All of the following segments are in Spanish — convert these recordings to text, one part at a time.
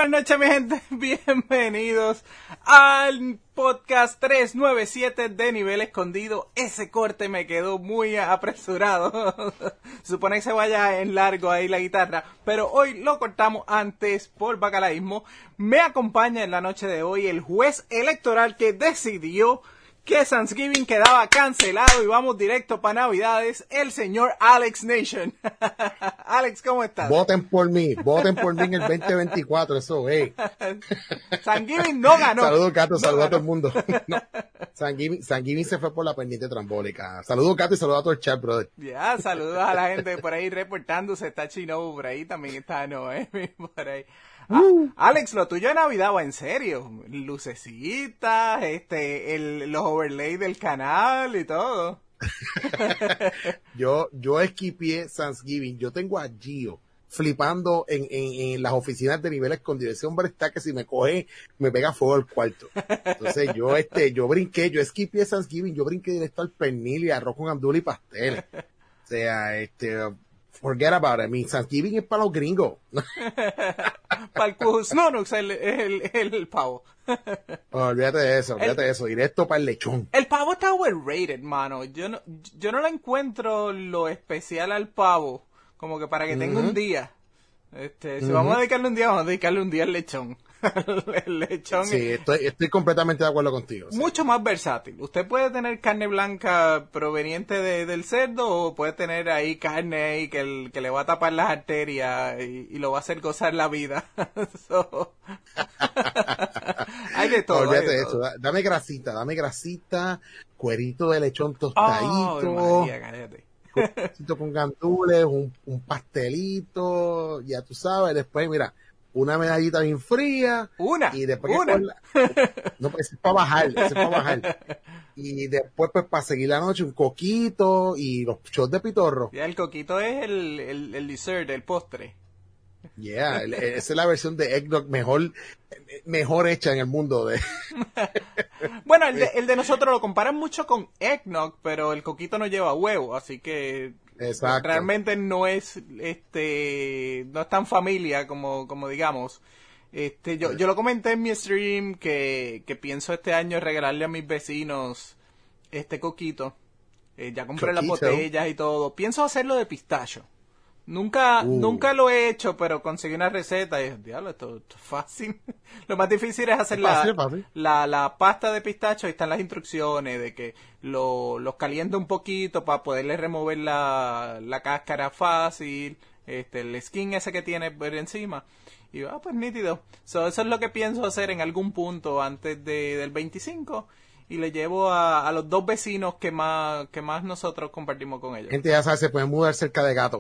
buenas noches, mi gente. Bienvenidos al podcast 397 de Nivel Escondido. Ese corte me quedó muy apresurado. Supone que se vaya en largo ahí la guitarra, pero hoy lo cortamos antes por bacalaísmo. Me acompaña en la noche de hoy el juez electoral que decidió que Thanksgiving quedaba cancelado y vamos directo para Navidades, el señor Alex Nation. Alex, ¿cómo estás? Voten por mí en el 2024, eso es. Thanksgiving no ganó. Saludos, Cato, saludos a todo el mundo. No. Thanksgiving se fue por la pendiente trambólica. Saludos, Cato, y saludos a todo el chat, brother. Ya, saludos a la gente por ahí reportándose. Está Chino por ahí, también está Noemi por ahí. Alex, lo tuyo de Navidad va en serio. Lucecitas, los overlays del canal y todo. Yo esquipié Thanksgiving. Yo tengo a Gio flipando en las oficinas de Nivel Escondido. Ese hombre está que si me coge, me pega fuego al cuarto. Entonces yo brinqué, yo esquipié Thanksgiving, yo brinqué directo al pernil y arroz con andula y pasteles. O sea, forget about it. Thanksgiving es para los gringos. Para el Cujusnonux, el pavo. Olvídate de eso, directo para el lechón. El pavo está overrated, mano. Yo no le encuentro lo especial al pavo, como que para que tenga un día. Si vamos a dedicarle un día, vamos a dedicarle un día al lechón. El lechón sí, estoy completamente de acuerdo contigo. Sí. Mucho más versátil. Usted puede tener carne blanca proveniente del cerdo o puede tener ahí carne ahí que le va a tapar las arterias y lo va a hacer gozar la vida. Hay de todo. Olvídate de eso. Dame grasita, cuerito de lechón tostadito. Oh, María, cállate. Con gandules, un pastelito, ya tú sabes. Después, mira, una medallita bien fría. Y después no, pues es para bajar, Y después, pues, para seguir la noche, un coquito y los shots de pitorro. Ya, el coquito es el dessert, el postre. Yeah, esa es la versión de eggnog mejor hecha en el mundo. Bueno, el de nosotros lo comparan mucho con eggnog, pero el coquito no lleva huevo, así que exacto. Realmente no es no es tan familia como digamos. Yo lo comenté en mi stream que pienso este año regalarle a mis vecinos este coquito. Ya compré las botellas y todo. Pienso hacerlo de pistacho. Nunca lo he hecho, pero conseguí una receta y dije, diablo, esto es fácil. Lo más difícil es hacer la pasta de pistacho. Ahí están las instrucciones de que los calienta un poquito para poderle remover la cáscara fácil, el skin ese que tiene por encima. Y pues nítido. Eso es lo que pienso hacer en algún punto antes del 25. Y le llevo a los dos vecinos que más nosotros compartimos con ellos. Gente, ya sabe, se pueden mudar cerca de Gato.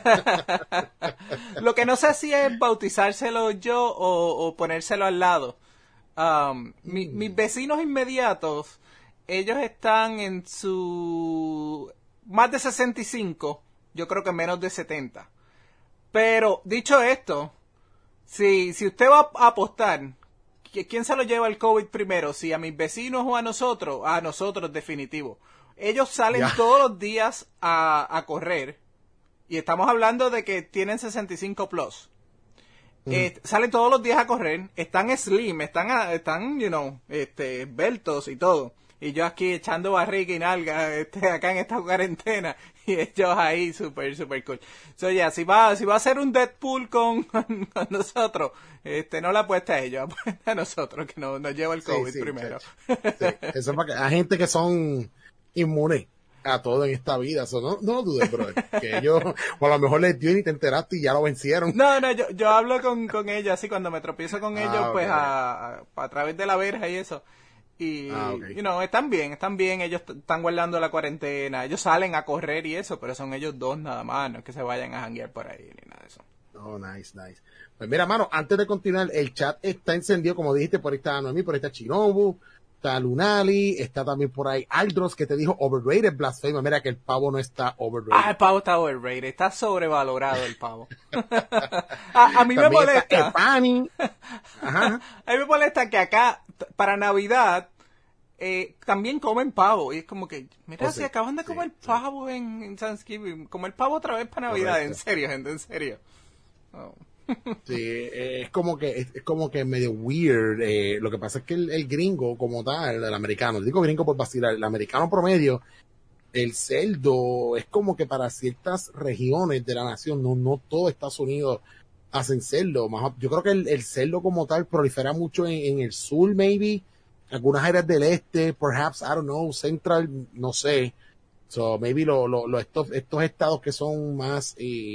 Lo que no sé si es bautizárselo yo o ponérselo al lado. Mis vecinos inmediatos, ellos están en su más de 65, yo creo que menos de 70. Pero, dicho esto, si usted va a apostar, ¿quién se lo lleva el COVID primero? ¿Si a mis vecinos o a nosotros? A nosotros, definitivo. Ellos salen todos los días a correr. Y estamos hablando de que tienen 65 plus. Salen todos los días a correr. Están slim, están esbeltos y todo. Y yo aquí echando barriga y nalga acá en esta cuarentena. Y ellos ahí súper cool. So, si va a ser un Deadpool con nosotros, no la apuesta a ellos, apuesta a nosotros, que nos lleva el COVID primero. Sí. Eso es para que hay gente que son inmunes a todo en esta vida. So, no lo dudes, bro. Que ellos, o a lo mejor les dio y te enteraste y ya lo vencieron. No, yo hablo con ellos así cuando me tropiezo con ellos, pues a través de la verja y eso. Y, están bien, ellos están guardando la cuarentena, ellos salen a correr y eso, pero son ellos dos nada más, no es que se vayan a janguear por ahí ni nada de eso. Oh, nice. Pues mira, mano, antes de continuar, el chat está encendido, como dijiste, por ahí está Noemí, por ahí está Chinobu, está Lunali, está también por ahí Aldros, que te dijo overrated blasfemo. Mira que el pavo no está overrated. El pavo está overrated, está sobrevalorado el pavo. a mí me molesta. Ajá. A mí me molesta que acá, para Navidad, también comen pavo. Y es como que, mira, si acaban de comer pavo en Thanksgiving, comer pavo otra vez para Navidad. Correcto. En serio, gente, en serio. Oh. Sí, es como que medio weird. Lo que pasa es que el gringo como tal, el americano, digo gringo por vacilar, el americano promedio, el cerdo es como que para ciertas regiones de la nación, no todo Estados Unidos hacen cerdo. Yo creo que el cerdo como tal prolifera mucho en el sur, maybe, algunas áreas del este, perhaps, I don't know, central, no sé. So, maybe estos estados que son más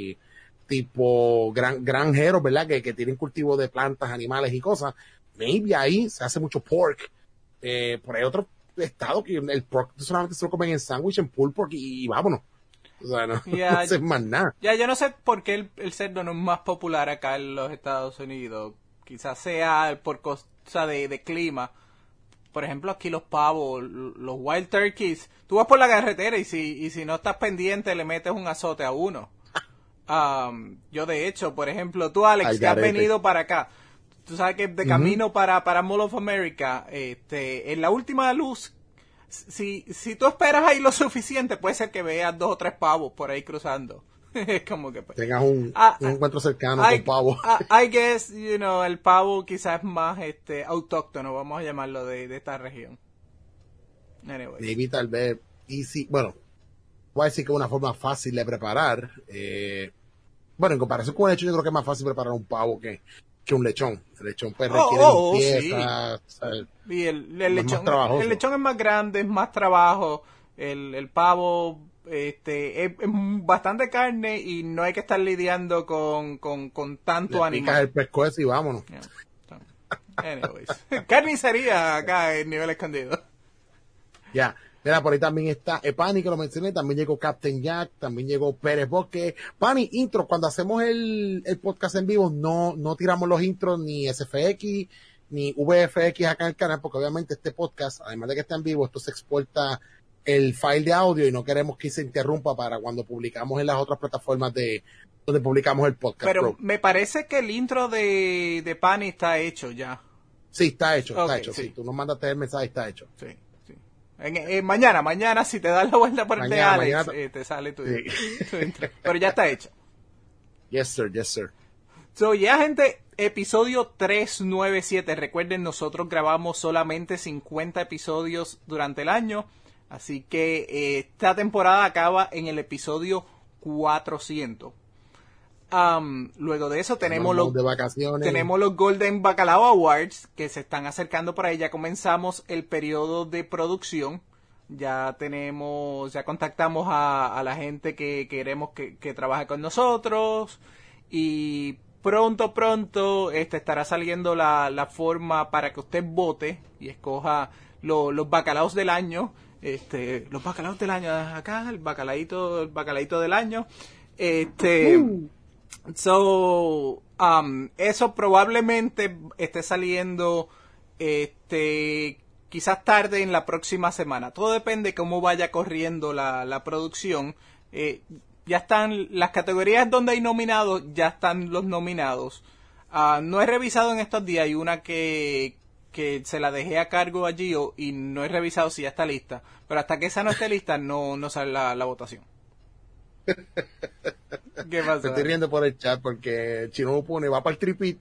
tipo granjeros, ¿verdad? Que tienen cultivo de plantas, animales y cosas, maybe ahí se hace mucho pork. Por ahí otro estado que el pork solamente se lo comen en sándwich, en pulled pork y vámonos. O sea, no, no Ya, haces más nada. ya, yo no sé por qué el cerdo no es más popular acá en los Estados Unidos. Quizás sea por cosa de clima. Por ejemplo, aquí los pavos, los wild turkeys, tú vas por la carretera y si no estás pendiente le metes un azote a uno. Yo de hecho, por ejemplo, tú Alex, Al que has garete. venido para acá, tú sabes que de camino para Mall of America, en la última luz, si tú esperas ahí lo suficiente, puede ser que veas 2 o 3 pavos por ahí cruzando. Es como que pues, Tengas un encuentro cercano con pavo. I guess, el pavo quizás es más autóctono, vamos a llamarlo de esta región. Anyways. Maybe tal vez, y sí, bueno, voy a decir que es una forma fácil de preparar. Bueno, en comparación con el lechón, yo creo que es más fácil preparar un pavo que un lechón. El lechón pues requiere limpieza, sí. ¿sabes? Y el Es lechón, más trabajoso. el lechón es más grande, es más trabajo. El pavo es bastante carne y no hay que estar lidiando con tanto Le picas animal. el pescuezo y vámonos. Yeah. So, anyways. Carnicería acá en nivel escondido. Ya. Mira, por ahí también está Pani, que lo mencioné, también llegó Captain Jack, también llegó Pérez Bosque. Pani, intro, cuando hacemos el podcast en vivo, no tiramos los intros ni SFX, ni VFX acá en el canal, porque obviamente este podcast, además de que está en vivo, esto se exporta el file de audio y no queremos que se interrumpa para cuando publicamos en las otras plataformas donde publicamos el podcast. Pero bro. me parece que el intro de Pani está hecho ya. Sí, está hecho, está Okay, hecho. sí. Sí, tú nos mandaste el mensaje, está hecho. Sí, sí. Mañana, si te das la vuelta por el de Alex, Mañana. te sale tu Sí. intro. Pero ya está hecho. Yes, sir, yes, sir. So, ya gente, episodio 397. Recuerden, nosotros grabamos solamente 50 episodios durante el año. Así que esta temporada acaba en el episodio 400. Luego de eso tenemos de vacaciones. tenemos los Golden Bacalao Awards que se están acercando por ahí. Ya comenzamos el periodo de producción. Ya contactamos a la gente que queremos que trabaje con nosotros. Y pronto estará saliendo la forma para que usted vote y escoja los bacalaos del año. Los bacalaos del año acá, el bacalaíto del año. Eso probablemente esté saliendo quizás tarde en la próxima semana. Todo depende de cómo vaya corriendo la producción. Ya están las categorías donde hay nominados, ya están los nominados. No he revisado en estos días, hay una que se la dejé a cargo a Gio y no he revisado si ya está lista. Pero hasta que esa no esté lista, no sale la votación. ¿Qué pasa? Me estoy riendo por el chat porque Chino pone, va para el tripit.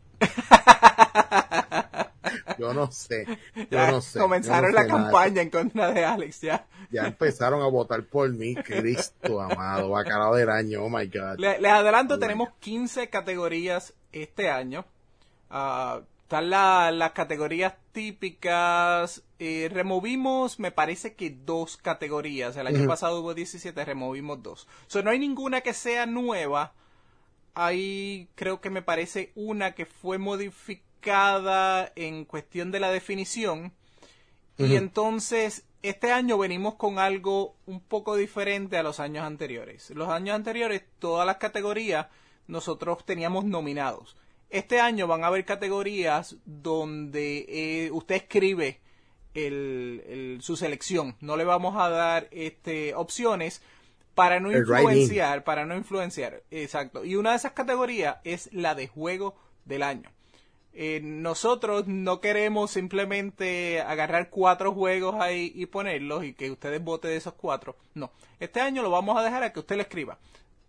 Yo no sé. Comenzaron la campaña en contra de Alex, ya. Ya empezaron a votar por mí, Cristo amado, bacalao del año, oh my God. Les adelanto, tenemos 15 categorías este año. Están las categorías típicas. Removimos, me parece que 2 categorías. El año pasado hubo 17, removimos 2. No hay ninguna que sea nueva. Hay, creo que me parece una que fue modificada en cuestión de la definición. Y entonces, este año venimos con algo un poco diferente a los años anteriores. Los años anteriores, todas las categorías, nosotros teníamos nominados. Este año van a haber categorías donde usted escribe su selección. No le vamos a dar opciones para no influenciar. Exacto. Y una de esas categorías es la de juego del año. Nosotros no queremos simplemente agarrar 4 juegos ahí y ponerlos y que ustedes voten de esos 4. No. Este año lo vamos a dejar a que usted le escriba.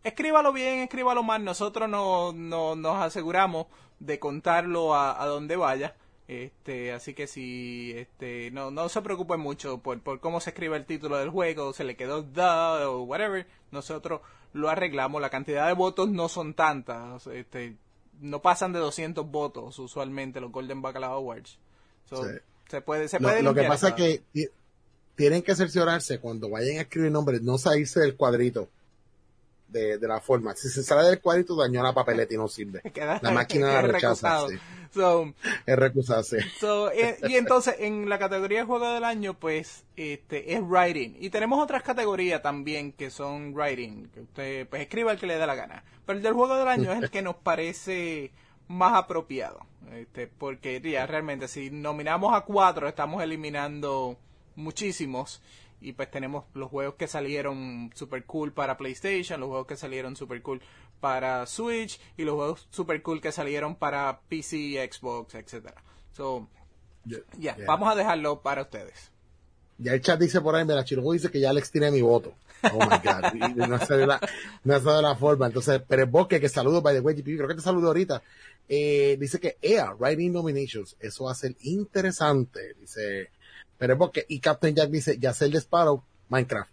escríbalo bien, escríbalo mal, nosotros nos aseguramos de contarlo a donde vaya. Así que si no se preocupen mucho por cómo se escribe el título del juego, se le quedó the o whatever, nosotros lo arreglamos. La cantidad de votos no son tantas, no pasan de 200 votos usualmente los Golden Bacalao Awards. So, Sí. se puede Lo que pasa es limpiar que tienen que cerciorarse cuando vayan a escribir nombres, no salirse del cuadrito de la forma. Si se sale del cuadrito, dañó la papeleta y no sirve. La máquina la rechaza. Sí. Es recusarse. Y entonces, en la categoría de juego del año, pues, es writing. Y tenemos otras categorías también que son writing, que usted, pues, escriba el que le dé la gana. Pero el del juego del año es el que nos parece más apropiado. Porque, ya, realmente, si nominamos a 4, estamos eliminando muchísimos. Y pues tenemos los juegos que salieron super cool para PlayStation, los juegos que salieron super cool para Switch y los juegos super cool que salieron para PC, Xbox, etcétera. Vamos a dejarlo para ustedes. Ya el chat dice por ahí, mira, Chirujo dice que ya Alex tiene mi voto. Oh my God. Y no ha sido la forma. Entonces, Pérez Bosque, que saludo, by the way, GP, creo que te saludo ahorita. Dice que Writing Nominations, eso va a ser interesante. Dice Pérez Bosque, y Captain Jack dice, ya sé el Sparrow, Minecraft.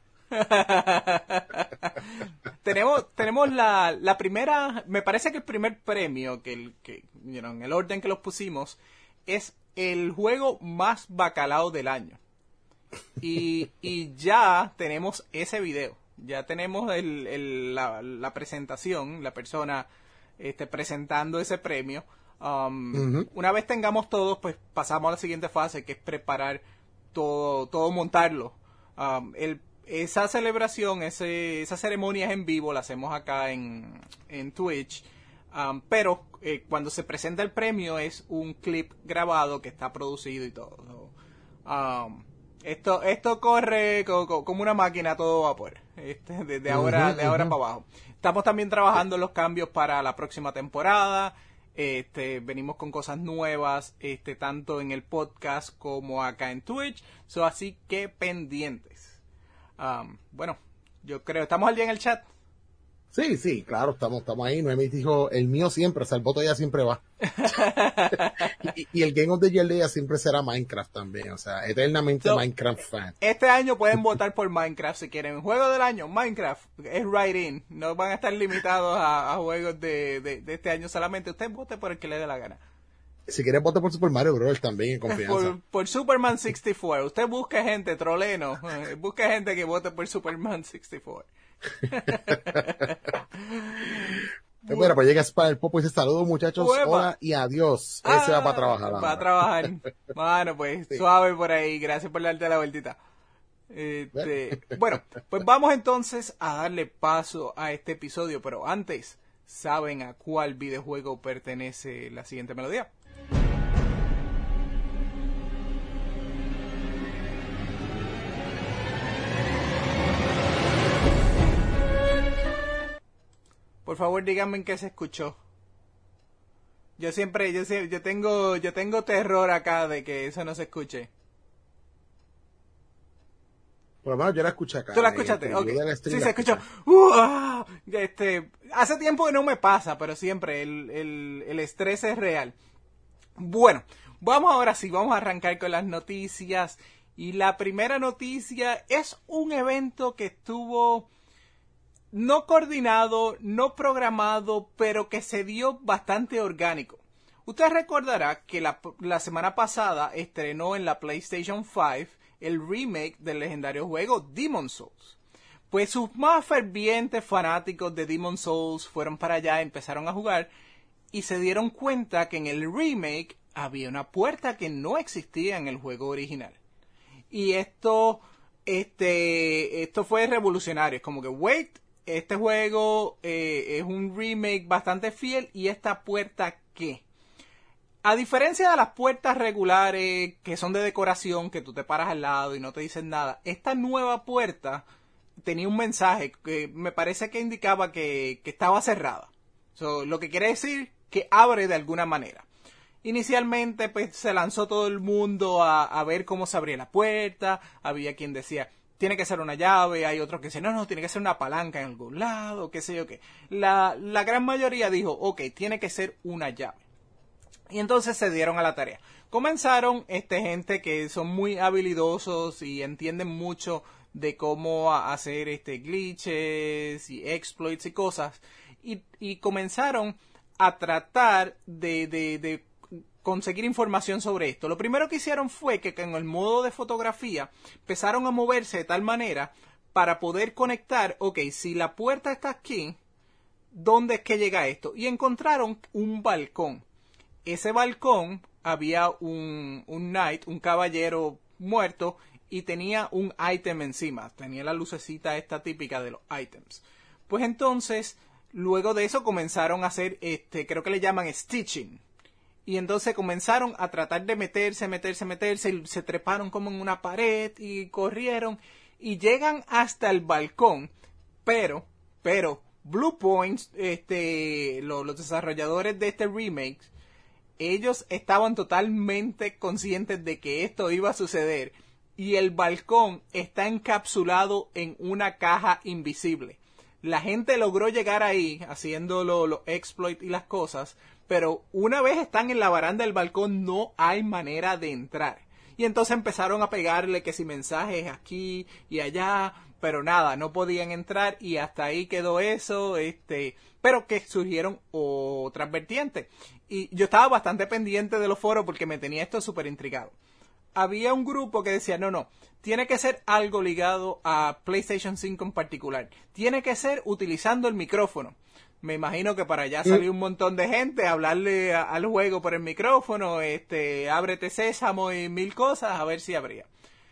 tenemos la primera, me parece que el primer premio en el orden que los pusimos es el juego más bacalao del año. Y ya tenemos ese video, ya tenemos la presentación, la persona presentando ese premio. Una vez tengamos todos, pues pasamos a la siguiente fase, que es preparar todo montarlo. Esa celebración, esa ceremonia es en vivo, la hacemos acá en Twitch, pero cuando se presenta el premio es un clip grabado que está producido y todo. Esto corre como una máquina a todo vapor, de ahora para abajo. Estamos también trabajando en los cambios para la próxima temporada. Venimos con cosas nuevas, tanto en el podcast como acá en Twitch. Así que pendientes. Bueno, yo creo, ¿estamos al día en el chat? Sí, claro, estamos ahí. Noemi dijo, el mío siempre, o sea, el voto ya siempre va. y el Game of the Year de ella siempre será Minecraft también, o sea, eternamente Minecraft fan. Este año pueden votar por Minecraft si quieren. Juego del año, Minecraft, es right in. No van a estar limitados a juegos de este año solamente. Usted vote por el que le dé la gana. Si quieres vote por Super Mario Bros. También en confianza. Por Superman 64. Usted busque gente, troleno. Busque gente que vote por Superman 64. Bueno, pues llega Spa el Popo y dice saludos muchachos, hola y adiós. Ese va para trabajar. Va a trabajar. Bueno, pues sí. Suave por ahí. Gracias por darte la vueltita. Bueno, pues vamos entonces a darle paso a este episodio, pero antes, ¿saben a cuál videojuego pertenece la siguiente melodía? Por favor, díganme en qué se escuchó. Yo tengo terror acá de que eso no se escuche. Por lo menos yo la escuché acá. ¿Tú la escuchaste? Okay. Sí, se escuchó. Hace tiempo que no me pasa, pero siempre el estrés es real. Bueno, vamos a arrancar con las noticias. Y la primera noticia es un evento que estuvo no coordinado, no programado, pero que se dio bastante orgánico. Usted recordará que la semana pasada estrenó en la PlayStation 5 el remake del legendario juego Demon's Souls. Pues sus más fervientes fanáticos de Demon's Souls fueron para allá, empezaron a jugar y se dieron cuenta que en el remake había una puerta que no existía en el juego original. Y esto fue revolucionario. Es como que, wait, este juego es un remake bastante fiel y esta puerta, ¿qué? A diferencia de las puertas regulares que son de decoración, que tú te paras al lado y no te dicen nada, esta nueva puerta tenía un mensaje que me parece que indicaba que estaba cerrada. Lo que quiere decir que abre de alguna manera. Inicialmente pues se lanzó todo el mundo a ver cómo se abría la puerta. Había quien decía tiene que ser una llave, hay otros que dicen, no, tiene que ser una palanca en algún lado, qué sé yo qué. La gran mayoría dijo, ok, tiene que ser una llave. Y entonces se dieron a la tarea. Comenzaron gente que son muy habilidosos y entienden mucho de cómo hacer glitches y exploits y cosas. Y comenzaron a tratar de conseguir información sobre esto. Lo primero que hicieron fue que en el modo de fotografía empezaron a moverse de tal manera para poder conectar, ok, si la puerta está aquí, ¿dónde es que llega esto? Y encontraron un balcón. Ese balcón había un knight, un caballero muerto, y tenía un ítem encima. Tenía la lucecita esta típica de los ítems. Pues entonces, luego de eso comenzaron a hacer, creo que le llaman stitching. Y entonces comenzaron a tratar de meterse, y se treparon como en una pared y corrieron y llegan hasta el balcón. Pero, Bluepoint, los desarrolladores de este remake, ellos estaban totalmente conscientes de que esto iba a suceder y el balcón está encapsulado en una caja invisible. La gente logró llegar ahí haciendo los exploits y las cosas, pero una vez están en la baranda del balcón no hay manera de entrar. Y entonces empezaron a pegarle que si mensajes aquí y allá, pero nada, no podían entrar y hasta ahí quedó eso, pero que surgieron otras vertientes. Y yo estaba bastante pendiente de los foros porque me tenía esto súper intrigado. Había un grupo que decía, no, tiene que ser algo ligado a PlayStation 5 en particular. Tiene que ser utilizando el micrófono. Me imagino que para allá salió un montón de gente a hablarle al juego por el micrófono, ábrete sésamo y mil cosas, a ver si habría.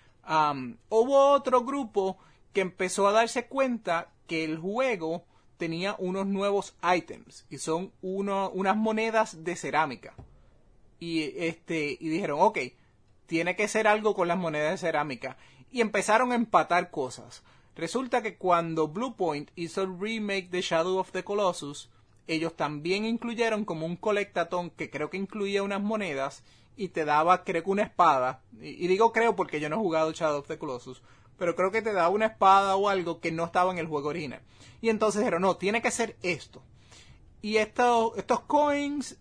Hubo otro grupo que empezó a darse cuenta que el juego tenía unos nuevos items y son unas monedas de cerámica. Y dijeron, ok, tiene que ser algo con las monedas de cerámica. Y empezaron a empatar cosas. Resulta que cuando Bluepoint hizo el remake de Shadow of the Colossus, ellos también incluyeron como un colectatón que creo que incluía unas monedas y te daba, creo que una espada. Y digo creo porque yo no he jugado Shadow of the Colossus, pero creo que te daba una espada o algo que no estaba en el juego original. Y entonces dijeron, no, tiene que ser esto. Y estos coins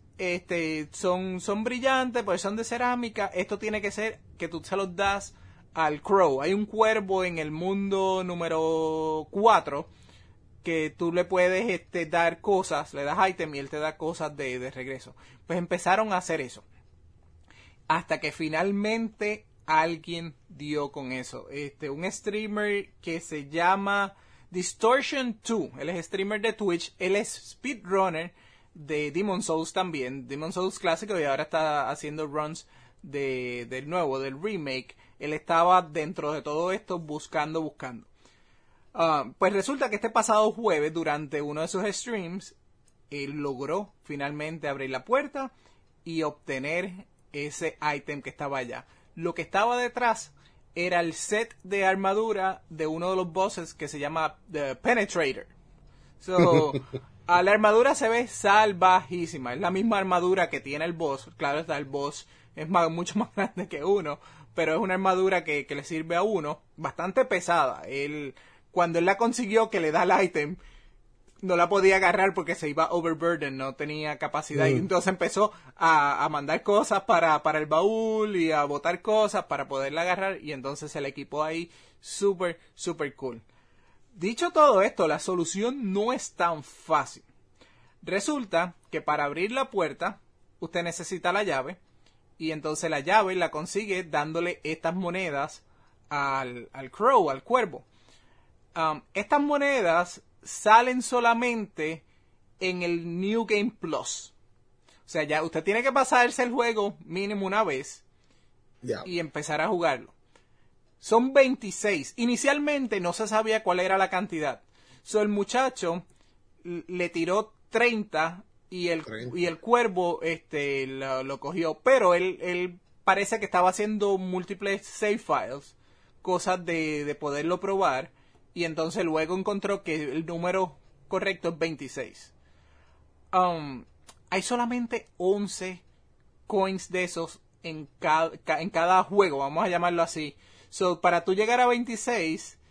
son brillantes, pues son de cerámica. Esto tiene que ser que tú se los das al Crow. Hay un cuervo en el mundo número 4 que tú le puedes dar cosas, le das item y él te da cosas de regreso. Pues empezaron a hacer eso. Hasta que finalmente alguien dio con eso. Un streamer que se llama Distortion 2. Él es streamer de Twitch. Él es speedrunner de Demon's Souls también. Demon's Souls clásico y ahora está haciendo runs del nuevo, del remake. Él estaba dentro de todo esto buscando. Pues resulta que este pasado jueves, durante uno de sus streams, él logró finalmente abrir la puerta y obtener ese ítem que estaba allá. Lo que estaba detrás era el set de armadura de uno de los bosses que se llama The Penetrator. So, la armadura se ve salvajísima. Es la misma armadura que tiene el boss. Claro está, el boss es mucho más grande que uno, pero es una armadura que le sirve a uno, bastante pesada. Cuando él la consiguió, que le da el ítem, no la podía agarrar porque se iba overburden, no tenía capacidad. Y entonces empezó a mandar cosas para el baúl y a botar cosas para poderla agarrar. Y entonces el equipo ahí súper, súper cool. Dicho todo esto, la solución no es tan fácil. Resulta que para abrir la puerta, usted necesita la llave. Y entonces la llave la consigue dándole estas monedas al Crow, al cuervo. Estas monedas salen solamente en el New Game Plus. O sea, ya usted tiene que pasarse el juego mínimo una vez y empezar a jugarlo. Son 26. Inicialmente no se sabía cuál era la cantidad. El muchacho le tiró 30 y el cuervo lo cogió. Pero él parece que estaba haciendo múltiples save files, cosas de poderlo probar. Y entonces luego encontró que el número correcto es 26. Hay solamente 11 coins de esos en cada juego, vamos a llamarlo así. Para tú llegar a 26,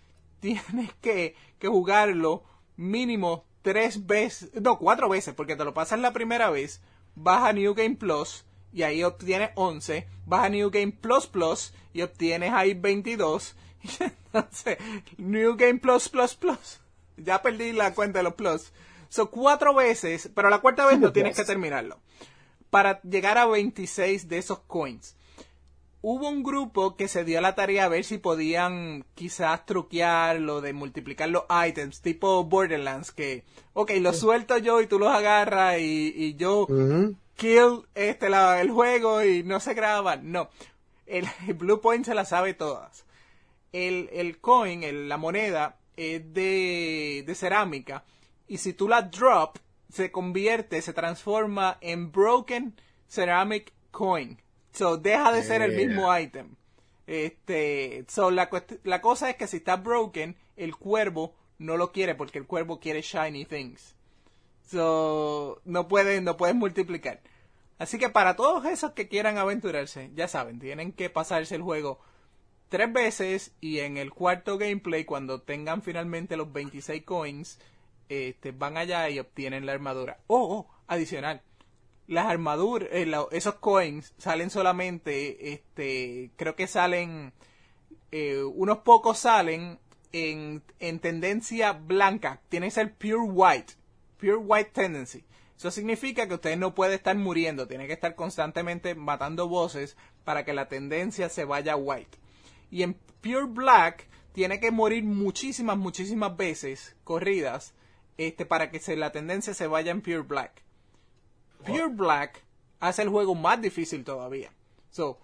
tienes que jugarlo mínimo 4 veces, porque te lo pasas la primera vez, vas a New Game Plus y ahí obtienes 11, vas a New Game Plus Plus y obtienes ahí 22, y entonces New Game Plus Plus Plus, ya perdí la cuenta de los plus, son 4 veces, pero la cuarta vez no tienes que terminarlo, para llegar a 26 de esos coins. Hubo un grupo que se dio a la tarea a ver si podían quizás truquear lo de multiplicar los items, tipo Borderlands, que, ok, los suelto yo y tú los agarras y yo kill el juego y no se graba. No, el Blue Point se la sabe todas. El coin, la moneda, es de cerámica y si tú la drop, se transforma en Broken Ceramic Coin. So, deja de ser el mismo item. La cosa es que si está broken, el cuervo no lo quiere porque el cuervo quiere shiny things. So, no pueden multiplicar. Así que para todos esos que quieran aventurarse, ya saben, tienen que pasarse el juego 3 veces y en el cuarto gameplay, cuando tengan finalmente los 26 coins, van allá y obtienen la armadura. Adicional. Las armaduras, esos coins salen solamente, creo que salen, unos pocos salen en tendencia blanca. Tiene que ser pure white tendency. Eso significa que usted no puede estar muriendo, tiene que estar constantemente matando bosses para que la tendencia se vaya a white. Y en pure black tiene que morir muchísimas veces corridas, para que la tendencia se vaya en pure black. Pure Black hace el juego más difícil todavía. So,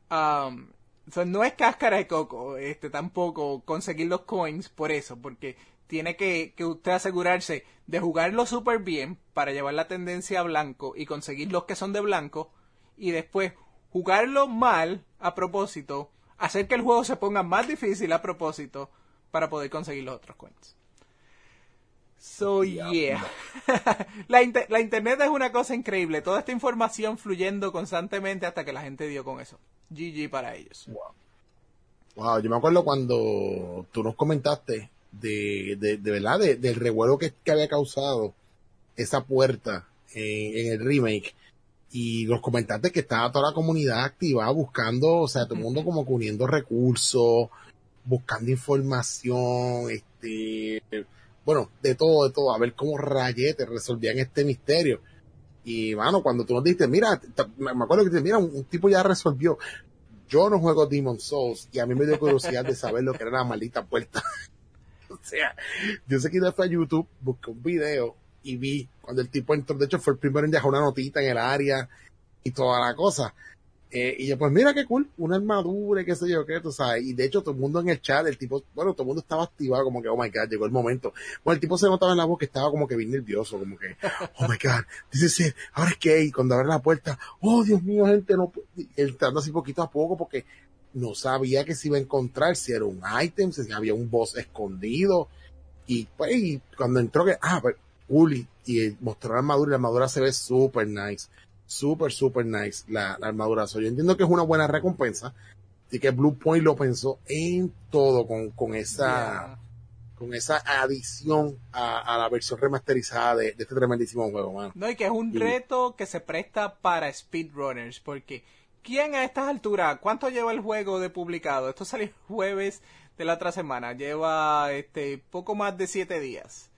no es cáscara de coco, tampoco conseguir los coins por eso, porque tiene que usted asegurarse de jugarlo súper bien para llevar la tendencia a blanco y conseguir los que son de blanco, y después jugarlo mal a propósito, hacer que el juego se ponga más difícil a propósito para poder conseguir los otros coins. So, yeah. La internet es una cosa increíble. Toda esta información fluyendo constantemente hasta que la gente dio con eso. GG para ellos. Wow, yo me acuerdo cuando tú nos comentaste de verdad, del revuelo que había causado esa puerta en el remake. Y nos comentaste que estaba toda la comunidad activada buscando, o sea, todo el mundo como que uniendo recursos, buscando información, bueno, de todo, a ver cómo rayetes resolvían este misterio. Y, mano, cuando tú nos dijiste, mira, me acuerdo que te mira, un tipo ya resolvió. Yo no juego Demon's Souls y a mí me dio curiosidad de saber lo que era la maldita puerta. O sea, yo sé que fue a YouTube, busqué un video y vi cuando el tipo entró. De hecho, fue el primero en dejar una notita en el área y toda la cosa. Y yo, pues mira qué cool, una armadura y qué sé yo qué, tú sabes. Y de hecho, todo el mundo en el chat, el tipo, bueno, todo el mundo estaba activado, como que, oh my God, llegó el momento. Bueno, el tipo se notaba en la voz que estaba como que bien nervioso, como que, oh my God, dice, ahora es que, y cuando abre la puerta, oh Dios mío, gente, no, él entrando así poquito a poco, porque no sabía que se iba a encontrar, si era un ítem, si había un boss escondido. Y pues, y cuando entró, pues, cool, y mostró la armadura se ve super nice. Super nice la armadura. So, yo entiendo que es una buena recompensa. Así que Blue Point lo pensó en todo con esa adición a la versión remasterizada de este tremendísimo juego, man. No, y que es un reto que se presta para speedrunners, porque ¿quién a estas alturas, cuánto lleva el juego de publicado? Esto salió el jueves de la otra semana, lleva poco más de 7 días.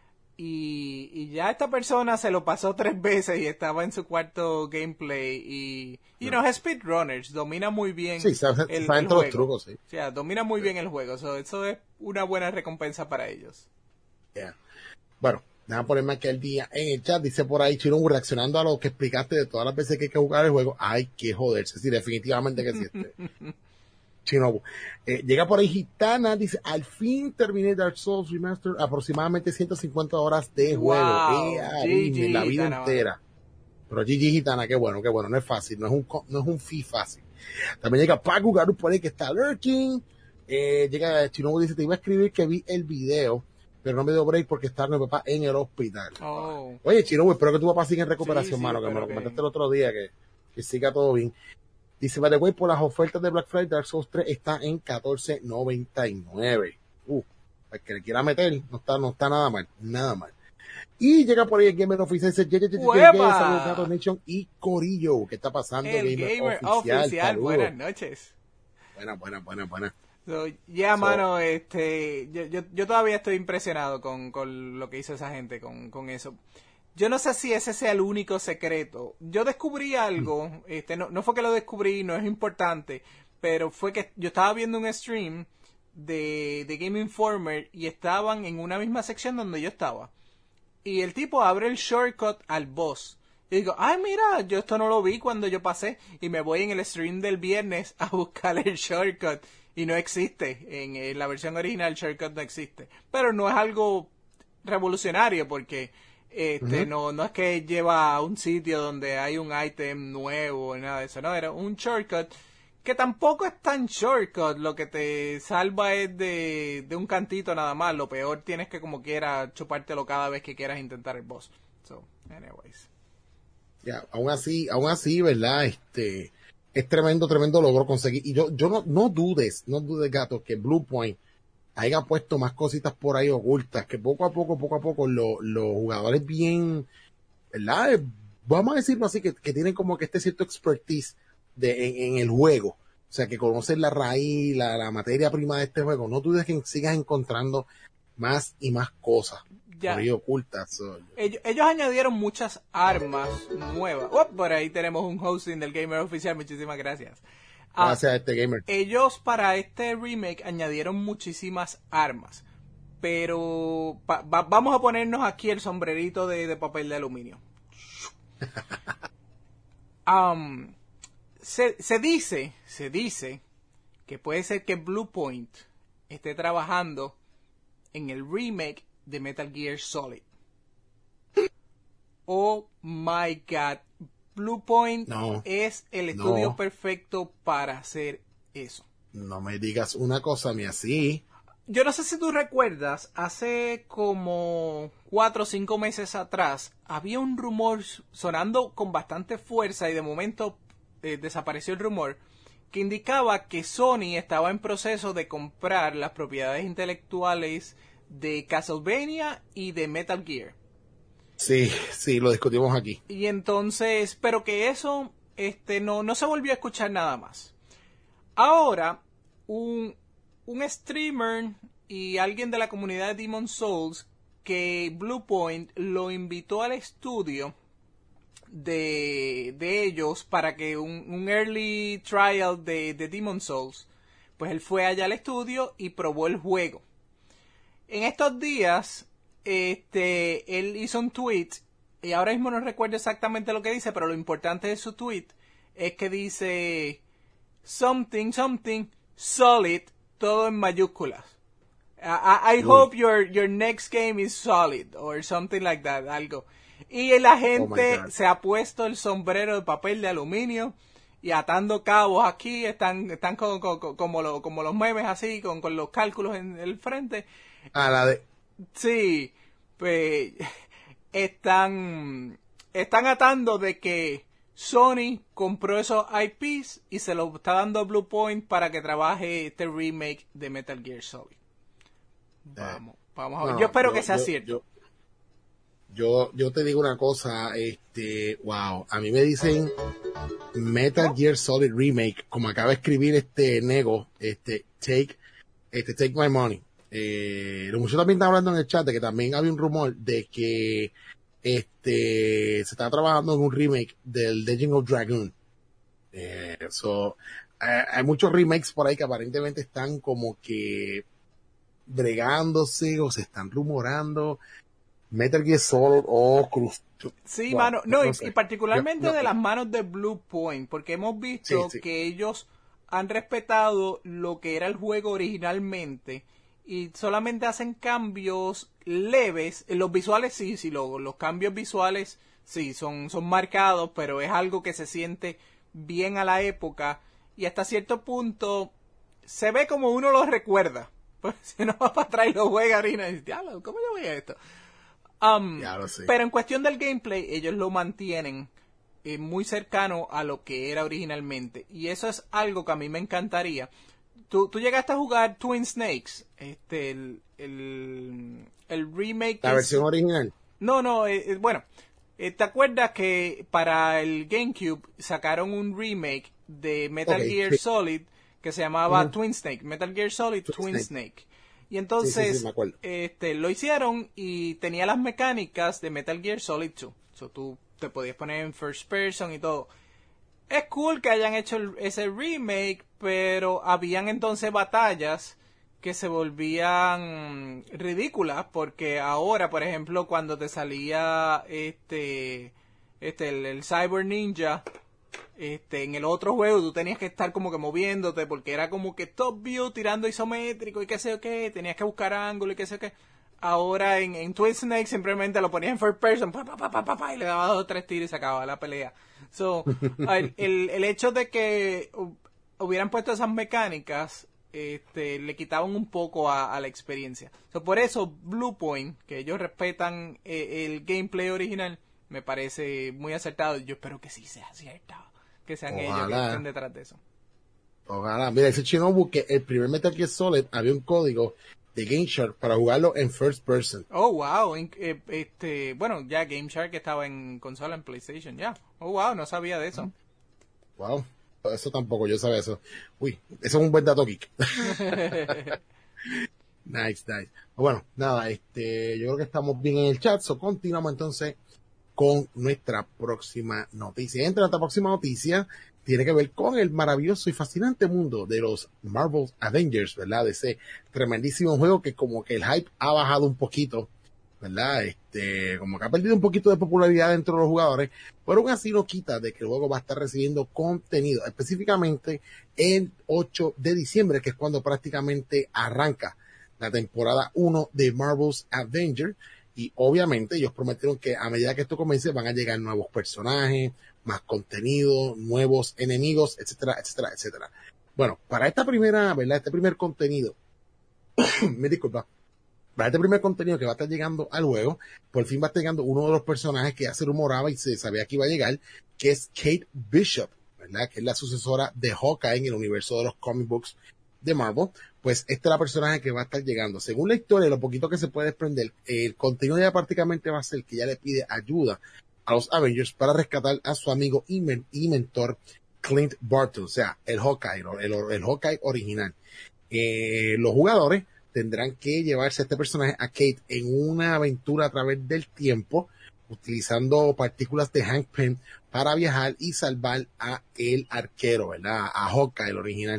Y ya esta persona se lo pasó 3 veces y estaba en su cuarto gameplay y no es speedrunners, domina muy bien el juego. Los trucos, sí. O sea, domina muy bien el juego, eso es una buena recompensa para ellos. Yeah. Bueno, déjame ponerme aquí al día en el chat, dice por ahí Chino, reaccionando a lo que explicaste de todas las veces que hay que jugar el juego, hay que joderse, sí, definitivamente que sí. Shinobu. Llega por ahí Gitana, dice, al fin terminé Dark Souls Remastered, aproximadamente 150 horas de juego. GG, la vida Gitana, entera. Pero GG Gitana, qué bueno, no es fácil, no es un fee fácil. También llega Paco Garu por ahí que está lurking. Llega Shinobu, dice, te iba a escribir que vi el video, pero no me dio break porque está mi papá en el hospital. Oye, Shinobu, espero que tu papá siga en recuperación, mano, que me lo comentaste el otro día, que siga todo bien. Dice, by the way, por las ofertas de Black Friday, Dark Souls 3 está en $14.99. el que le quiera meter, no está nada mal, nada mal. Y llega por ahí el Gamer Oficial, saludos Gato Nation y Corillo, ¿qué está pasando? El Gamer Oficial, buenas noches. Buena. So, mano, yo todavía estoy impresionado con lo que hizo esa gente con eso. Yo no sé si ese sea el único secreto. Yo descubrí algo, no fue que lo descubrí, no es importante, pero fue que yo estaba viendo un stream de Game Informer y estaban en una misma sección donde yo estaba. Y el tipo abre el shortcut al boss. Y digo, ay, mira, yo esto no lo vi cuando yo pasé. Y me voy en el stream del viernes a buscar el shortcut. Y no existe. En la versión original el shortcut no existe. Pero no es algo revolucionario porque no es que lleva a un sitio donde hay un ítem nuevo ni nada de eso. No, era un shortcut que tampoco es tan shortcut. Lo que te salva es de un cantito nada más. Lo peor tienes que como quiera chupártelo cada vez que quieras intentar el boss. So, anyways. Ya, aún así, ¿verdad? Es tremendo logro conseguir. Y yo no dudes, Gato, que Blue Point haya puesto más cositas por ahí ocultas, que poco a poco los jugadores bien, ¿verdad? Vamos a decirlo así, que tienen como que cierto expertise en el juego. O sea, que conocen la raíz, la materia prima de este juego. No dudes que sigas encontrando más y más cosas por ahí ocultas. Ellos añadieron muchas armas nuevas. Por ahí tenemos un hosting del Gamer Oficial. Muchísimas gracias. Gracias a este gamer. Ellos para este remake añadieron muchísimas armas. Pero vamos a ponernos aquí el sombrerito de papel de aluminio. Se dice que puede ser que Bluepoint esté trabajando en el remake de Metal Gear Solid. Oh my god. Bluepoint es el estudio perfecto para hacer eso. No me digas una cosa mía así. Yo no sé si tú recuerdas, hace como 4 o 5 meses atrás había un rumor sonando con bastante fuerza y de momento desapareció el rumor que indicaba que Sony estaba en proceso de comprar las propiedades intelectuales de Castlevania y de Metal Gear. Sí, lo discutimos aquí. Y entonces, pero que eso no se volvió a escuchar nada más. Ahora, un streamer y alguien de la comunidad de Demon's Souls que Bluepoint lo invitó al estudio de ellos para que un early trial de Demon's Souls, pues él fue allá al estudio y probó el juego. En estos días, él hizo un tweet, y ahora mismo no recuerdo exactamente lo que dice, pero lo importante de su tweet es que dice something solid, todo en mayúsculas. I hope your next game is solid, or something like that, algo. Y la gente se ha puesto el sombrero de papel de aluminio y atando cabos aquí, están como los memes así, con los cálculos en el frente. Sí, pues están atando de que Sony compró esos IPs y se los está dando a Bluepoint para que trabaje este remake de Metal Gear Solid. Vamos a ver. Yo espero que sea cierto. Yo te digo una cosa, wow, a mí me dicen Metal Gear Solid Remake, como acaba de escribir Nego, take my money. Los muchachos también están hablando en el chat de que también había un rumor de que se está trabajando en un remake del Legend of Dragoon. Hay muchos remakes por ahí que aparentemente están como que bregándose o se están rumorando. Metal Gear Solid Cruz. Sí, wow, mano, y particularmente de las manos de Bluepoint, porque hemos visto que ellos han respetado lo que era el juego originalmente y solamente hacen cambios leves. Los visuales sí, los cambios visuales sí son marcados, pero es algo que se siente bien a la época y hasta cierto punto se ve como uno lo recuerda. Pues si uno va para atrás y lo juega ahorita y dice, diablo, ¿cómo yo veía esto? Pero en cuestión del gameplay, ellos lo mantienen muy cercano a lo que era originalmente. Y eso es algo que a mí me encantaría. Tú llegaste a jugar Twin Snakes, el remake. La versión original. No, bueno, ¿te acuerdas que para el GameCube sacaron un remake de Metal Gear Sí. Solid que se llamaba Twin Snake? Metal Gear Solid Twin Snake. Y entonces me acuerdo. Lo hicieron y tenía las mecánicas de Metal Gear Solid 2. So, tú te podías poner en first person y todo. Es cool que hayan hecho ese remake, pero habían entonces batallas que se volvían ridículas, porque ahora, por ejemplo, cuando te salía el Cyber Ninja, en el otro juego tú tenías que estar como que moviéndote, porque era como que top view tirando isométrico y qué sé yo qué, tenías que buscar ángulo y qué sé yo qué. Ahora en Twin Snake simplemente lo ponías en first person, y le dabas 2 o 3 tiros y se acababa la pelea. So, el hecho de que hubieran puesto esas mecánicas le quitaban un poco a la experiencia. So, por eso Bluepoint, que ellos respetan el gameplay original, me parece muy acertado. Yo espero que sí sea acertado, que sean ellos que estén detrás de eso. Ojalá. Mira, ese Shinobu, que el primer Metal Gear Solid había un código de Game Shark para jugarlo en first person. Oh, wow. Bueno, ya Game Shark estaba en consola, en PlayStation, ya. Oh, wow, no sabía de eso. Wow. Eso tampoco, yo sabía eso. Uy, eso es un buen dato geek. Nice. Bueno, nada, yo creo que estamos bien en el chat, so continuamos entonces con nuestra próxima noticia. Entre nuestra próxima noticia tiene que ver con el maravilloso y fascinante mundo de los Marvel Avengers, ¿verdad? De ese tremendísimo juego que como que el hype ha bajado un poquito, ¿verdad? Como que ha perdido un poquito de popularidad dentro de los jugadores, pero aún así no quita de que el juego va a estar recibiendo contenido, específicamente el 8 de diciembre, que es cuando prácticamente arranca la temporada 1 de Marvel's Avengers. Y obviamente ellos prometieron que a medida que esto comience van a llegar nuevos personajes, más contenido, nuevos enemigos, etcétera. Bueno, para esta primera, ¿verdad? Este primer contenido, me disculpa, para este primer contenido que va a estar llegando al juego, por fin va a estar llegando uno de los personajes que ya se rumoraba y se sabía que iba a llegar, que es Kate Bishop, ¿verdad? Que es la sucesora de Hawkeye en el universo de los comic books de Marvel. Pues esta es la personaje que va a estar llegando. Según la historia, lo poquito que se puede desprender, el contenido ya prácticamente va a ser que ella le pide ayuda a los Avengers para rescatar a su amigo y mentor Clint Barton, o sea, el Hawkeye, el Hawkeye original. Los jugadores tendrán que llevarse a este personaje, a Kate, en una aventura a través del tiempo, utilizando partículas de Hank Pym para viajar y salvar a el arquero, ¿verdad? A Hawkeye, el original.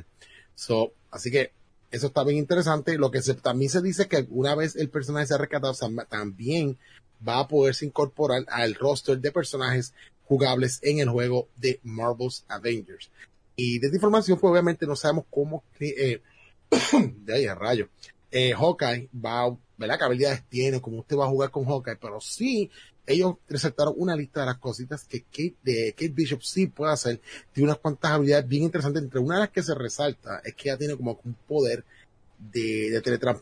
Así que eso está bien interesante. Lo que también se dice que una vez el personaje sea rescatado, también va a poderse incorporar al roster de personajes jugables en el juego de Marvel's Avengers. Y de esta información, pues obviamente no sabemos cómo, de ahí a rayo, Hawkeye va, ¿verdad? ¿Qué habilidades tiene? ¿Cómo usted va a jugar con Hawkeye? Pero sí, ellos resaltaron una lista de las cositas que Kate Bishop sí puede hacer. Tiene unas cuantas habilidades bien interesantes. Entre una de las que se resalta es que ella tiene como un poder de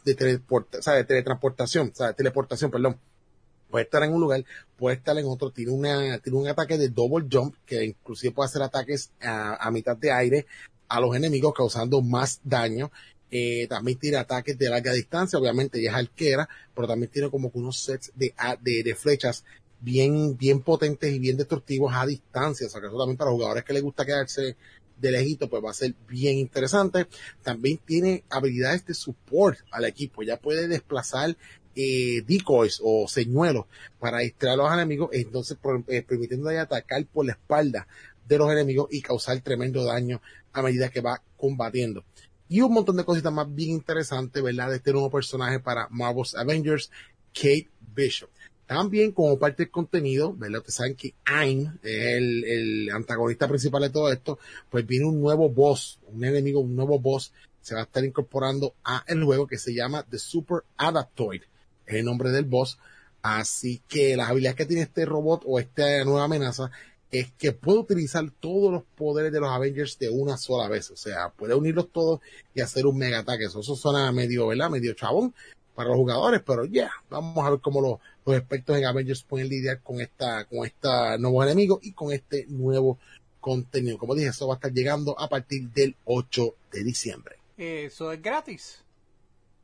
teletransportación, o sea, de teleportación, perdón. Puede estar en un lugar, puede estar en otro, tiene un ataque de double jump, que inclusive puede hacer ataques a mitad de aire a los enemigos, causando más daño. También tiene ataques de larga distancia, obviamente ella es arquera, pero también tiene como unos sets de flechas bien potentes y bien destructivos a distancia, o sea que eso también para jugadores que les gusta quedarse de lejito, pues va a ser bien interesante. También tiene habilidades de support al equipo, ya puede desplazar decoys o señuelos para distraer a los enemigos, entonces permitiéndole atacar por la espalda de los enemigos y causar tremendo daño a medida que va combatiendo. Y un montón de cositas más bien interesantes, ¿verdad? De este nuevo personaje para Marvel's Avengers, Kate Bishop. También como parte del contenido, ¿verdad? Ustedes saben que AIM es el antagonista principal de todo esto, pues viene un nuevo boss, un nuevo boss, se va a estar incorporando a el juego que se llama The Super Adaptoid, es el nombre del boss. Así que las habilidades que tiene este robot o esta nueva amenaza es que puede utilizar todos los poderes de los Avengers de una sola vez, o sea, puede unirlos todos y hacer un mega ataque. Eso suena medio, ¿verdad? Medio chabón para los jugadores, pero vamos a ver cómo los expertos en Avengers pueden lidiar con esta nuevo enemigo y con este nuevo contenido. Como dije, eso va a estar llegando a partir del 8 de diciembre. ¿Eso es gratis?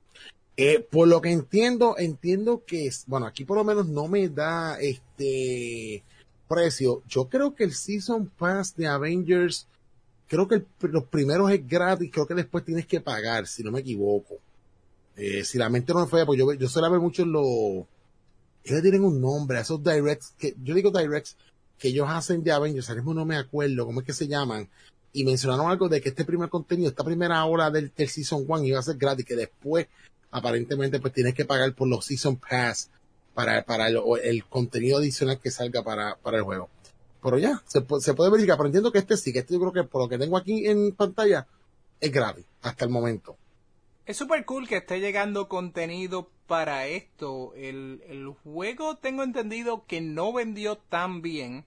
Por lo que entiendo que es, bueno, aquí por lo menos no me da precio. Yo creo que el Season Pass de Avengers, creo que los primeros es gratis, creo que después tienes que pagar, si no me equivoco. Si la mente no me falla, pues yo suelo ver mucho ellos tienen un nombre, a esos directs, que yo digo directs, que ellos hacen de Avengers, ahora mismo no me acuerdo cómo es que se llaman, y mencionaron algo de que este primer contenido, esta primera hora del Season 1 iba a ser gratis, que después aparentemente pues tienes que pagar por los Season Pass para el contenido adicional que salga para el juego. Pero ya, se puede verificar, pero entiendo que sí, que este yo creo que por lo que tengo aquí en pantalla es gratis hasta el momento. Es súper cool que esté llegando contenido para esto. El juego tengo entendido que no vendió tan bien.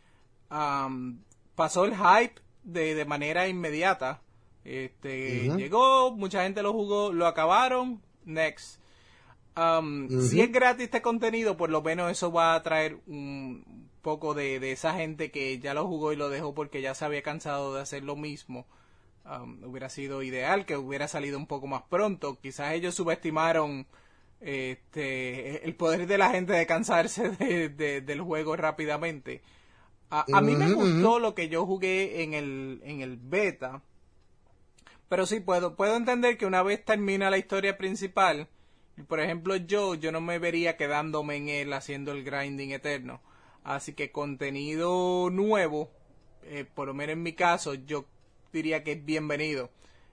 Pasó el hype de manera inmediata. Llegó, mucha gente lo jugó, lo acabaron, next. Si es gratis este contenido, por lo menos eso va a traer un poco de esa gente que ya lo jugó y lo dejó porque ya se había cansado de hacer lo mismo. Hubiera sido ideal que hubiera salido un poco más pronto. Quizás ellos subestimaron el poder de la gente de cansarse del juego rápidamente. A mí me gustó lo que yo jugué en el beta, pero sí puedo entender que una vez termina la historia principal, por ejemplo yo no me vería quedándome en él haciendo el grinding eterno. Así que contenido nuevo, por lo menos en mi caso, yo diría que es bienvenido.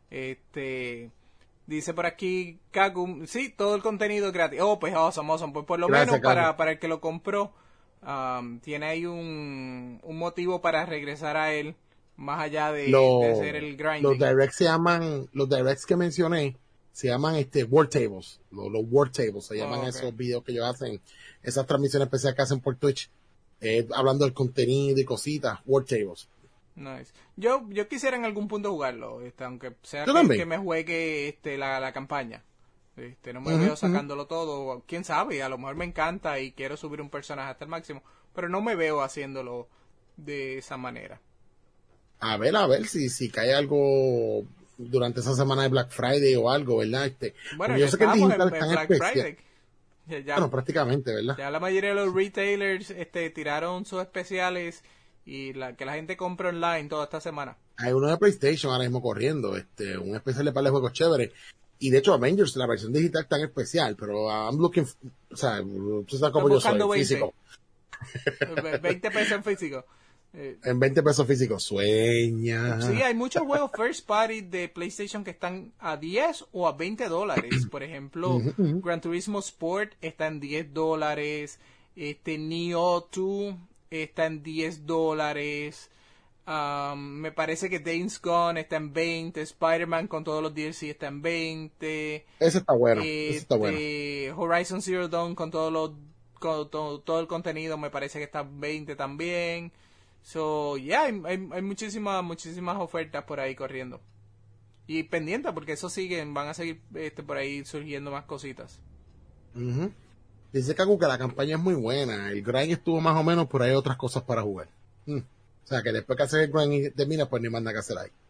Dice por aquí Kagum, sí, todo el contenido es gratis. Oh, pues awesome. Pues por lo menos para el que lo compró, tiene ahí un motivo para regresar a él, más allá de hacer el grinding. Los directs que mencioné, se llaman War Tables. Los War Tables, se llaman esos videos que ellos hacen, esas transmisiones especiales que hacen por Twitch, hablando del contenido y cositas, War Tables. Nice. Yo quisiera en algún punto jugarlo, aunque sea que me juegue la campaña. No me veo sacándolo todo. Quién sabe, a lo mejor me encanta y quiero subir un personaje hasta el máximo, pero no me veo haciéndolo de esa manera. A ver si cae algo durante esa semana de Black Friday o algo, ¿verdad? Bueno, yo sé que el digital es tan Black Friday. Bueno, prácticamente, ¿verdad? Ya la mayoría de los retailers tiraron sus especiales y que la gente compra online toda esta semana. Hay uno de PlayStation ahora mismo corriendo, un especial de par de juegos chéveres. Y de hecho Avengers, la versión digital tan especial, pero I'm looking, o sea, tú sabes cómo yo soy, 20. físico. 20 pesos en físico. En 20 pesos físicos, sueña. Sí, hay muchos juegos first party de PlayStation que están a 10 o a $20. Por ejemplo, Gran Turismo Sport está en $10. Nioh 2 está en $10. Me parece que Days Gone está en 20. Spider-Man con todos los DLC está en 20. Ese está bueno. Horizon Zero Dawn con todo el contenido me parece que está en 20 también. So, hay muchísimas ofertas por ahí corriendo. Y pendiente, porque eso van a seguir por ahí surgiendo más cositas. Dice Kaku que la campaña es muy buena. El grind estuvo más o menos, pero hay otras cosas para jugar. O sea, que después que haces el grind y termina, pues ni más nada que hacer ahí.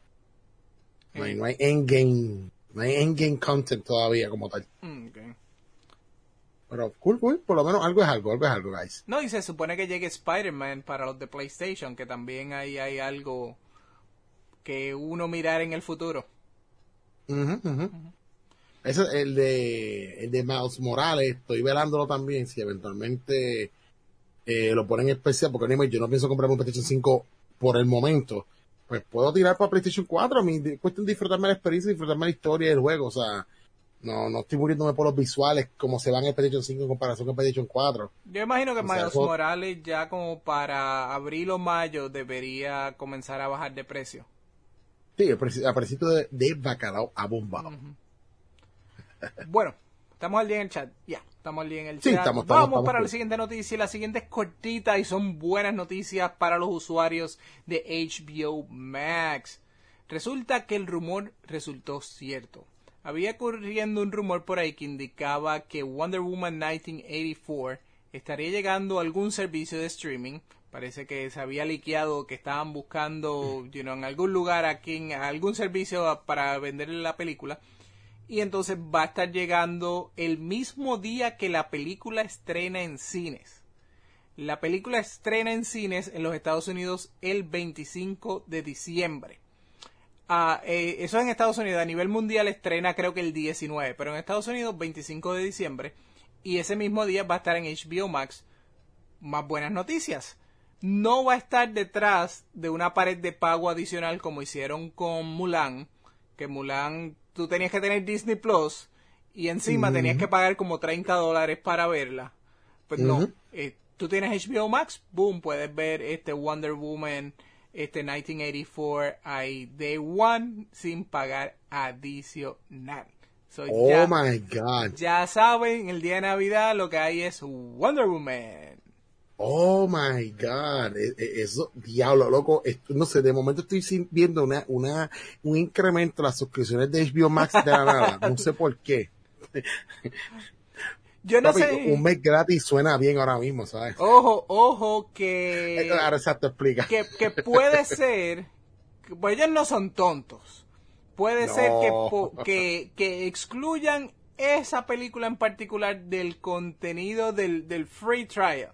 No hay endgame content todavía como tal. Okay. Pero cool, por lo menos algo es algo, guys. No, y se supone que llegue Spider-Man para los de PlayStation, que también hay algo que uno mirar en el futuro. Eso, el de Miles Morales, estoy velándolo también, si eventualmente lo ponen en especial, porque yo no pienso comprarme un PlayStation 5 por el momento. Pues puedo tirar para PlayStation 4, a mí cuesta disfrutarme la experiencia, disfrutarme la historia del juego, o sea... No estoy muriéndome por los visuales como se van en el PlayStation 5 en comparación con el PlayStation 4. Yo imagino que Miles Morales ya como para abril o mayo debería comenzar a bajar de precio. Sí, a precio de bacalao abombado. Bueno, estamos al día en el chat. Estamos al día en el chat. Vamos para la siguiente noticia. La siguiente es cortita y son buenas noticias para los usuarios de HBO Max. Resulta que el rumor resultó cierto. Había corriendo un rumor por ahí que indicaba que Wonder Woman 1984 estaría llegando a algún servicio de streaming. Parece que se había liqueado que estaban buscando en algún lugar aquí, en algún servicio para vender la película. y entonces va a estar llegando el mismo día que la película estrena en cines. La película estrena en cines en los Estados Unidos el 25 de diciembre. Eso en Estados Unidos. A nivel mundial estrena creo que el 19, pero en Estados Unidos 25 de diciembre. Y ese mismo día va a estar en HBO Max. Más buenas noticias. No va a estar detrás de una pared de pago adicional como hicieron con Mulan. Que Mulan, tú tenías que tener Disney Plus y encima tenías que pagar como $30 para verla. Pues no, tú tienes HBO Max, boom, puedes ver Wonder Woman 1984 ahí Day One sin pagar adicional. So, oh my God. Ya saben, el día de Navidad lo que hay es Wonder Woman. Oh my God. Eso, diablo, loco. No sé, de momento estoy viendo un incremento en las suscripciones de HBO Max de la nada. No sé por qué. Yo no Papi, sé. Un mes gratis suena bien ahora mismo, ¿sabes? Ojo, que... Ahora exacto, explica. Que puede ser... Pues ellos no son tontos. Puede ser que excluyan esa película en particular del contenido del free trial.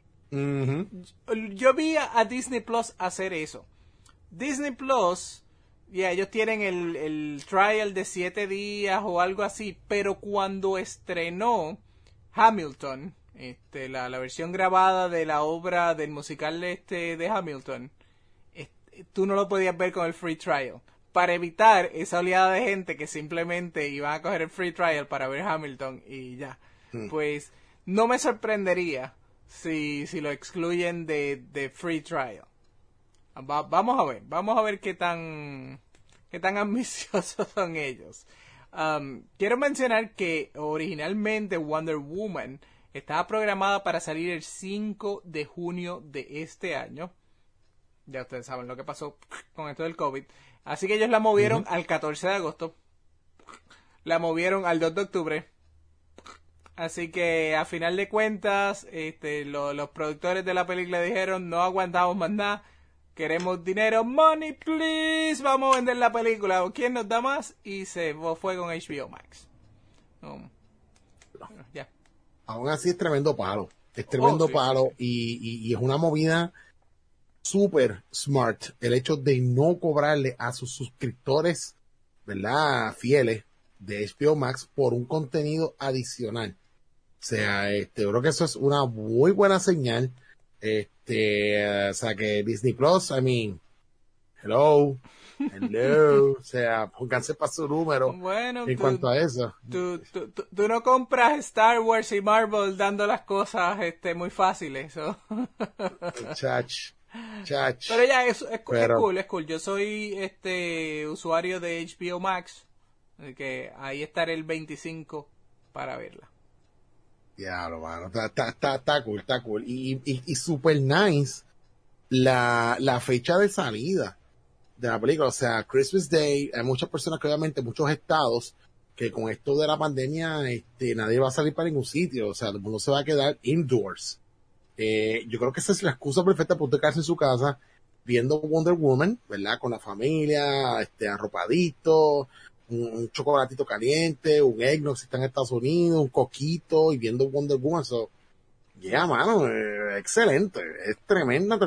Yo vi a Disney Plus hacer eso. Disney Plus, ellos tienen el trial de 7 días o algo así, pero cuando estrenó Hamilton, la versión grabada de la obra del musical de Hamilton, tú no lo podías ver con el free trial. Para evitar esa oleada de gente que simplemente iban a coger el free trial para ver Hamilton y ya. Pues no me sorprendería si lo excluyen de free trial. Vamos a ver qué tan ambiciosos son ellos. Quiero mencionar que originalmente Wonder Woman estaba programada para salir el 5 de junio de este año. Ya ustedes saben lo que pasó con esto del COVID. Así que ellos la movieron al 14 de agosto. La movieron al 2 de octubre. Así que a final de cuentas, los productores de la película dijeron, no aguantamos más nada. Queremos dinero, money please, vamos a vender la película. ¿Quién nos da más? Y se fue con HBO Max. Ya. Aún así es tremendo palo. Es tremendo palo. Sí. Y es una movida súper smart. El hecho de no cobrarle a sus suscriptores, ¿verdad? Fieles de HBO Max por un contenido adicional. O sea, yo creo que eso es una muy buena señal. O sea, que Disney Plus, hello, o sea, pónganse para su número. Bueno, en cuanto a eso. Tú no compras Star Wars y Marvel dando las cosas muy fáciles. Chach. Pero ya, es cool. Yo soy usuario de HBO Max, así que ahí estaré el 25 para verla. Ya, mano, está cool. Y super nice la fecha de salida de la película. O sea, Christmas Day, hay muchas personas que obviamente, muchos estados, que con esto de la pandemia, nadie va a salir para ningún sitio. O sea, el mundo se va a quedar indoors. Yo creo que esa es la excusa perfecta para usted quedarse en su casa viendo Wonder Woman, ¿verdad? Con la familia, arropadito, un chocolatito caliente, un eggnog si está en Estados Unidos, un coquito y viendo Wonder Woman. So, mano, excelente. Es tremenda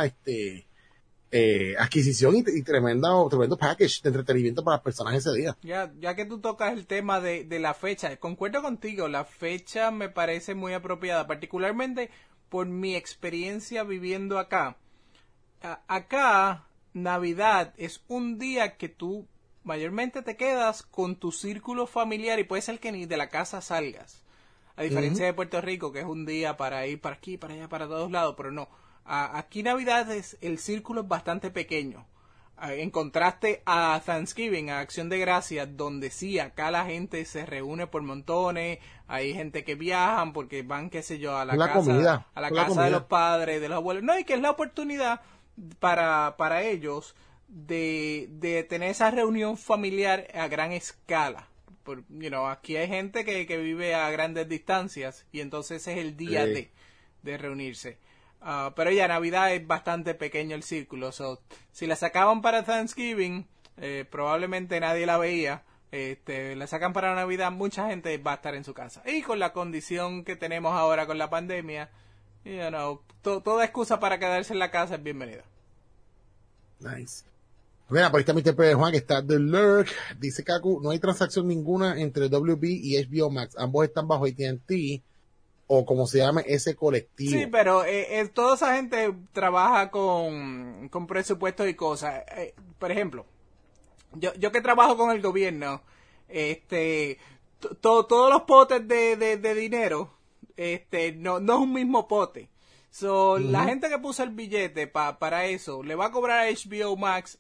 adquisición y tremendo package de entretenimiento para las personas ese día. Ya que tú tocas el tema de la fecha, concuerdo contigo, la fecha me parece muy apropiada, particularmente por mi experiencia viviendo acá. Acá, Navidad es un día que tú mayormente te quedas con tu círculo familiar y puede ser que ni de la casa salgas. A diferencia de Puerto Rico, que es un día para ir para aquí, para allá, para todos lados, pero no. Aquí Navidad el círculo es bastante pequeño. En contraste a Thanksgiving, a Acción de Gracias, donde sí, acá la gente se reúne por montones, hay gente que viajan porque van, qué sé yo, a la casa de los padres, de los abuelos. No, y que es la oportunidad para ellos de tener esa reunión familiar a gran escala. Aquí hay gente que vive a grandes distancias y entonces es el día de reunirse. Pero ya Navidad es bastante pequeño el círculo. So, si la sacaban para Thanksgiving, probablemente nadie la veía. la sacan para Navidad, mucha gente va a estar en su casa. Y con la condición que tenemos ahora con la pandemia, toda excusa para quedarse en la casa es bienvenida. Nice. Mira, por ahí está Mr. P. Juan, que está The Lurk. Dice Kaku, no hay transacción ninguna entre WB y HBO Max. Ambos están bajo AT&T o como se llame ese colectivo. Sí, pero toda esa gente trabaja con presupuestos y cosas. Por ejemplo, yo que trabajo con el gobierno, todos los potes de dinero, no es un mismo pote. So, la gente que puso el billete para eso, le va a cobrar a HBO Max,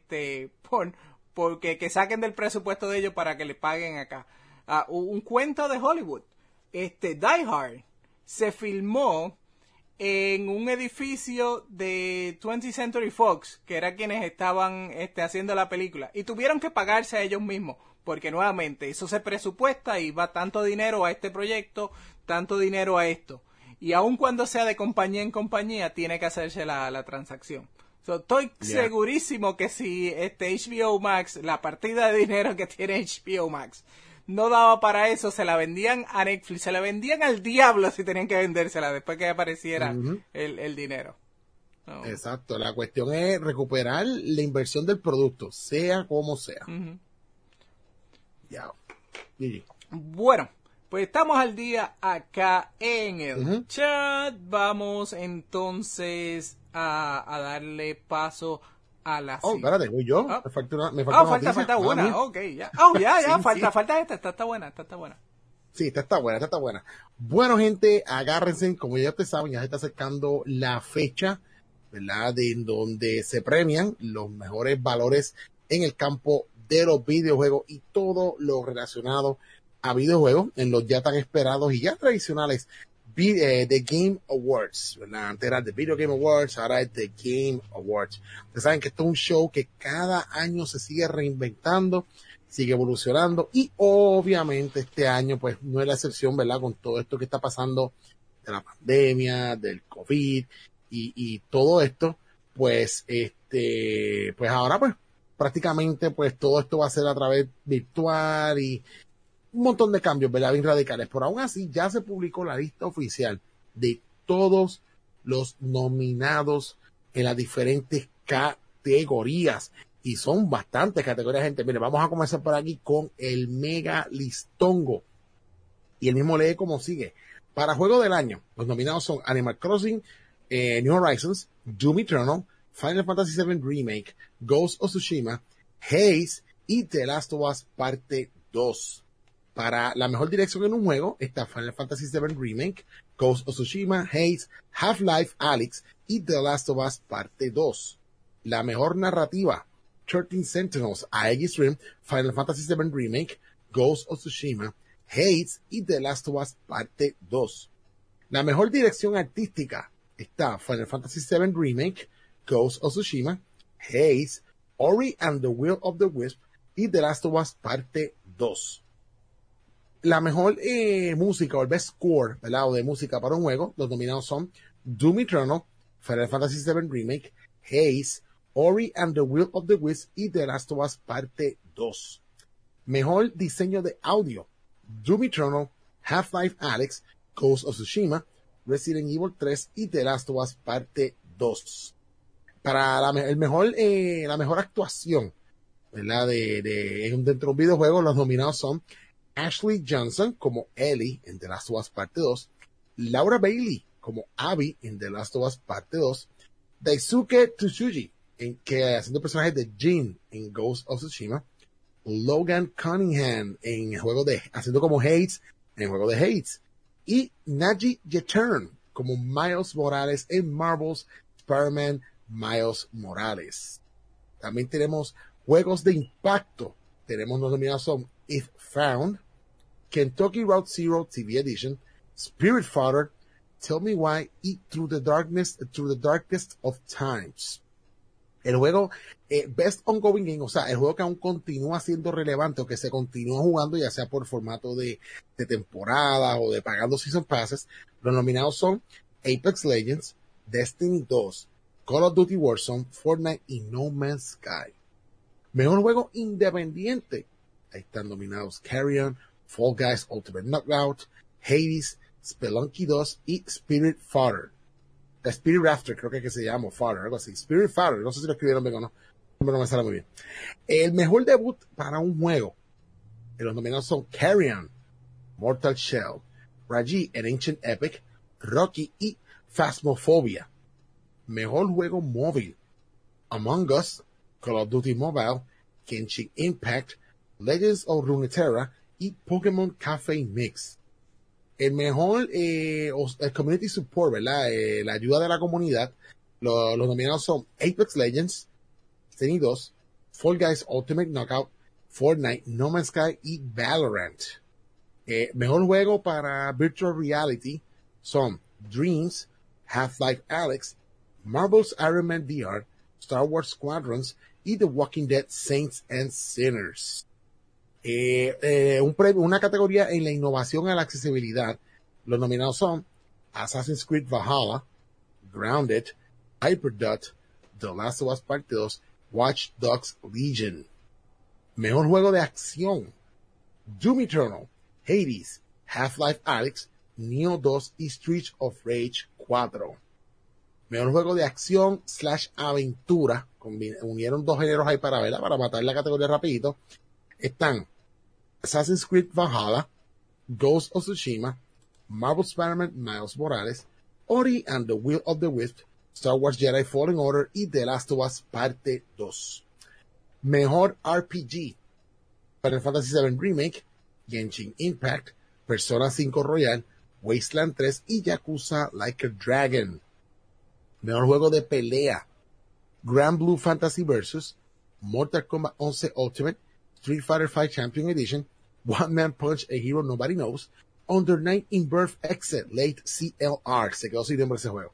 porque que saquen del presupuesto de ellos para que le paguen acá. Un cuento de Hollywood. Die Hard se filmó en un edificio de 20th Century Fox, que era quienes estaban haciendo la película, y tuvieron que pagarse a ellos mismos, porque nuevamente eso se presupuesta y va tanto dinero a este proyecto, tanto dinero a esto, y aun cuando sea de compañía en compañía, tiene que hacerse la transacción. Estoy segurísimo que si HBO Max, la partida de dinero que tiene HBO Max, no daba para eso, se la vendían a Netflix, se la vendían al diablo si tenían que vendérsela después que apareciera el dinero. No. Exacto, la cuestión es recuperar la inversión del producto, sea como sea. Ya. Bueno, pues estamos al día acá en el chat. Vamos entonces a darle paso a la espérate, voy yo. Me falta una. Ok, ya. Ya, falta esta. Está buena. Sí, esta está buena. Bueno, gente, agárrense. Como ya ustedes saben, ya se está acercando la fecha, ¿verdad? De donde se premian los mejores valores en el campo de los videojuegos y todo lo relacionado a videojuegos en los ya tan esperados y ya tradicionales The Game Awards, ¿verdad? Antes era The Video Game Awards, ahora es The Game Awards. Ustedes saben que esto es un show que cada año se sigue reinventando, sigue evolucionando y obviamente este año pues no es la excepción, ¿verdad? Con todo esto que está pasando de la pandemia, del COVID y todo esto, pues pues ahora pues prácticamente pues todo esto va a ser a través virtual y un montón de cambios, ¿verdad? Bien radicales. Por aún así, ya se publicó la lista oficial de todos los nominados en las diferentes categorías. Y son bastantes categorías, gente. Mire, vamos a comenzar por aquí con el mega listongo. Y el mismo lee como sigue. Para Juego del Año, los nominados son Animal Crossing, New Horizons, Doom Eternal, Final Fantasy VII Remake, Ghost of Tsushima, Haze y The Last of Us Parte 2. Para la mejor dirección en un juego está Final Fantasy VII Remake, Ghost of Tsushima, Haze, Half-Life Alyx y The Last of Us Parte 2. La mejor narrativa, 13 Sentinels, Aegis Rim, Final Fantasy VII Remake, Ghost of Tsushima, Haze y The Last of Us Parte 2. La mejor dirección artística está Final Fantasy VII Remake, Ghost of Tsushima, Haze, Ori and the Will of the Wisp y The Last of Us Parte 2. La mejor música o el best score, ¿verdad? O de música para un juego, los nominados son Doom Eternal, Final Fantasy VII Remake, Haze, Ori and the Will of the Wisp y The Last of Us Parte 2. Mejor diseño de audio, Doom Eternal, Half-Life Alyx, Ghost of Tsushima, Resident Evil 3 y The Last of Us Parte 2. Para la mejor actuación, ¿verdad? Dentro de un videojuego, los nominados son Ashley Johnson como Ellie en The Last of Us Parte 2, Laura Bailey como Abby en The Last of Us Parte 2, Daisuke Tsuji haciendo el personaje de Jin en Ghost of Tsushima, Logan Cunningham en el juego haciendo como Hades en el juego de Hades, y Naji Yetern como Miles Morales en Marvel's Spider-Man Miles Morales. También tenemos juegos de impacto. Tenemos los nominados son If Found, Kentucky Route Zero TV Edition, Spiritfarer, Tell Me Why y Through the Darkest of Times. El juego Best Ongoing Game, o sea, el juego que aún continúa siendo relevante o que se continúa jugando ya sea por formato de temporada o de pagando Season Passes. Los nominados son Apex Legends, Destiny 2, Call of Duty Warzone, Fortnite y No Man's Sky. Mejor juego independiente Ahí están nominados Carrion, Fall Guys Ultimate Knockout, Hades, Spelunky 2 y Spirit Fodder. Spirit Rafter, creo que se llama Fodder, algo así. Spirit Fodder, no sé si lo escribieron bien o no. No me sale muy bien. El mejor debut para un juego. Los nominados son Carrion, Mortal Shell, Raji, An Ancient Epic, Rocky y Phasmophobia. Mejor juego móvil. Among Us, Call of Duty Mobile, Genshin Impact, Legends of Runeterra y Pokémon Cafe Mix. El mejor el Community Support, ¿verdad? La ayuda de la comunidad. Los nominados son Apex Legends, Destiny 2, Fall Guys Ultimate Knockout, Fortnite, No Man's Sky y Valorant. Mejor juego para Virtual Reality son Dreams, Half-Life Alyx, Marvel's Iron Man VR, Star Wars Squadrons y The Walking Dead Saints and Sinners. Una categoría en la innovación a la accesibilidad. Los nominados son Assassin's Creed Valhalla, Grounded, Hyperdot, The Last of Us Part 2, Watch Dogs Legion. Mejor juego de acción. Doom Eternal, Hades, Half-Life Alyx, Neo 2 y Streets of Rage 4. Mejor juego de acción / aventura. Unieron dos géneros ahí para verla, para matar la categoría rapidito. Están Assassin's Creed Valhalla, Ghost of Tsushima, Marvel Spider-Man Miles Morales, Ori and the Will of the Wisp, Star Wars Jedi Fallen Order y The Last of Us Parte 2. Mejor RPG. Final Fantasy VII Remake, Genshin Impact, Persona 5 Royal, Wasteland 3 y Yakuza Like a Dragon. Mejor juego de pelea. Grand Blue Fantasy Versus, Mortal Kombat 11 Ultimate, Street Fighter V Champion Edition, One Man Punch, A Hero Nobody Knows, Under Night in Birth Exit, Late CLR. Se quedó sin nombre ese juego.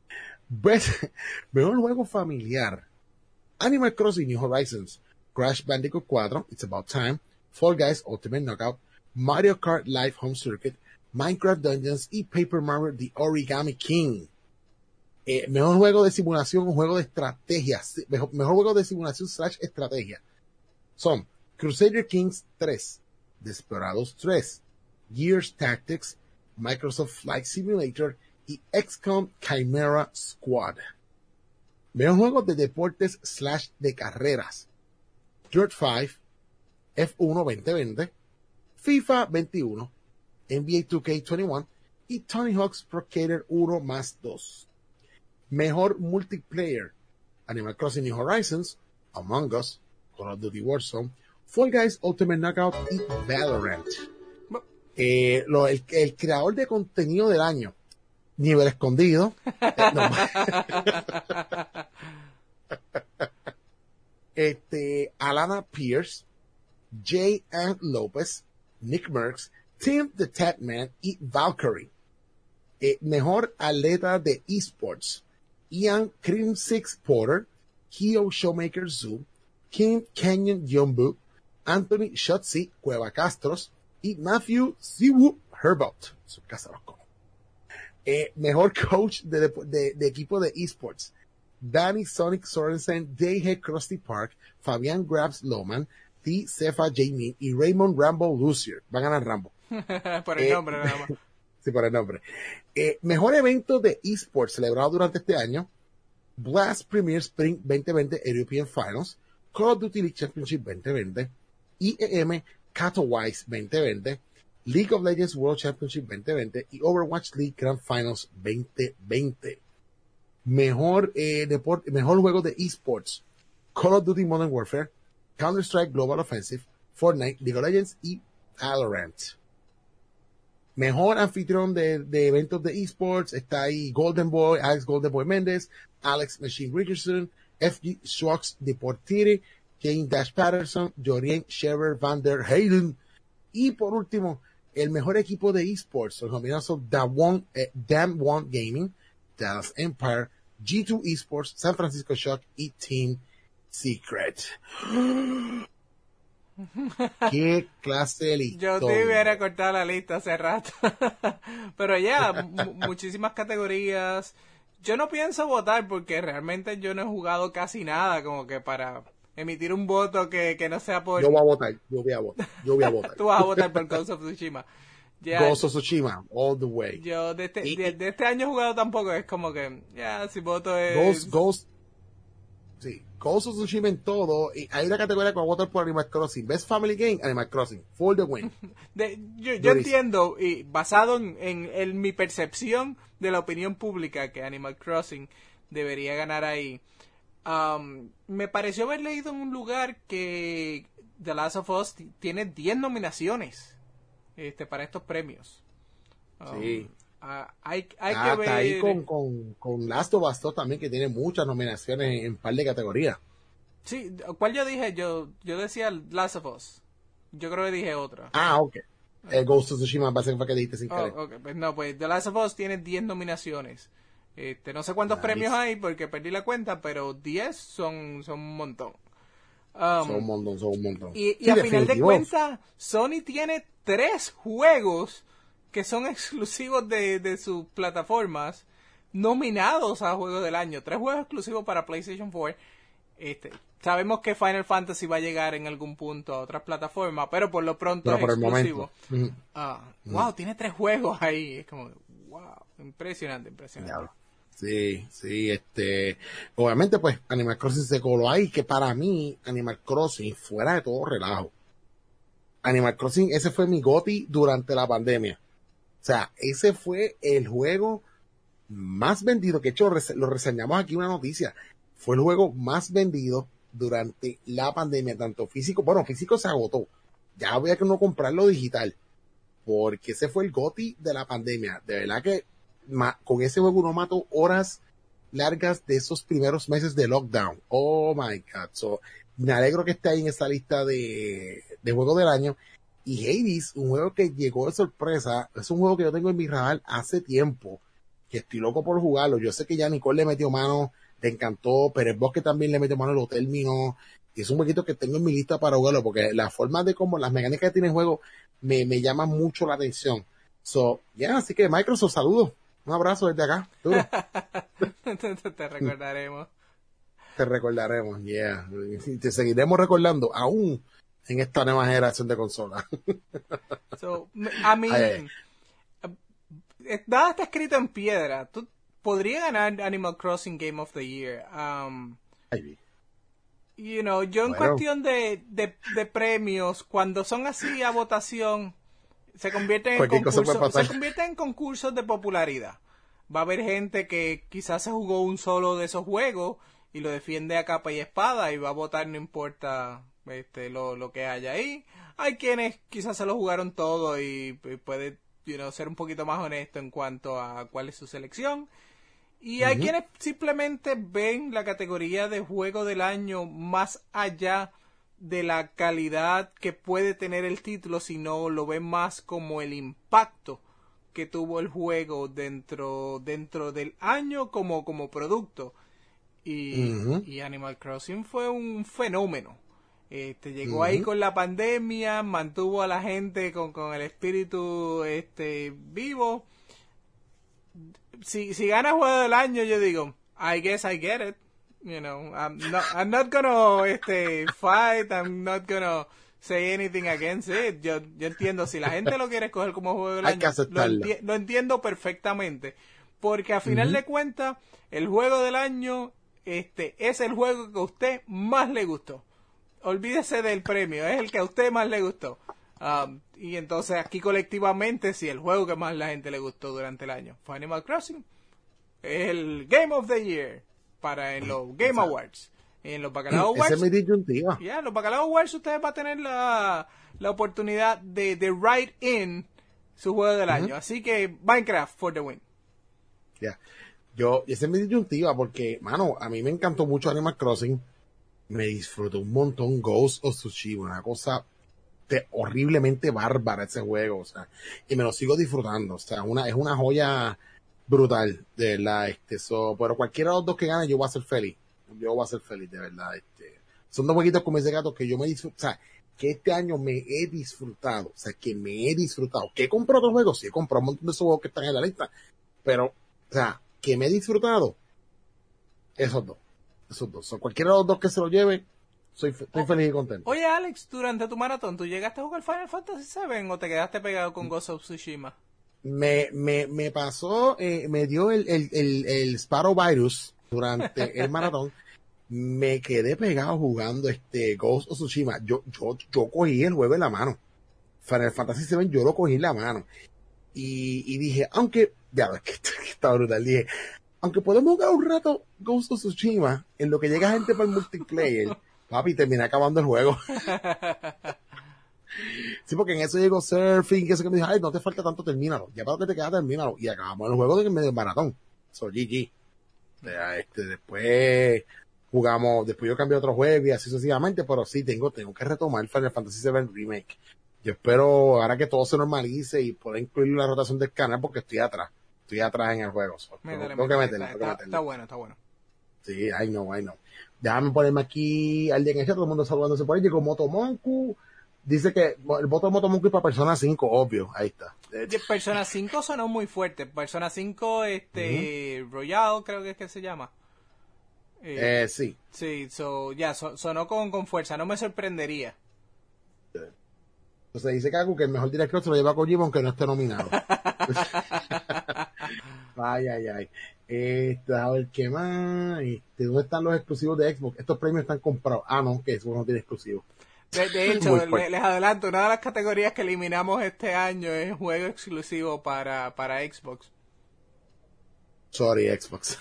Mejor juego familiar. Animal Crossing New Horizons, Crash Bandicoot 4, It's About Time, Fall Guys Ultimate Knockout, Mario Kart Live Home Circuit, Minecraft Dungeons y Paper Mario The Origami King. Mejor juego de simulación o juego de estrategia. Mejor juego de simulación / estrategia. Son Crusader Kings 3, Desperados 3, Gears Tactics, Microsoft Flight Simulator y XCOM Chimera Squad. Mejor juego de deportes / de carreras. Dirt 5, F1 2020, FIFA 21, NBA 2K21 y Tony Hawk's Pro Skater 1 más 2. Mejor multiplayer. Animal Crossing New Horizons, Among Us, Call of Duty Warzone, Fall Guys Ultimate Knockout y Valorant. El creador de contenido del año. Nivel escondido. Alana Pierce, J. Ann Lopez, Nick Merckx, Tim the Tatman y Valkyrie. Mejor atleta de esports. Ian Crimsix Porter, Kyo Showmaker Zoo, Kim Canyon Yombu, Anthony Shotzi Cueva Castros y Matthew Siwu Herbert. Su casa los como. Mejor coach de equipo de esports. Danny Sonic Sorensen, J.G. Krusty Park, Fabián Grabs Loman, T. Cefa Jamin y Raymond Rambo Lucier. Va a ganar Rambo. Por el nombre nada más. Sí, por el nombre. Mejor evento de esports celebrado durante este año. Blast Premier Spring 2020 European Finals, Call of Duty League Championship 2020, IEM Katowice 2020, League of Legends World Championship 2020 y Overwatch League Grand Finals 2020. Mejor juego de esports. Call of Duty Modern Warfare, Counter-Strike Global Offensive, Fortnite, League of Legends y Valorant. Mejor anfitrión de eventos de esports está ahí Golden Boy, Alex Golden Boy Méndez, Alex Machine Richardson, FG Schwartz Deportieri, Jane Dash Patterson, Jorien Shever Van der Heyden. Y por último, el mejor equipo de esports. Los nominados son Damn One Gaming, Dallas Empire, G2 Esports, San Francisco Shock y Team Secret. ¿Qué clase de lista? Yo te hubiera cortado la lista hace rato. Pero ya, muchísimas categorías. Yo no pienso votar porque realmente yo no he jugado casi nada como que para emitir un voto que no sea por... Yo voy a votar, yo voy a votar, yo voy a votar. Tú vas a votar por Ghost of Tsushima. Ya, Ghost of Tsushima, all the way. yo de este año he jugado tampoco, es como que, ya, si voto es... Sí, Ghost of Tsushima en todo, y hay una categoría que va a votar por Animal Crossing. Best Family Game, Animal Crossing, for the win. Yo entiendo, y basado en mi percepción de la opinión pública, que Animal Crossing debería ganar ahí. Me pareció haber leído en un lugar que The Last of Us tiene 10 nominaciones para estos premios. Sí. Hay que Está ver... ahí con Last of Us 2 también, que tiene muchas nominaciones en un par de categorías. Sí, ¿cuál yo dije? Yo decía Last of Us. Yo creo que dije otra. Ok. Ghost of Tsushima parece que fue que dijiste sin querer. Okay. Pues no, pues The Last of Us tiene 10 nominaciones. No sé cuántos premios hay porque perdí la cuenta, pero 10 son un montón. Son un montón. Y Sí, a final de cuentas, Sony tiene 3 juegos que son exclusivos de sus plataformas nominados a Juegos del Año. 3 juegos exclusivos para PlayStation 4. Sabemos que Final Fantasy va a llegar en algún punto a otras plataformas, pero por lo pronto es exclusivo. Wow, tiene 3 juegos ahí. Es como, wow, impresionante. Diablo. Sí, obviamente pues Animal Crossing se coló ahí, que para mí Animal Crossing, fuera de todo relajo, Animal Crossing, ese fue mi GOTY durante la pandemia. O sea, ese fue el juego más vendido, que de hecho lo reseñamos aquí una noticia, fue el juego más vendido durante la pandemia, tanto físico, físico se agotó, ya había que no comprarlo digital, porque ese fue el GOTY de la pandemia. De verdad que con ese juego uno mató horas largas de esos primeros meses de lockdown. Oh my God. So, me alegro que esté ahí en esa lista de juego del año. Y Hades, un juego que llegó de sorpresa, es un juego que yo tengo en mi radar hace tiempo, que estoy loco por jugarlo. Yo sé que ya Nicole le metió mano, le encantó, pero el Bosque también le metió mano, lo terminó. Y es un jueguito que tengo en mi lista para jugarlo, porque la forma de cómo las mecánicas que tiene el juego me llaman mucho la atención. So, así que Microsoft, saludos. Un abrazo desde acá. Te recordaremos. Te recordaremos, Y te seguiremos recordando aún en esta nueva generación de consolas. Nada está escrito en piedra. Tú podría ganar Animal Crossing Game of the Year. Yo en cuestión de premios, cuando son así a votación, se convierten en concursos de popularidad. Va a haber gente que quizás se jugó un solo de esos juegos y lo defiende a capa y espada y va a votar no importa lo que haya ahí. Hay quienes quizás se lo jugaron todo y puede ser un poquito más honesto en cuanto a cuál es su selección. Y hay quienes simplemente ven la categoría de juego del año más allá de la calidad que puede tener el título, sino lo ven más como el impacto que tuvo el juego dentro del año como producto. Y Animal Crossing fue un fenómeno. Llegó ahí con la pandemia, mantuvo a la gente con el espíritu vivo. Si gana juego del año, yo digo, I guess I get it. I'm not gonna fight, I'm not gonna say anything against it. Yo entiendo, si la gente lo quiere escoger como juego del año, lo entiendo perfectamente. Porque a final de cuentas, el juego del año es el juego que a usted más le gustó. Olvídese del premio, es el que a usted más le gustó. Y entonces aquí colectivamente, si el juego que más la gente le gustó durante el año fue Animal Crossing, es el Game of the Year en los Game Awards. En los Bacalao Awards. Esa es mi disyuntiva. Los Bacalao Awards ustedes van a tener la oportunidad de write in su juego del año. Así que Minecraft for the win. Esa es mi disyuntiva porque, mano, a mí me encantó mucho Animal Crossing. Me disfruté un montón Ghost of Tsushima, una cosa horriblemente bárbara ese juego, o sea, y me lo sigo disfrutando, o sea, es una joya brutal, de verdad, pero cualquiera de los dos que gane yo voy a ser feliz, de verdad, son dos jueguitos como ese gato que yo me disfruto, o sea, que este año me he disfrutado, que he comprado otros juegos, sí he comprado un montón de esos juegos que están en la lista, pero, o sea, que me he disfrutado, esos dos, cualquiera de los dos que se lo lleve, Estoy feliz y contento. Oye, Alex, durante tu maratón, ¿tú llegaste a jugar Final Fantasy VII o te quedaste pegado con Ghost of Tsushima? Me pasó, me dio el Sparrow Virus durante el maratón. Me quedé pegado jugando Ghost of Tsushima. Yo cogí el juego en la mano. Final Fantasy VII yo lo cogí en la mano. Y dije, aunque, ya ves que está brutal, dije, aunque podemos jugar un rato Ghost of Tsushima, en lo que llega gente para el multiplayer, papi, terminé acabando el juego. Sí, porque en eso llegó Surfing, que eso que me dijo, ay, no te falta tanto, termínalo. Ya para lo que te queda, termínalo. Y acabamos el juego de medio maratón. So, GG. Después jugamos, después yo cambié a otro juego y así sucesivamente, pero sí, tengo que retomar Final Fantasy VII Remake. Yo espero, ahora que todo se normalice y pueda incluir la rotación del canal, porque estoy atrás en el juego. So, tengo que meterle. Está bueno, está bueno. Sí, I know. Déjame ponerme aquí al día en el chat, todo el mundo saludándose por ahí. Llegó Motomonku. Dice que el voto de Motomonku es para Persona 5, obvio. Ahí está. Persona 5 sonó muy fuerte. Persona 5, Royal, creo que es que se llama. Sí. Sí, sonó con fuerza. No me sorprendería. Entonces dice Kaku que el mejor director se lo lleva a Kojima aunque no esté nominado. Ay. A ver qué más. ¿Dónde están los exclusivos de Xbox? Estos premios están comprados. Ah, no, que Xbox no tiene exclusivos. De hecho, les adelanto, una de las categorías que eliminamos este año es juego exclusivo para Xbox. Sorry, Xbox.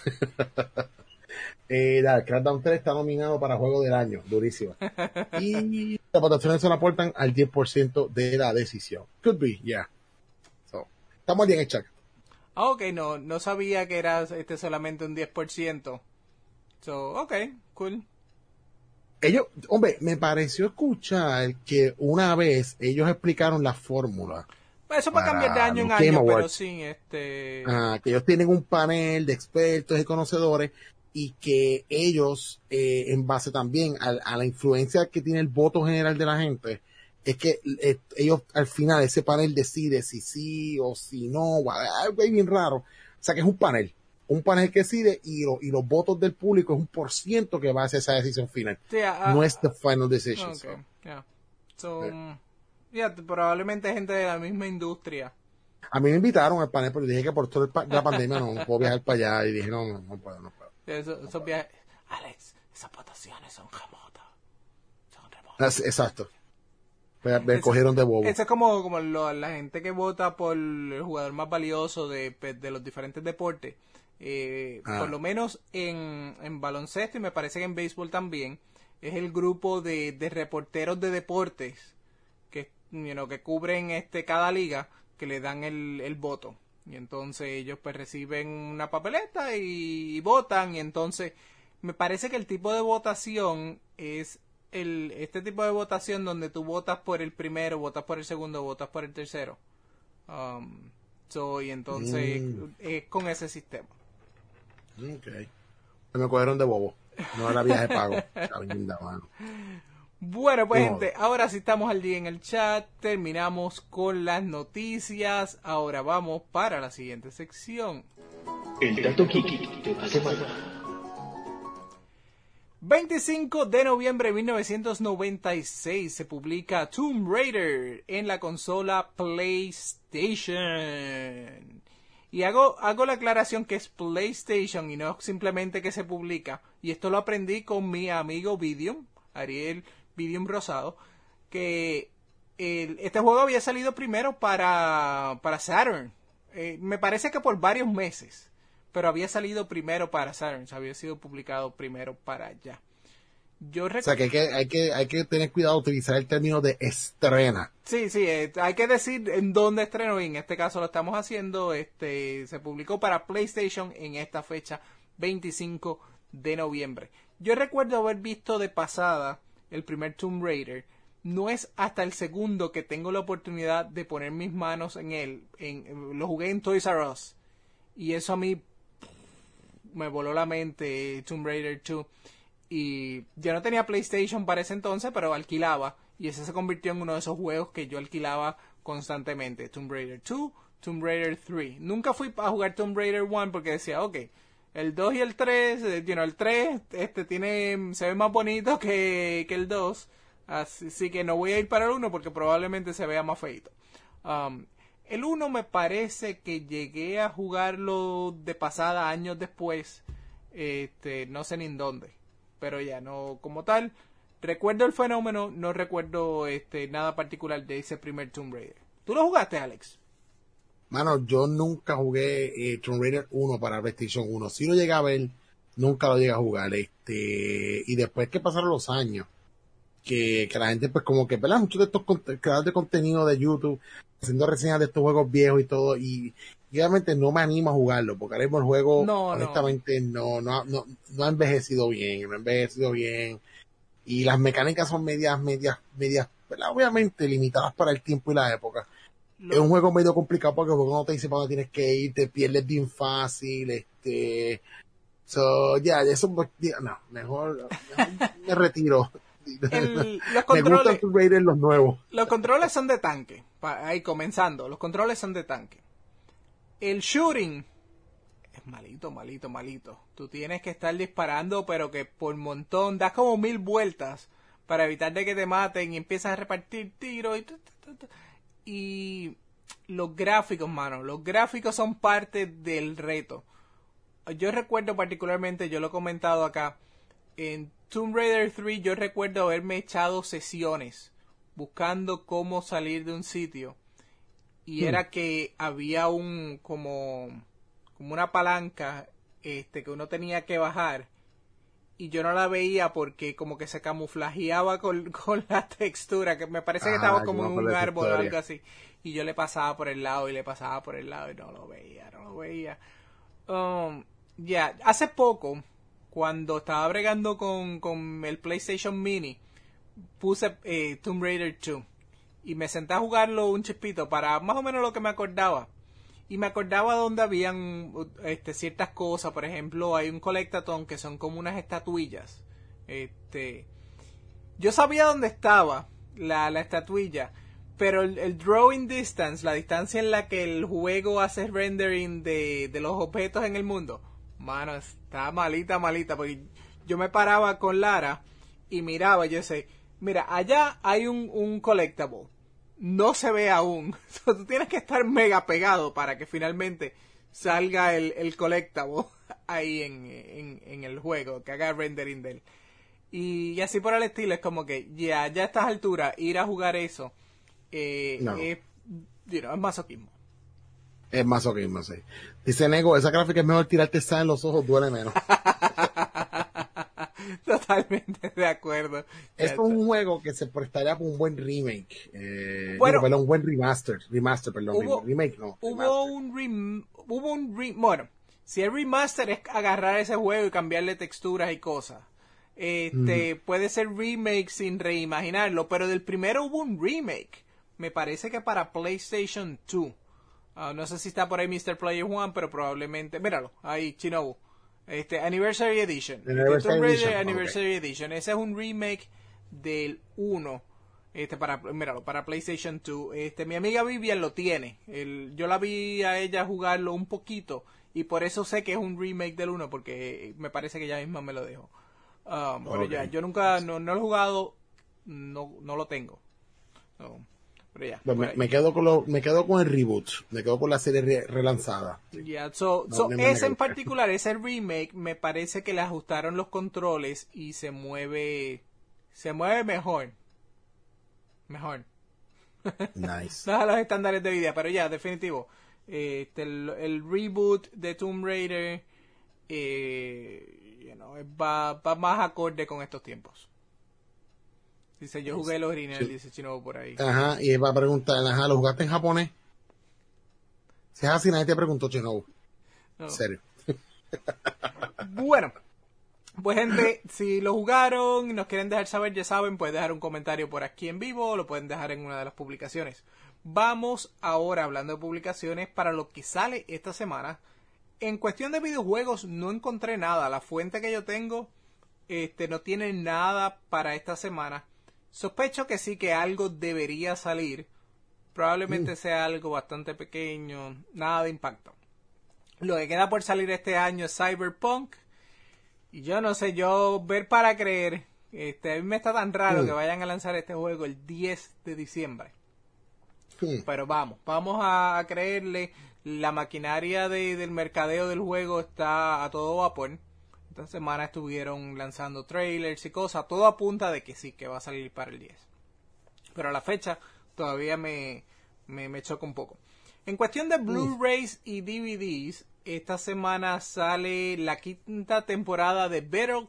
Crackdown 3 está nominado para Juego del Año, durísimo. Y las votaciones se aportan al 10% de la decisión. Could be, yeah. So, estamos bien en el chat. Ok, no sabía que era solamente un 10%. So, ok, cool. Ellos, hombre, me pareció escuchar que una vez ellos explicaron la fórmula. Eso va a cambiar de año en año, pero sí, que ellos tienen un panel de expertos y conocedores y que ellos, en base también a la influencia que tiene el voto general de la gente, es que ellos al final ese panel decide si sí o si no, algo ahí bien raro. O sea que es un panel que decide y los votos del público es un % que va hacia esa decisión final. Sí, no es the final decision. Okay, probablemente gente de la misma industria. A mí me invitaron al panel, pero dije que por toda la pandemia no puedo viajar para allá y dije no puedo. Esos viajes, Alex, esas votaciones son remotas. Exacto. Me cogieron de bobo. Eso es como la gente que vota por el jugador más valioso de los diferentes deportes. Por lo menos en baloncesto y me parece que en béisbol también, es el grupo de reporteros de deportes que cubren cada liga, que le dan el voto. Y entonces ellos pues reciben una papeleta y votan. Y entonces me parece que el tipo de votación es este tipo de votación donde tú votas por el primero, votas por el segundo, votas por el tercero. Y entonces es con ese sistema. Okay. Me cogieron de bobo. No era viaje pago. Bueno, pues gente, ahora sí estamos al día en el chat. Terminamos con las noticias. Ahora vamos para la siguiente sección. El dato Kiki de la semana. 25 de noviembre de 1996 se publica Tomb Raider en la consola PlayStation. Y hago la aclaración que es PlayStation y no simplemente que se publica. Y esto lo aprendí con mi amigo Vidium, Ariel Vidium Rosado, que este juego había salido primero para Saturn. Me parece que por varios meses. Pero había salido primero para Saturn. Había sido publicado primero para allá. O sea que hay que tener cuidado de utilizar el término de estrena. Sí, hay que decir en dónde estrenó y en este caso lo estamos haciendo. Se publicó para PlayStation en esta fecha, 25 de noviembre. Yo recuerdo haber visto de pasada el primer Tomb Raider. No es hasta el segundo que tengo la oportunidad de poner mis manos en él. Lo jugué en Toys R Us. Y eso a mí me voló la mente, Tomb Raider 2. Y yo no tenía PlayStation para ese entonces, pero alquilaba. Y ese se convirtió en uno de esos juegos que yo alquilaba constantemente. Tomb Raider 2, Tomb Raider 3. Nunca fui a jugar Tomb Raider 1 porque decía, ok, El 2 y el 3, el 3 se ve más bonito que el 2. Así que no voy a ir para el 1 porque probablemente se vea más feito. El 1 me parece que llegué a jugarlo de pasada años después. No sé ni en dónde. Pero ya, no como tal. Recuerdo el fenómeno, no recuerdo nada particular de ese primer Tomb Raider. ¿Tú lo jugaste, Alex? Mano, yo nunca jugué Tomb Raider 1 para PlayStation 1. Si lo llegué a ver, nunca lo llegué a jugar. Y después que pasaron los años, que la gente pues como que, ¿verdad? Muchos de estos creadores de contenido de YouTube haciendo reseñas de estos juegos viejos y todo, y obviamente no me animo a jugarlo, porque ahora mismo el juego, honestamente, no ha envejecido bien, y las mecánicas son medias, ¿verdad? Obviamente limitadas para el tiempo y la época. Es un juego medio complicado porque el juego no te dice para dónde tienes que ir, te pierdes bien fácil, eso, no, mejor me retiro. Los controles, me gustan Tomb Raider los nuevos. Los controles son de tanque. Ahí comenzando. Los controles son de tanque. El shooting es malito. Tú tienes que estar disparando, pero que por montón. Das como 1000 vueltas para evitar de que te maten y empiezas a repartir tiros. Y los gráficos, mano. Los gráficos son parte del reto. Yo recuerdo particularmente, yo lo he comentado acá, en Tomb Raider 3 yo recuerdo haberme echado sesiones buscando cómo salir de un sitio y era que había como una palanca que uno tenía que bajar y yo no la veía porque como que se camuflajeaba con la textura, que me parece que estaba como en un árbol o algo así, y yo le pasaba por el lado y no lo veía. Hace poco, cuando estaba bregando con el PlayStation Mini, puse Tomb Raider 2 y me senté a jugarlo un chispito para más o menos lo que me acordaba. Y me acordaba donde habían ciertas cosas. Por ejemplo, hay un collectathon que son como unas estatuillas. Yo sabía dónde estaba la estatuilla, pero el drawing distance, la distancia en la que el juego hace rendering de los objetos en el mundo, mano, está malita, porque yo me paraba con Lara y miraba, yo sé, mira, allá hay un collectible, no se ve aún, tú tienes que estar mega pegado para que finalmente salga el collectible ahí en el juego, que haga rendering de él. Y así por el estilo, es como que ya a estas alturas, ir a jugar eso, es masoquismo. Es masoquismo, sí. Dice Nego, esa gráfica es mejor tirarte sal en los ojos, duele menos. Totalmente de acuerdo. Esto es un juego que se prestaría por un buen remake. Un buen remaster. Remake no. Bueno, si el remaster es agarrar ese juego y cambiarle texturas y cosas, puede ser remake sin reimaginarlo, pero del primero hubo un remake. Me parece que para PlayStation 2. No sé si está por ahí Mr. Player One, pero probablemente... Míralo, ahí, Shinobu. Anniversary Edition. Anniversary Edition. Ese es un remake del 1. Para PlayStation 2. Mi amiga Vivian lo tiene. Yo la vi a ella jugarlo un poquito. Y por eso sé que es un remake del 1. Porque me parece que ella misma me lo dejó. Pero ya, yo nunca... No lo he jugado. No lo tengo. No. Pero ya, me quedo con el reboot, me quedo con la serie relanzada. Ese en particular, ese remake, me parece que le ajustaron los controles y se mueve mejor. Nice. No a los estándares de vida, pero ya, definitivo. El reboot de Tomb Raider va más acorde con estos tiempos. Dice, yo jugué el original, sí. Dice Chino por ahí. Ajá, y va a preguntar, ¿lo jugaste en japonés? Si es así, nadie te preguntó, Chino. No. En serio. Bueno, pues gente, si lo jugaron y nos quieren dejar saber, ya saben, pueden dejar un comentario por aquí en vivo o lo pueden dejar en una de las publicaciones. Vamos ahora, hablando de publicaciones, para lo que sale esta semana. En cuestión de videojuegos, no encontré nada. La fuente que yo tengo no tiene nada para esta semana. Sospecho que sí, que algo debería salir. Probablemente sea algo bastante pequeño, nada de impacto. Lo que queda por salir este año es Cyberpunk. Y yo no sé, yo ver para creer. A mí me está tan raro que vayan a lanzar este juego el 10 de diciembre. Pero vamos a creerle. La maquinaria del mercadeo del juego está a todo vapor. Esta semana estuvieron lanzando trailers y cosas. Todo apunta de que sí, que va a salir para el 10. Pero a la fecha todavía me choca un poco. En cuestión de Blu-rays y DVDs, esta semana sale la quinta temporada de Better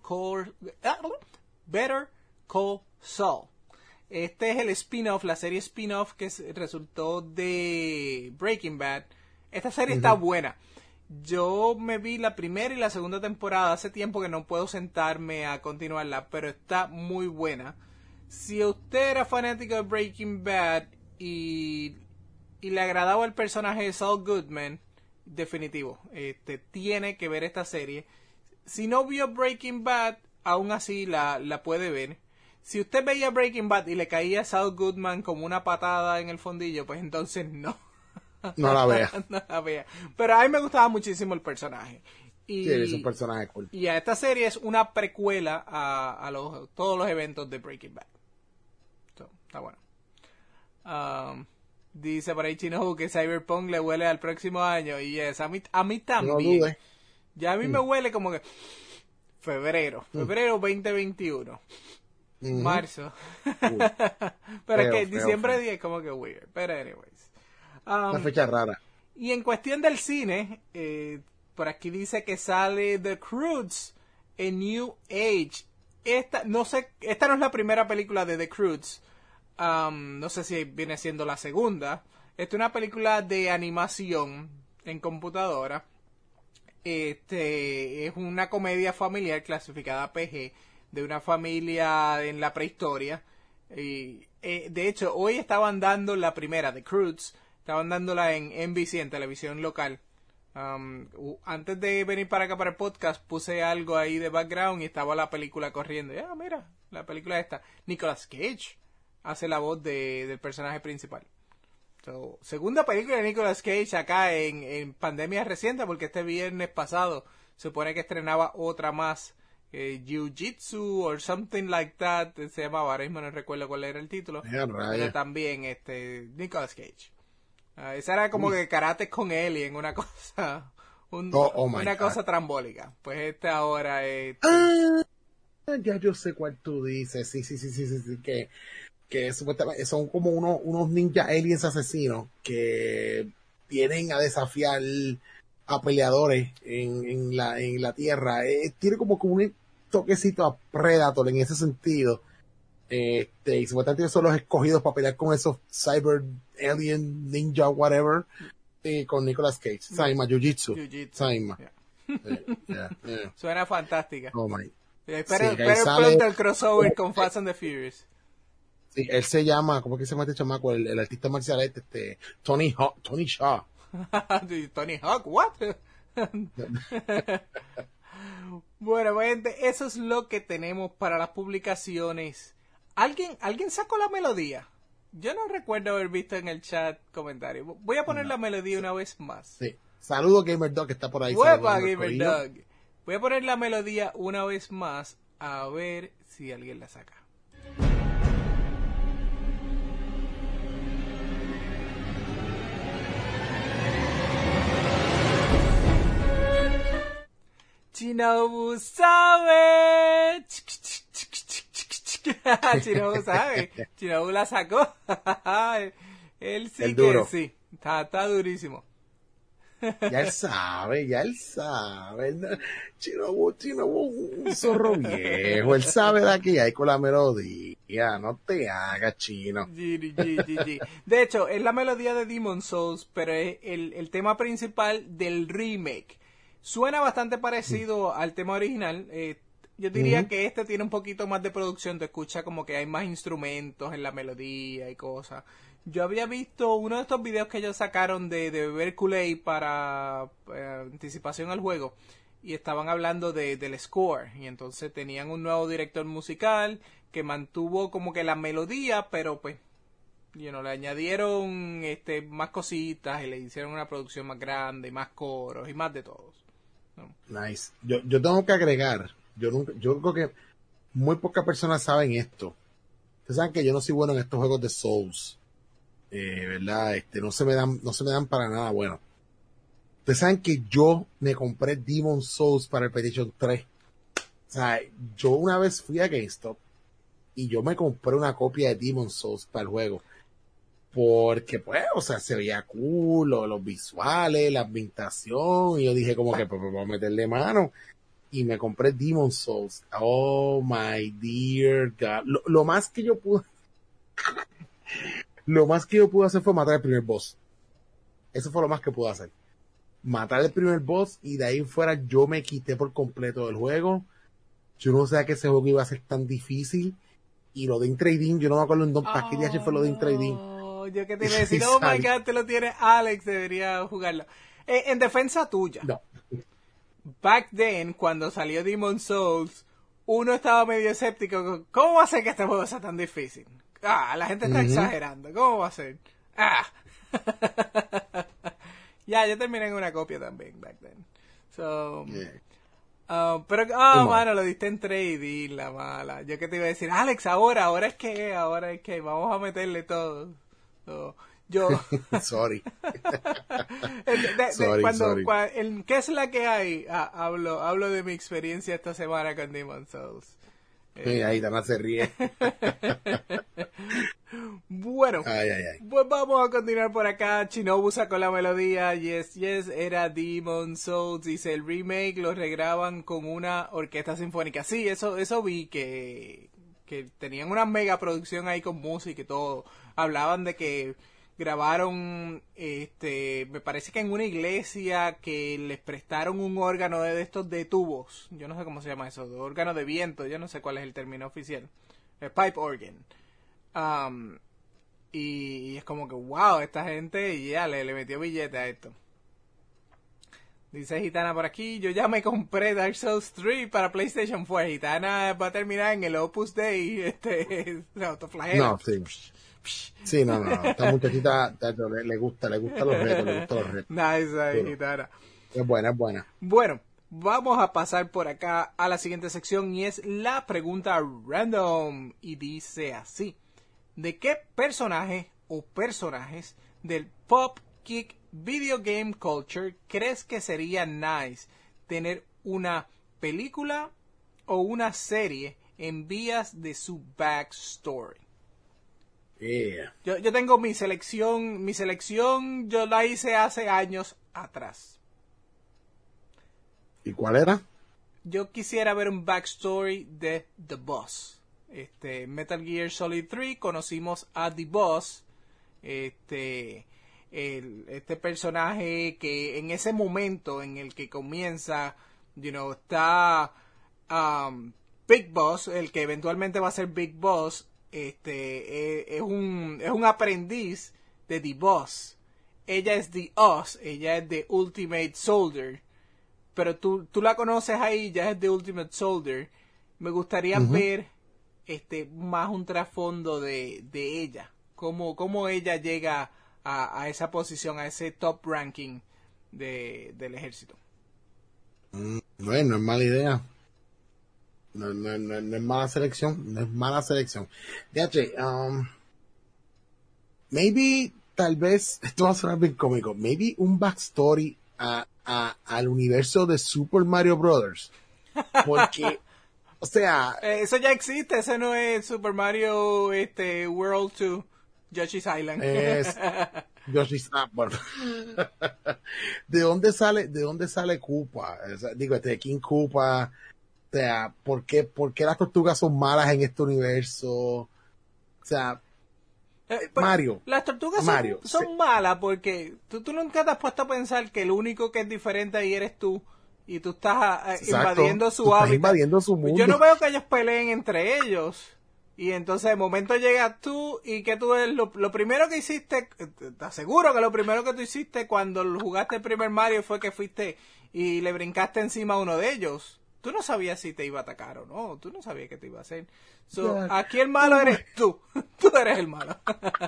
Call Saul. Este es el spin-off, la serie spin-off que resultó de Breaking Bad. Esta serie está buena. Yo me vi la primera y la segunda temporada hace tiempo que no puedo sentarme a continuarla, pero está muy buena. Si usted era fanático de Breaking Bad y le agradaba el personaje de Saul Goodman, definitivo, tiene que ver esta serie. Si no vio Breaking Bad, aún así la puede ver. Si usted veía Breaking Bad y le caía a Saul Goodman como una patada en el fondillo, pues entonces no. No la vea. No la vea. Pero a mí me gustaba muchísimo el personaje. Sí, es un personaje cool. Y a esta serie es una precuela a todos los eventos de Breaking Bad. So, está bueno. Dice por ahí Chino que Cyberpunk le huele al próximo año. Y a mí también. No dudes. Ya a mí me huele como que febrero 2021. Marzo. Pero es que diciembre 10 como que weird. Pero anyways. Una fecha rara. Y en cuestión del cine, por aquí dice que sale The Croods, A New Age. Esta no es la primera película de The Croods. No sé si viene siendo la segunda. Esta es una película de animación en computadora. Es una comedia familiar clasificada PG de una familia en la prehistoria. Y, de hecho, hoy estaban dando la primera, The Croods. Estaban dándola en NBC, en televisión local. Antes de venir para acá para el podcast, puse algo ahí de background y estaba la película corriendo. Y, mira, la película esta. Nicolas Cage hace la voz del personaje principal. So, segunda película de Nicolas Cage acá en pandemia reciente, porque este viernes pasado se supone que estrenaba otra más. Jiu-Jitsu or something like that se llamaba, ahora mismo no recuerdo cuál era el título. Pero también Nicolas Cage. Esa era como que karate con Alien, una cosa una cosa trambólica. Pues ahora es... ya yo sé cuál tú dices. Sí, que supuestamente son como unos ninja aliens asesinos que vienen a desafiar a peleadores en la Tierra. Tiene como un toquecito a Predator en ese sentido. Y supuestamente son los escogidos para pelear con esos cyber alien ninja whatever con Nicolas Cage. Saima, Jiu-Jitsu. Saima. Yeah. Suena fantástica. Oh my. Pero pronto el crossover con Fast and the Furious. Sí, él se llama, ¿cómo es que se llama este chamaco? El artista marcial Tony Shaw. Tony Hawk, what? Bueno, gente, eso es lo que tenemos para las publicaciones. ¿Alguien sacó la melodía? Yo no recuerdo haber visto en el chat comentarios. Voy a poner la melodía una vez más. Sí. Saludo Gamer Dog que está por ahí. ¡Huepa, Gamer Dog! Voy a poner la melodía una vez más a ver si alguien la saca. Chinobu sabe. Chinobu sabe. Chinobu la sacó. Él sí el que duro. sí. Está durísimo. Ya él sabe. Chinobu, un zorro viejo. Él sabe de aquí hay con la melodía. No te hagas, Chino. De hecho, es la melodía de Demon's Souls, pero es el tema principal del remake. Suena bastante parecido al tema original. Yo diría que este tiene un poquito más de producción. Te escucha como que hay más instrumentos en la melodía y cosas. Yo había visto uno de estos videos que ellos sacaron de beber Kool-Aid para anticipación al juego. Y estaban hablando del score. Y entonces tenían un nuevo director musical que mantuvo como que la melodía, pero pues le añadieron más cositas y le hicieron una producción más grande, más coros y más de todos, ¿no? Nice. Yo tengo que agregar, yo creo que muy pocas personas saben esto. Ustedes saben que yo no soy bueno en estos juegos de Souls, ¿verdad? No se me dan para nada bueno. Ustedes saben que yo me compré Demon Souls para el PlayStation 3. O sea, yo una vez fui a GameStop y yo me compré una copia de Demon Souls para el juego. Porque, pues, o sea, se veía cool, los visuales, la ambientación, y yo dije como que, pues, vamos a meterle mano. Y me compré Demon Souls. Oh, my dear God. Lo más que yo pude hacer fue matar el primer boss. Eso fue lo más que pude hacer. Matar el primer boss, y de ahí fuera yo me quité por completo del juego. Yo no sabía que ese juego iba a ser tan difícil. Y lo de In-Trading, yo no me acuerdo en para qué día fue lo de In-Trading. Yo que te iba a decir, oh my God, te lo tiene Alex, debería jugarlo. En defensa tuya. No. Back then, cuando salió Demon Souls, uno estaba medio escéptico. ¿Cómo va a ser que este juego sea tan difícil? La gente está exagerando. ¿Cómo va a ser? Ya, yo terminé en una copia también, back then. So, pero, mano, lo diste en trading, la mala. Yo que te iba a decir, Alex, ahora es que, vamos a meterle todo. So, yo... Sorry. Sorry. ¿Qué es la que hay? Hablo de mi experiencia esta semana con Demon Souls. Ahí Dana se ríe. Bueno, pues vamos a continuar por acá. Shinobu sacó la melodía. Yes, era Demon Souls. Dice el remake lo regraban con una orquesta sinfónica. Sí, eso vi que tenían una mega producción ahí con música y todo. Hablaban de que grabaron, me parece que en una iglesia que les prestaron un órgano de estos de tubos. Yo no sé cómo se llama eso, de órgano de viento. Yo no sé cuál es el término oficial. Pipe organ. Y es como que, wow, esta gente ya le metió billete a esto. Dice Gitana por aquí, yo ya me compré Dark Souls 3 para PlayStation 4. Gitana va a terminar en el Opus Dei, se autoflagela. No, sí. Sí, no. Esta muchachita le gusta los retos. Nice, ahí, Gitana. Es buena. Bueno, vamos a pasar por acá a la siguiente sección y es la pregunta random. Y dice así. ¿De qué personaje o personajes del pop kick video game culture crees que sería nice tener una película o una serie en vías de su backstory? Yeah. Yo tengo mi selección yo la hice hace años atrás. ¿Y cuál era? Yo quisiera ver un backstory de The Boss. Metal Gear Solid 3 conocimos a The Boss, este personaje que en ese momento en el que comienza, está Big Boss, el que eventualmente va a ser Big Boss, es un aprendiz de The Boss. Ella es The Us, ella es The Ultimate Soldier, pero tú la conoces ahí, ya es The Ultimate Soldier. Me gustaría ver más un trasfondo de ella, cómo ella llega a esa posición, a ese top ranking del ejército. Bueno, es mala idea. No es mala selección. Fíjate, maybe, tal vez, esto va a sonar bien cómico, maybe un backstory al universo de Super Mario Brothers. Porque, o sea... eso ya existe, ese no es Super Mario World 2, Yoshi's Island. Es Yoshi's Island. ¿De dónde sale Koopa? O sea, digo, King Koopa. O sea, ¿por qué las tortugas son malas en este universo? O sea, Mario. Las tortugas son malas porque tú nunca te has puesto a pensar que el único que es diferente ahí eres tú. Y tú estás invadiendo su hábitat. Invadiendo su mundo. Yo no veo que ellos peleen entre ellos. Y entonces de momento llegas tú y que tú lo primero que hiciste, te aseguro que lo primero que tú hiciste cuando jugaste el primer Mario fue que fuiste y le brincaste encima a uno de ellos. tú no sabías si te iba a atacar o no, tú no sabías qué te iba a hacer. So, Ya. aquí el malo eres tú, tú eres el malo.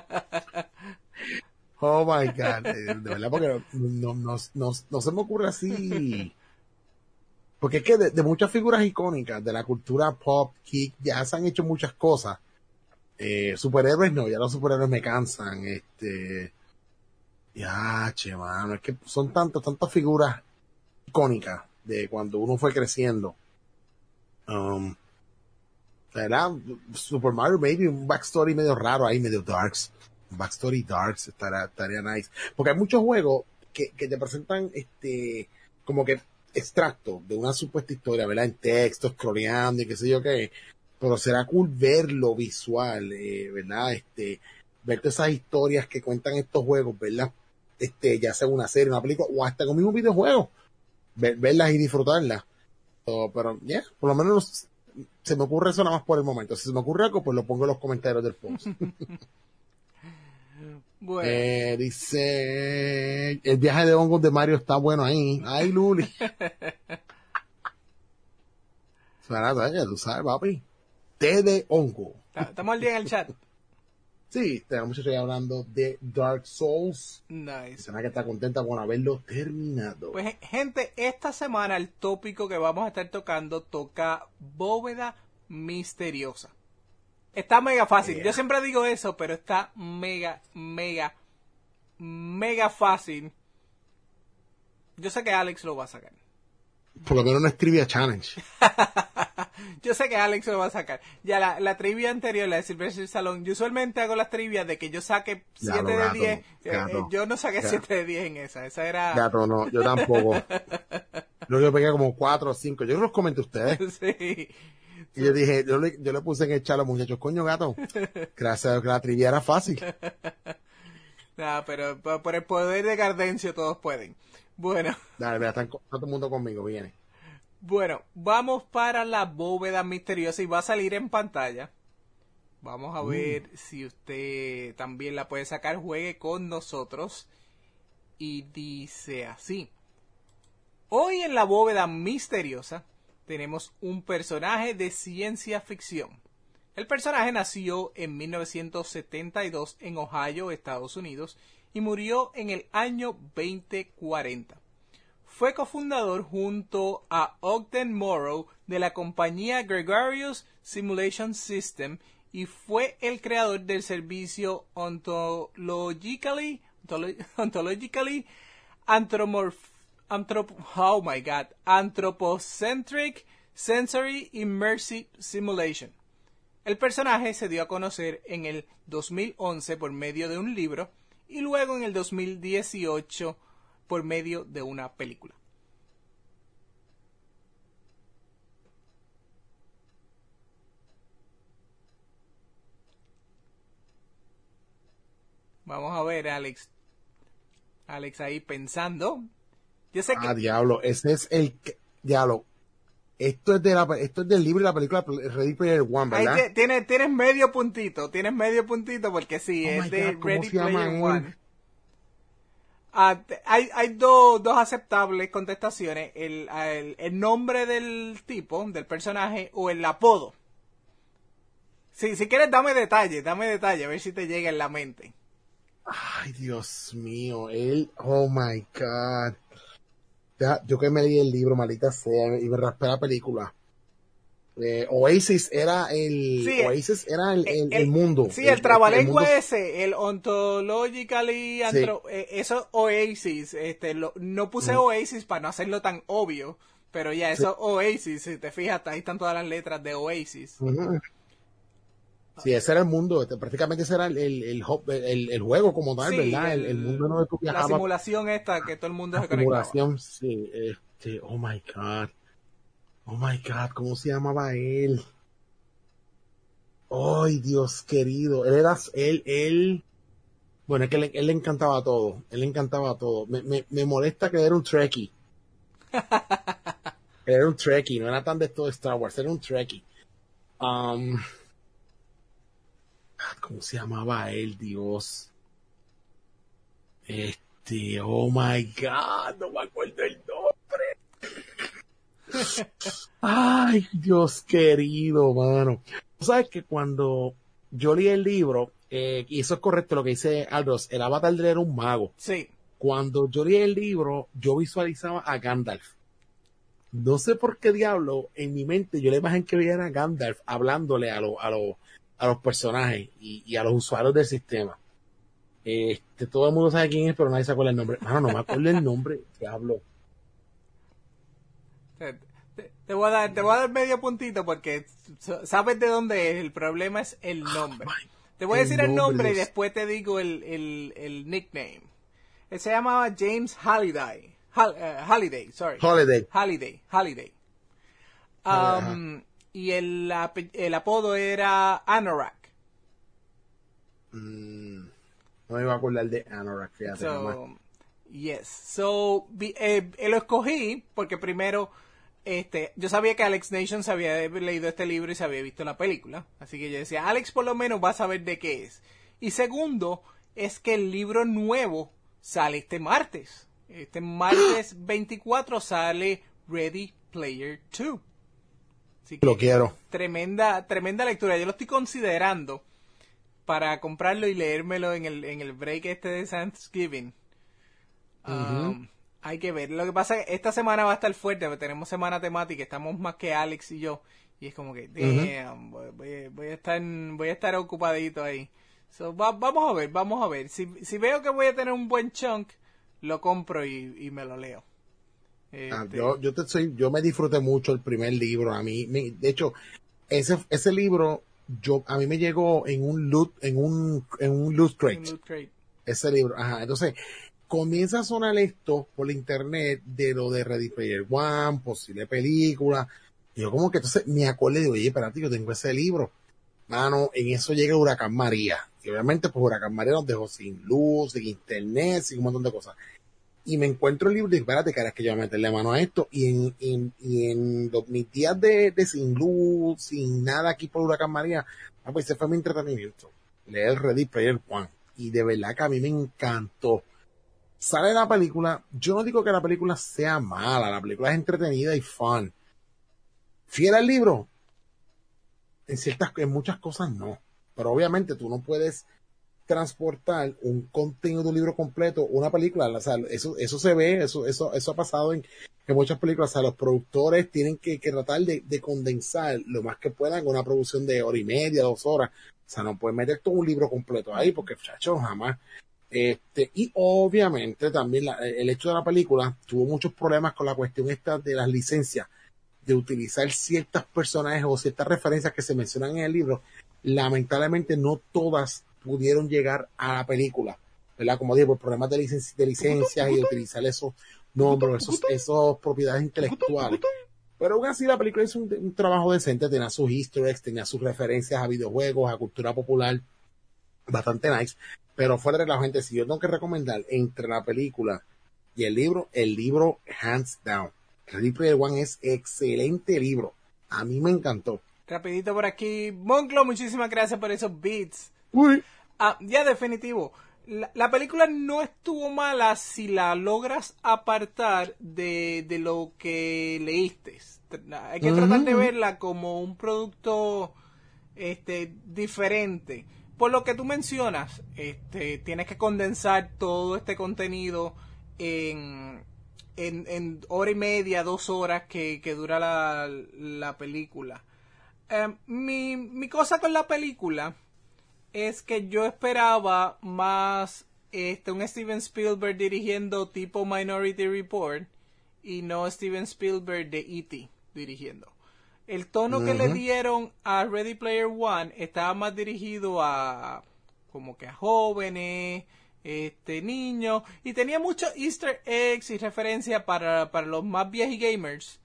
Oh my God, de verdad, porque no se me ocurre así. Porque es que de muchas figuras icónicas de la cultura pop, geek, ya se han hecho muchas cosas. Superhéroes no, ya los superhéroes me cansan. Ya, che, mano, es que son tantas figuras icónicas de cuando uno fue creciendo. ¿Verdad? Super Mario, maybe un backstory medio raro ahí, medio darks. Un backstory darks estaría nice. Porque hay muchos juegos que te presentan como que extractos de una supuesta historia, ¿verdad? En texto, scrolleando y qué sé yo qué. Pero será cool verlo visual, ¿verdad? Ver todas esas historias que cuentan estos juegos, ¿verdad? Ya sea una serie, una película, o hasta con un mismo videojuego. Verlas y disfrutarlas. Pero, ya, por lo menos se me ocurre eso nada más por el momento. Si se me ocurre algo, pues lo pongo en los comentarios del post. Bueno. Dice, el viaje de hongos de Mario está bueno ahí. Ay, Luli. Ya tú sabes, papi. Té de hongo. Estamos al día en el chat. Sí, tenemos muchachos ahí hablando de Dark Souls. Nice. Será que está contenta con haberlo terminado. Pues gente, esta semana el tópico que vamos a estar tocando toca bóveda misteriosa. Está mega fácil. Yeah. Yo siempre digo eso, pero está mega fácil. Yo sé que Alex lo va a sacar. Por lo menos no es Trivia Challenge. Yo sé que Alex lo va a sacar. Ya la trivia anterior, la de Silvestre Salón, yo usualmente hago las trivias de que yo saque 7 de 10. Yo no saqué 7 de 10 en esa. Esa era... Gato, no, yo tampoco. Yo pegué como 4 o 5. Yo los comenté a ustedes. Sí. Y yo dije, yo le puse en el chat a los muchachos, coño, gato. Gracias a Dios que la trivia era fácil. Nah, pero por el poder de Gardencio todos pueden. Bueno. Dale, mira, está todo el mundo conmigo, viene. Bueno, vamos para la bóveda misteriosa y va a salir en pantalla. Vamos a ver si usted también la puede sacar, juegue con nosotros. Y dice así. Hoy en la bóveda misteriosa tenemos un personaje de ciencia ficción. El personaje nació en 1972 en Ohio, Estados Unidos, y murió en el año 2040. Fue cofundador junto a Ogden Morrow de la compañía Gregarious Simulation System y fue el creador del servicio Ontologically Anthropocentric Sensory Immersive Simulation. El personaje se dio a conocer en el 2011 por medio de un libro y luego en el 2018 por medio de una película. Vamos a ver, Alex. Alex ahí pensando. Yo sé que... Diablo, ese es diablo. Esto es del libro y la película Ready Player One, ¿verdad? Ahí tienes medio puntito porque sí, es de Ready Player One. Hay dos aceptables contestaciones, el nombre del tipo, del personaje, o el apodo. Si quieres dame detalle, a ver si te llega en la mente. Ay, Dios mío, oh my God. Yo que me leí el libro, maldita sea, y me raspé la película. Oasis era el mundo. Sí, el trabalengua ese, el Ontologically eso Oasis, no puse Oasis para no hacerlo tan obvio, pero ya, eso Oasis, si te fijas, ahí están todas las letras de Oasis. Uh-huh. Sí, ese era el mundo, prácticamente ese era el juego como tal, sí, ¿verdad? El mundo no de tu viajaba. La simulación esta que todo el mundo se conectaba. Simulación, sí, oh my God, ¿cómo se llamaba él? Ay, Dios querido, bueno, es que él le encantaba todo, me molesta que era un Trekkie. Era un Trekkie, no era tan de todo Star Wars, era un Trekkie. ¿Cómo se llamaba él, Dios? Oh my God, no me acuerdo el nombre. Ay, Dios querido, mano. Tú sabes que cuando yo leí el libro, y eso es correcto lo que dice Aldros, el Avatar era un mago. Sí. Cuando yo leí el libro, yo visualizaba a Gandalf. No sé por qué diablo, en mi mente yo la imagen que veía era Gandalf hablándole a los personajes y a los usuarios del sistema. Todo el mundo sabe quién es, pero nadie se acuerda el nombre. Mano, no me acuerdo el nombre, diablo. Te voy a dar medio puntito porque sabes de dónde es. El problema es el nombre. Te voy a decir el nombre y después te digo el nickname. Él se llamaba James Halliday. Halliday, sorry. Halliday. Y el apodo era Anorak. No me iba a acordar de Anorak, fíjate. Lo escogí porque primero, yo sabía que Alex Nation se había leído este libro y se había visto la película. Así que yo decía, Alex por lo menos va a saber de qué es. Y segundo, es que el libro nuevo sale este martes. Este martes 24 sale Ready Player 2. Así que lo quiero. Tremenda lectura. Yo lo estoy considerando para comprarlo y leérmelo en el break de Thanksgiving. Hay que ver. Lo que pasa es que esta semana va a estar fuerte, porque tenemos semana temática, estamos más que Alex y yo. Y es como que, damn, voy a estar ocupadito ahí. Vamos a ver. Si veo que voy a tener un buen chunk, lo compro y me lo leo. Yo me disfruté mucho el primer libro. De hecho, ese libro, a mí me llegó en un loot crate. Ese libro, ajá. Entonces, comienza a sonar esto por la internet de lo de Ready Player One, posible película. Y yo como que entonces me acordé de, oye, espérate, yo tengo ese libro. Mano, en eso llega el Huracán María. Y obviamente, pues Huracán María nos dejó sin luz, sin internet, sin un montón de cosas. Y me encuentro el libro y digo, espérate, cara, es que yo voy a meterle mano a esto. Y en mis días de sin luz, sin nada aquí por Huracán María, pues ese fue mi entretenimiento. Leer Ready Player One. Y de verdad que a mí me encantó. Sale la película, yo no digo que la película sea mala, la película es entretenida y fun. Fiel al libro, en muchas cosas no. Pero obviamente tú no puedes transportar un contenido de un libro completo, una película, o sea, eso se ve, eso ha pasado en muchas películas, o sea, los productores tienen que tratar de condensar lo más que puedan en una producción de hora y media, 2 horas, o sea, no pueden meter todo un libro completo ahí, porque chacho, jamás. Y obviamente también el hecho de la película tuvo muchos problemas con la cuestión esta de las licencias, de utilizar ciertos personajes o ciertas referencias que se mencionan en el libro. Lamentablemente no todas pudieron llegar a la película, ¿verdad? Como digo, por problemas de licencias y de utilizar esos nombres, esos propiedades intelectuales. Pero aún así la película hizo un trabajo decente, tenía sus easter eggs, tenía sus referencias a videojuegos, a cultura popular, bastante nice. Pero fuera de la gente, si yo tengo que recomendar entre la película y el libro hands down. Ready Player One es excelente libro. A mí me encantó. Rapidito por aquí. Monclo, muchísimas gracias por esos beats. Uy. Ya definitivo. La película no estuvo mala si la logras apartar de lo que leíste. Hay que tratar de verla como un producto diferente. Por lo que tú mencionas, tienes que condensar todo este contenido en hora y media, 2 horas que dura la película. Mi cosa con la película es que yo esperaba más un Steven Spielberg dirigiendo tipo Minority Report y no Steven Spielberg de E.T. dirigiendo. El tono que le dieron a Ready Player One estaba más dirigido a como que a jóvenes, niños, y tenía muchos easter eggs y referencias para los más viejos gamers.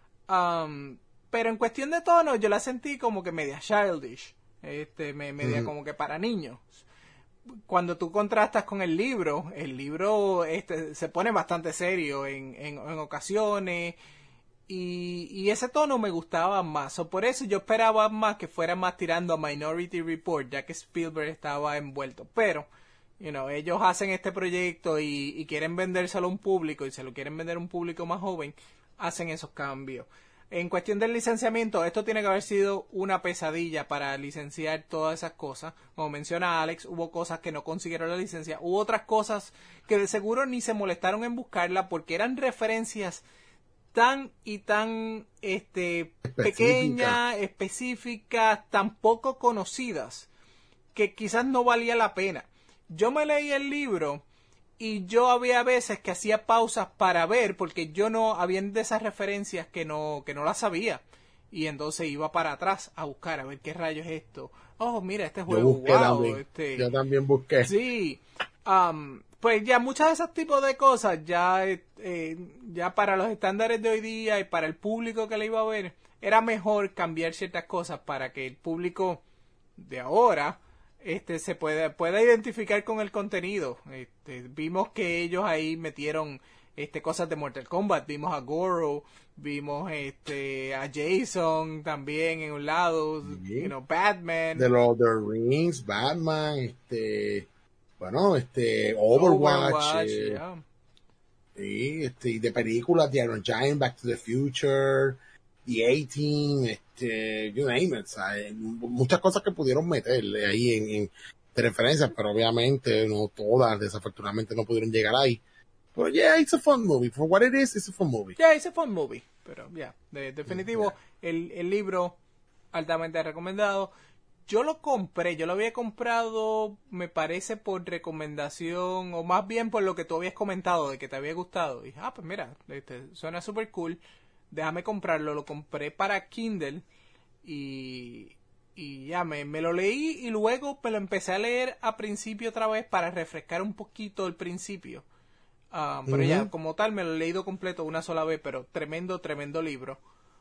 Pero en cuestión de tono yo la sentí como que media childish, media como que para niños. Cuando tú contrastas con el libro se pone bastante serio en ocasiones. Y ese tono me gustaba más. Por eso yo esperaba más que fuera más tirando a Minority Report, ya que Spielberg estaba envuelto. Pero, ellos hacen este proyecto y quieren vendérselo a un público, y se lo quieren vender a un público más joven. hacen esos cambios. En cuestión del licenciamiento, esto tiene que haber sido una pesadilla para licenciar todas esas cosas. Como menciona Alex, hubo cosas que no consiguieron la licencia. Hubo otras cosas que de seguro ni se molestaron en buscarla porque eran referencias tan y tan pequeñas, específicas, tan poco conocidas, que quizás no valía la pena. Yo me leí el libro y yo había veces que hacía pausas para ver, porque yo no, habían de esas referencias que no las sabía. Y entonces iba para atrás a buscar, a ver qué rayos es esto. Oh, mira, este juego, wow. Yo también busqué. Sí. Pues ya muchas de esos tipos de cosas, ya para los estándares de hoy día y para el público que le iba a ver, era mejor cambiar ciertas cosas para que el público de ahora se pueda identificar con el contenido. Vimos que ellos ahí metieron cosas de Mortal Kombat, vimos a Goro, vimos a Jason también en un lado, Batman, de Lord of the Rings, Batman, Overwatch, yeah. Y de películas, The Iron Giant, Back to the Future, The A-Team, you name it, ¿sabes? Muchas cosas que pudieron meterle ahí de referencias, pero obviamente no todas, desafortunadamente no pudieron llegar ahí. Pero yeah, it's a fun movie. For what it is, it's a fun movie. Yeah, it's a fun movie. Pero definitivo, el libro altamente recomendado. Yo lo compré, yo lo había comprado, me parece, por recomendación, o más bien por lo que tú habías comentado, de que te había gustado. Y dije, pues mira, suena super cool, déjame comprarlo. Lo compré para Kindle y ya me lo leí y luego me lo empecé a leer a principio otra vez para refrescar un poquito el principio. Pero ya, como tal, me lo he leído completo una sola vez, pero tremendo libro.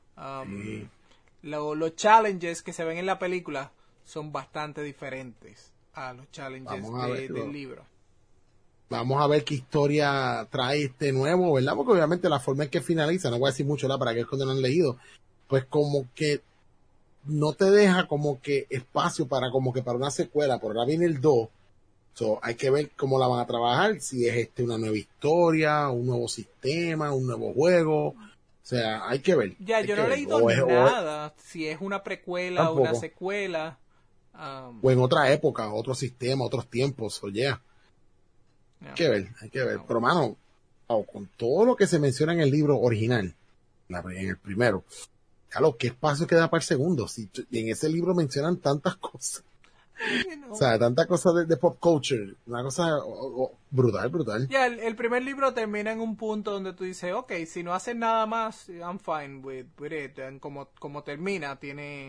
Los challenges que se ven en la película son bastante diferentes a los challenges del libro. Vamos a ver qué historia trae este nuevo, ¿verdad? Porque obviamente la forma en que finaliza, no voy a decir mucho, ¿verdad? Para aquellos que no lo han leído, pues como que no te deja como que espacio para una secuela. Por ahora viene el 2. So, hay que ver cómo la van a trabajar, si es una nueva historia, un nuevo sistema, un nuevo juego. O sea, hay que ver. Ya, yo no he leído nada, si es una precuela o una secuela. O en otra época, otro sistema, otros tiempos, hay que ver. Pero, mano, con todo lo que se menciona en el libro original, en el primero, claro, ¿qué espacio queda para el segundo? Si en ese libro mencionan tantas cosas. O sea, tantas cosas de pop culture, una cosa brutal. Ya, el primer libro termina en un punto donde tú dices, ok, si no hacen nada más, I'm fine with it. Como termina, tiene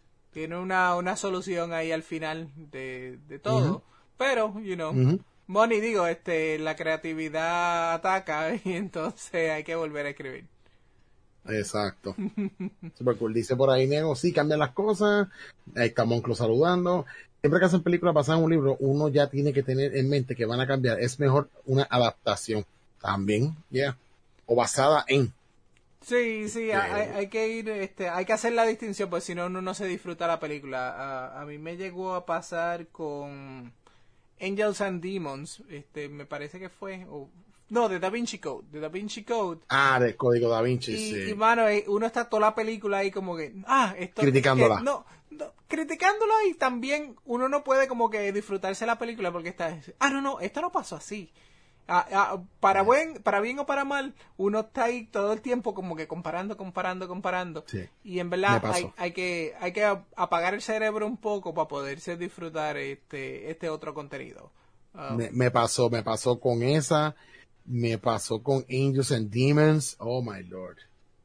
una solución ahí al final de todo. Pero, money, la creatividad ataca y entonces hay que volver a escribir. Exacto. Super cool. Dice por ahí, Nego, sí, cambian las cosas. Ahí está Monclo saludando. Siempre que hacen películas basadas en un libro, uno ya tiene que tener en mente que van a cambiar. Es mejor una adaptación también, o basada en. Sí, hay que ir, hay que hacer la distinción, pues si no, uno no se disfruta la película. A mí me llegó a pasar con Angels and Demons, me parece que fue, no, de Da Vinci Code. Del Código Da Vinci, sí. Y mano, uno está toda la película ahí como que, esto... criticándola. No, criticándola, y también uno no puede como que disfrutarse la película porque está, no, esto no pasó así. Para bien o para mal, uno está ahí todo el tiempo como que comparando. Sí, y en verdad hay que apagar el cerebro un poco para poderse disfrutar este otro contenido. Me pasó con esa, me pasó con Angels and Demons, oh my lord.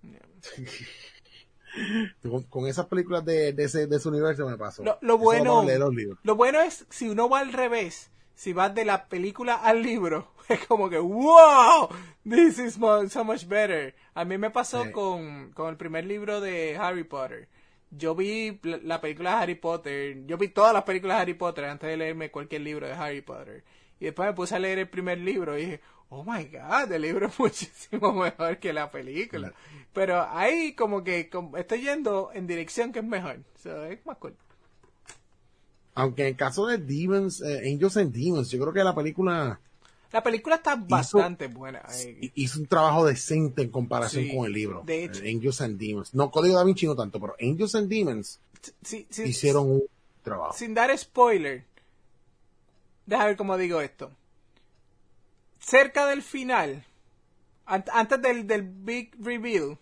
Con esas películas de ese universo me pasó. Lo bueno es si uno va al revés, si vas de la película al libro, es como que wow, this is so much better. A mí me pasó con el primer libro de Harry Potter. Yo vi la película de Harry Potter, yo vi todas las películas de Harry Potter antes de leerme cualquier libro de Harry Potter. Y después me puse a leer el primer libro y dije, oh my god, el libro es muchísimo mejor que la película. Pero ahí como que estoy yendo en dirección que es mejor. So, es más cool. Aunque en el caso de Demons, Angels and Demons, yo creo que la película La película está bastante buena. Hizo un trabajo decente en comparación Sí, con el libro. de hecho. Angels and Demons. No, Código Da Vinci no tanto, pero Angels and Demons Sí, hicieron un trabajo. Sin dar spoiler, deja ver cómo digo esto. Cerca del final, antes del big reveal,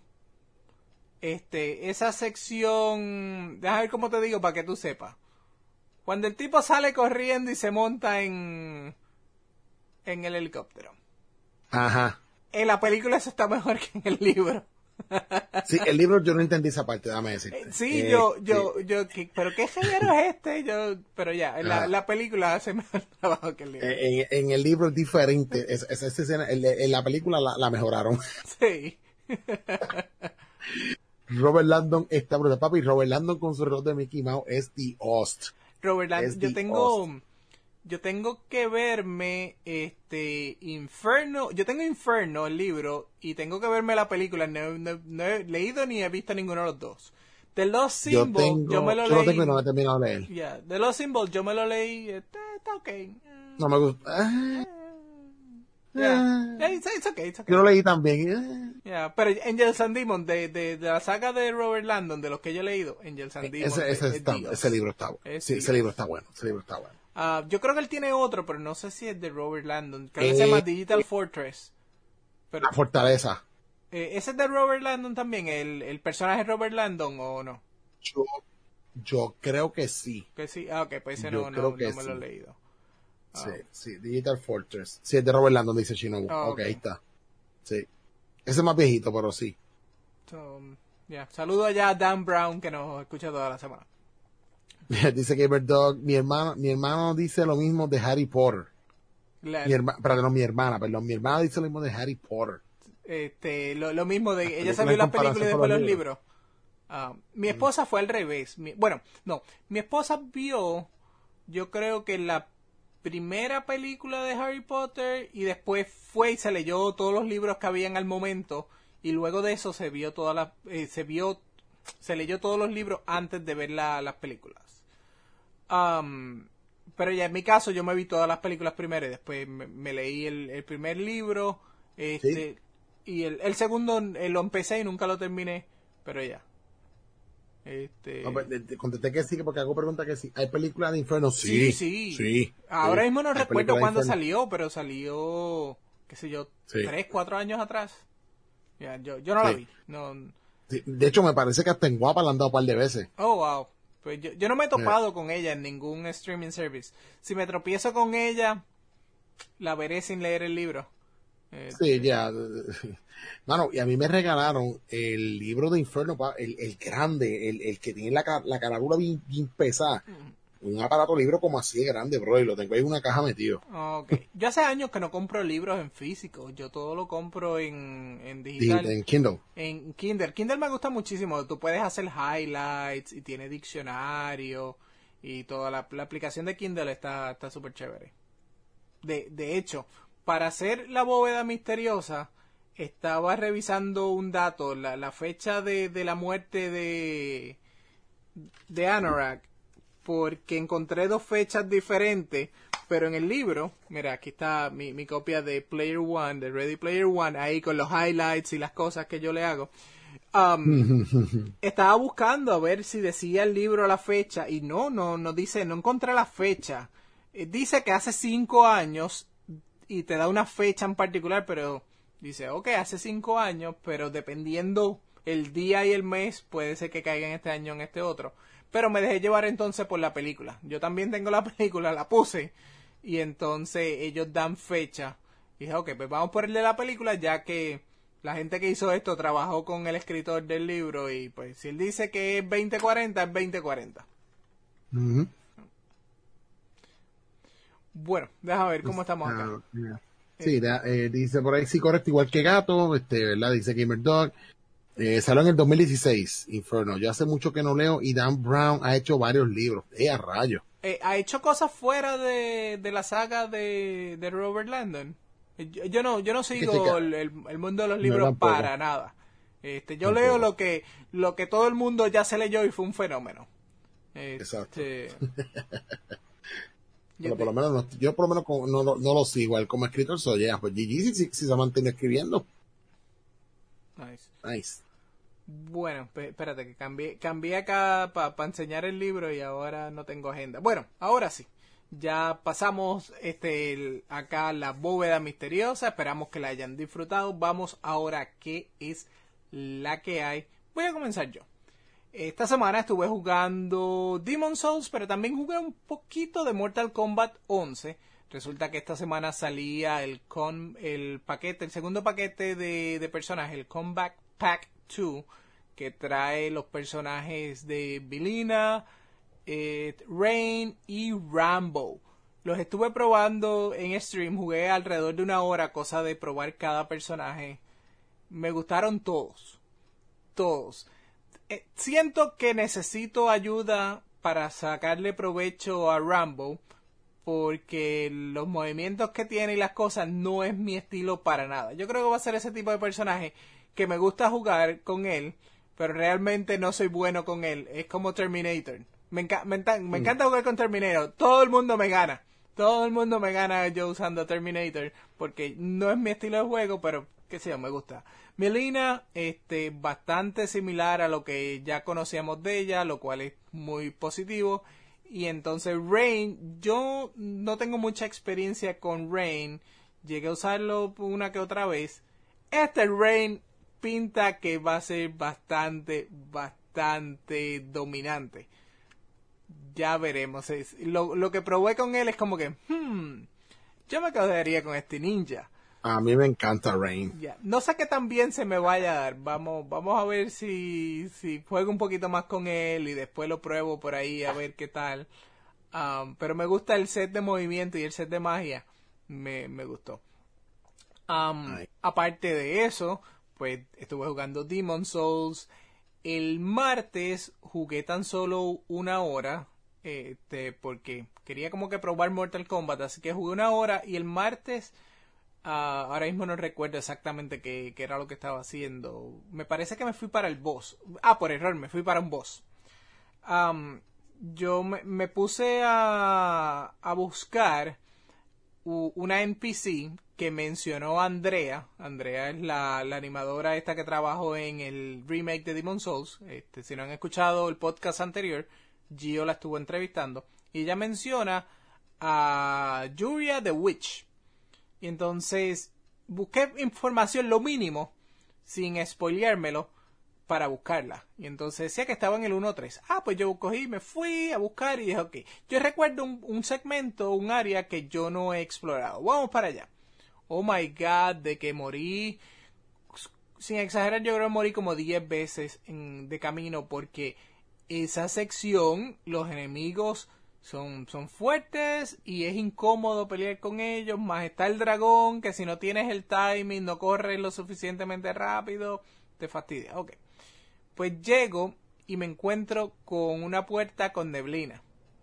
esa sección, deja ver cómo te digo para que tú sepas. Cuando el tipo sale corriendo y se monta en el helicóptero. Ajá. En la película eso está mejor que en el libro. Sí, el libro yo no entendí esa parte, dame decirte. Sí, pero qué género es este, pero ya, en la película hace mejor trabajo que el libro. En el libro es diferente, esa escena, en la película la mejoraron. Sí. Robert Landon está brutal, papi. Robert Landon con su reloj de Mickey Mouse es the host. Robert Landon, yo tengo que verme Inferno. Yo tengo Inferno, el libro, y tengo que verme la película. No he leído ni he visto ninguno de los dos. The Lost Symbol, yo me lo leí. Yo lo tengo y no lo he terminado de leer. Yeah, The Lost Symbol, yo me lo leí. Está okay. No me gusta. It's okay. Yo lo leí también. Yeah, pero Angels and Demons, de la saga de Robert Landon, de los que yo he leído, Angels and Demons. Ese libro está bueno. Sí, ese libro está bueno. Yo creo que él tiene otro, pero no sé si es de Robert Landon. Creo que se llama Digital Fortress. Pero, la fortaleza. ¿Ese es de Robert Landon también? ¿El personaje Robert Landon o no? Yo creo que sí. Que sí. Ok, pues ese no me lo he leído. Sí, Digital Fortress. Sí, es de Robert Landon, dice Shinobu. Ok, ahí está. Sí. Ese es más viejito, pero sí. Saludo allá a Dan Brown, que nos escucha toda la semana. Dice Gamer Dog, mi hermano dice lo mismo de Harry Potter. Mi hermana dice lo mismo de Harry Potter. Lo mismo de ella salió la película y después los libros. Mi esposa fue al revés. Mi esposa vio, yo creo que la primera película de Harry Potter y después fue y se leyó todos los libros que habían al momento y luego de eso se leyó todos los libros antes de ver las películas. Pero ya en mi caso yo me vi todas las películas primero y después me leí el primer libro, ¿sí? Y el segundo lo empecé y nunca lo terminé, pero ya. Contesté que sí, porque hago pregunta que sí. ¿Hay películas de Inferno? Sí. Ahora mismo no recuerdo cuándo salió, pero salió, qué sé yo, 3, 4 años atrás. Ya, yo no la vi. No. Sí, de hecho, me parece que hasta en Guapa la han dado un par de veces. Oh, wow. Pues yo no me he topado con ella en ningún streaming service. Si me tropiezo con ella, la veré sin leer el libro. Sí, ya. Mano, y a mí me regalaron el libro de Inferno, el grande, el que tiene la carátula bien pesada. Un aparato libro como así de grande, bro, y lo tengo ahí en una caja metido. Okay. Yo hace años que no compro libros en físico, yo todo lo compro en digital. En Kindle. En Kindle. Kindle me gusta muchísimo, tú puedes hacer highlights y tiene diccionario y toda la aplicación de Kindle está súper chévere. De hecho, para hacer la bóveda misteriosa, estaba revisando un dato, la fecha de la muerte de Anorak, porque encontré 2 fechas diferentes, pero en el libro, mira, aquí está mi copia de Player One, de Ready Player One, ahí con los highlights y las cosas que yo le hago. Estaba buscando a ver si decía el libro la fecha, y no dice, no encontré la fecha. Dice que hace 5 años, y te da una fecha en particular, pero dice, ok, hace 5 años, pero dependiendo el día y el mes, puede ser que caiga en este año o en este otro. Pero me dejé llevar entonces por la película. Yo también tengo la película, la puse. Y entonces ellos dan fecha. Y dije, ok, pues vamos por el de la película, ya que la gente que hizo esto trabajó con el escritor del libro. Y pues si él dice que es 2040, es 2040. Uh-huh. Bueno, déjame ver cómo estamos acá. Sí, dice por ahí, sí, correcto, igual que Gato, ¿verdad? Dice Gamer Dog. Salió en el 2016, Inferno. Yo hace mucho que no leo y Dan Brown ha hecho varios libros. A rayo. ¿Ha hecho cosas fuera de la saga de Robert Landon? Yo no sigo el mundo de los libros para nada. Yo leo lo que todo el mundo ya se leyó y fue un fenómeno. Exacto. Pero por lo menos yo por lo menos no lo sigo. Él como escritor soy ya. Pues GG si se mantiene escribiendo. Nice. Bueno, espérate que cambié acá para enseñar el libro y ahora no tengo agenda. Bueno, ahora sí. Ya pasamos acá la bóveda misteriosa. Esperamos que la hayan disfrutado. Vamos ahora a qué es la que hay. Voy a comenzar yo. Esta semana estuve jugando Demon's Souls, pero también jugué un poquito de Mortal Kombat 11. Resulta que esta semana salía el segundo paquete de personajes, el Combat Pack 2, que trae los personajes de Mileena, Rain y Rambo. Los estuve probando en stream, jugué alrededor de 1 hora, cosa de probar cada personaje. Me gustaron todos. Siento que necesito ayuda para sacarle provecho a Rambo, porque los movimientos que tiene y las cosas no es mi estilo para nada. Yo creo que va a ser ese tipo de personaje que me gusta jugar con él, pero realmente no soy bueno con él. Es como Terminator. Me encanta jugar con Terminator. Todo el mundo me gana. Todo el mundo me gana yo usando Terminator, porque no es mi estilo de juego, pero qué sé yo, me gusta. Mileena, bastante similar a lo que ya conocíamos de ella, lo cual es muy positivo. Y entonces Rain, yo no tengo mucha experiencia con Rain, llegué a usarlo una que otra vez. Rain pinta que va a ser bastante dominante. Ya veremos. Lo que probé con él es como que, yo me quedaría con este ninja. A mí me encanta Rain. Yeah. No sé qué tan bien se me vaya a dar. Vamos a ver si juego un poquito más con él y después lo pruebo por ahí a ver qué tal. Pero me gusta el set de movimiento y el set de magia. Me gustó. Aparte de eso, pues estuve jugando Demon's Souls. El martes jugué tan solo 1 hora. Porque quería como que probar Mortal Kombat. Así que jugué 1 hora. Y el martes... ahora mismo no recuerdo exactamente qué era lo que estaba haciendo. Me parece que me fui para el boss. Por error, me fui para un boss. Yo me puse a buscar una NPC que mencionó Andrea. Andrea es la animadora esta que trabajó en el remake de Demon's Souls. Si no han escuchado el podcast anterior, Gio la estuvo entrevistando. Y ella menciona a Yuria the Witch. Y entonces busqué información lo mínimo, sin spoileármelo, para buscarla. Y entonces decía que estaba en el 1.3. Pues yo cogí, me fui a buscar y dije, ok. Yo recuerdo un segmento, un área que yo no he explorado. Vamos para allá. Oh my God, de que morí. Sin exagerar, yo creo que morí como 10 veces de camino, porque esa sección, los enemigos... Son fuertes y es incómodo pelear con ellos, más está el dragón que si no tienes el timing, no corres lo suficientemente rápido, te fastidia. Ok, pues llego y me encuentro con una puerta con neblina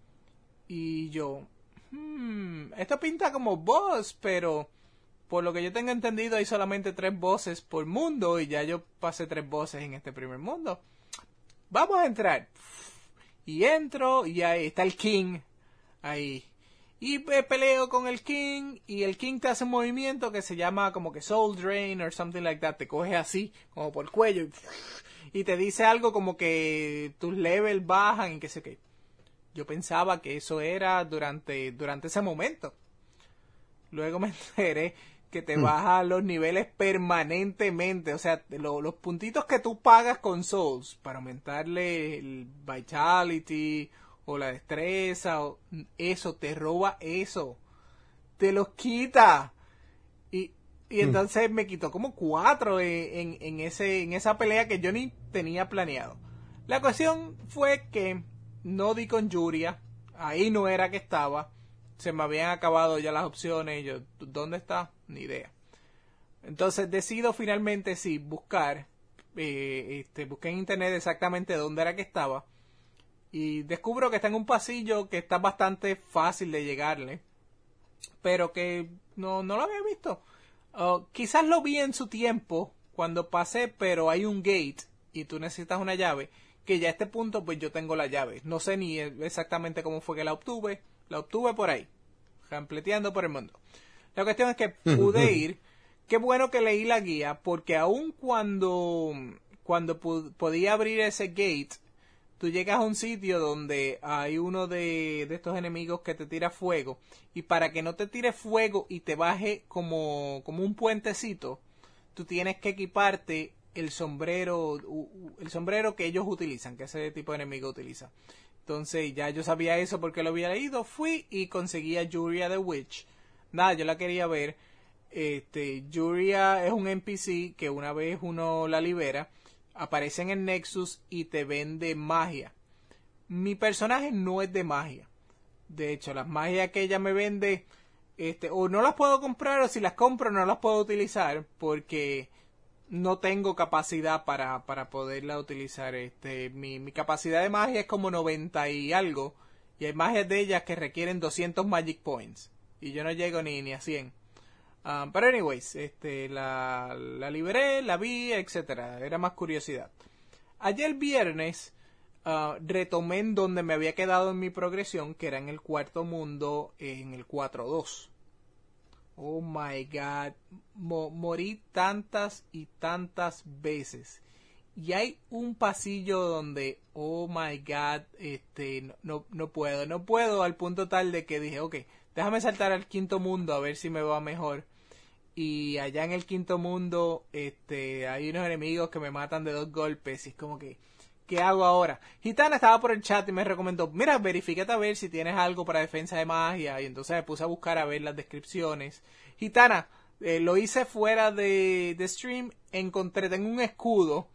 y yo, esto pinta como boss, pero por lo que yo tengo entendido hay solamente 3 bosses por mundo y ya yo pasé 3 bosses en este primer mundo. Vamos a entrar. Y entro y ahí está el King. Ahí. Y peleo con el King. Y el King te hace un movimiento que se llama como que Soul Drain or something like that. Te coge así, como por el cuello. Y te dice algo como que tus levels bajan y qué sé qué. Yo pensaba que eso era durante ese momento. Luego me enteré que te baja los niveles permanentemente. O sea, los puntitos que tú pagas con Souls para aumentarle el Vitality o la destreza, eso, te roba eso. Te los quita. Y entonces me quitó como 4 en esa pelea que yo ni tenía planeado. La cuestión fue que no di con Yuria. Ahí no era que estaba. Se me habían acabado ya las opciones. Y yo, ¿dónde está? Ni idea. Entonces decido finalmente sí buscar. Busqué en internet exactamente dónde era que estaba. Y descubro que está en un pasillo que está bastante fácil de llegarle. Pero que no lo había visto. Quizás lo vi en su tiempo cuando pasé, pero hay un gate y tú necesitas una llave. Que ya a este punto pues yo tengo la llave. No sé ni exactamente cómo fue que la obtuve. La obtuve por ahí. rampleteando por el mundo. La cuestión es que pude ir. Qué bueno que leí la guía, porque aun cuando podía abrir ese gate, tú llegas a un sitio donde hay uno de estos enemigos que te tira fuego, y para que no te tire fuego y te baje como un puentecito, tú tienes que equiparte el sombrero que ellos utilizan, que ese tipo de enemigo utiliza. Entonces ya yo sabía eso porque lo había leído, fui y conseguí a Yuria the Witch. Nada, yo la quería ver. Yuria es un NPC que una vez uno la libera, aparece en el Nexus y te vende magia. Mi personaje no es de magia. De hecho, las magias que ella me vende, o no las puedo comprar, o si las compro no las puedo utilizar porque no tengo capacidad para poderla utilizar. Mi capacidad de magia es como 90 y algo, y hay magias de ellas que requieren 200 Magic Points, y yo no llego ni a 100. Pero anyways, la liberé, la vi, etcétera. Era más curiosidad. Ayer viernes retomé en donde me había quedado en mi progresión, que era en el cuarto mundo, en el 4-2. Oh my god, morí tantas y tantas veces. Y hay un pasillo donde, oh my god, no puedo, al punto tal de que dije, ok, déjame saltar al quinto mundo a ver si me va mejor. Y allá en el quinto mundo, hay unos enemigos que me matan de 2 golpes, y es como que, ¿qué hago ahora? Gitana estaba por el chat y me recomendó, mira, verifícate a ver si tienes algo para defensa de magia, y entonces me puse a buscar a ver las descripciones. Gitana, lo hice fuera de stream, tengo un escudo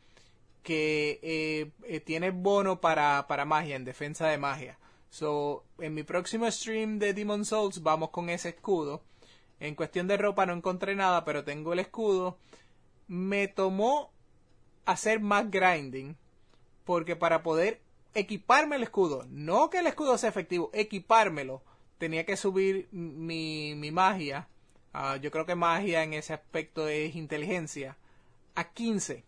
que tiene bono para magia, en defensa de magia. So, en mi próximo stream de Demon Souls vamos con ese escudo. En cuestión de ropa no encontré nada, pero tengo el escudo. Me tomó hacer más grinding, porque para poder equiparme el escudo, no que el escudo sea efectivo, equipármelo, tenía que subir mi magia. Yo creo que magia en ese aspecto es inteligencia, a 15.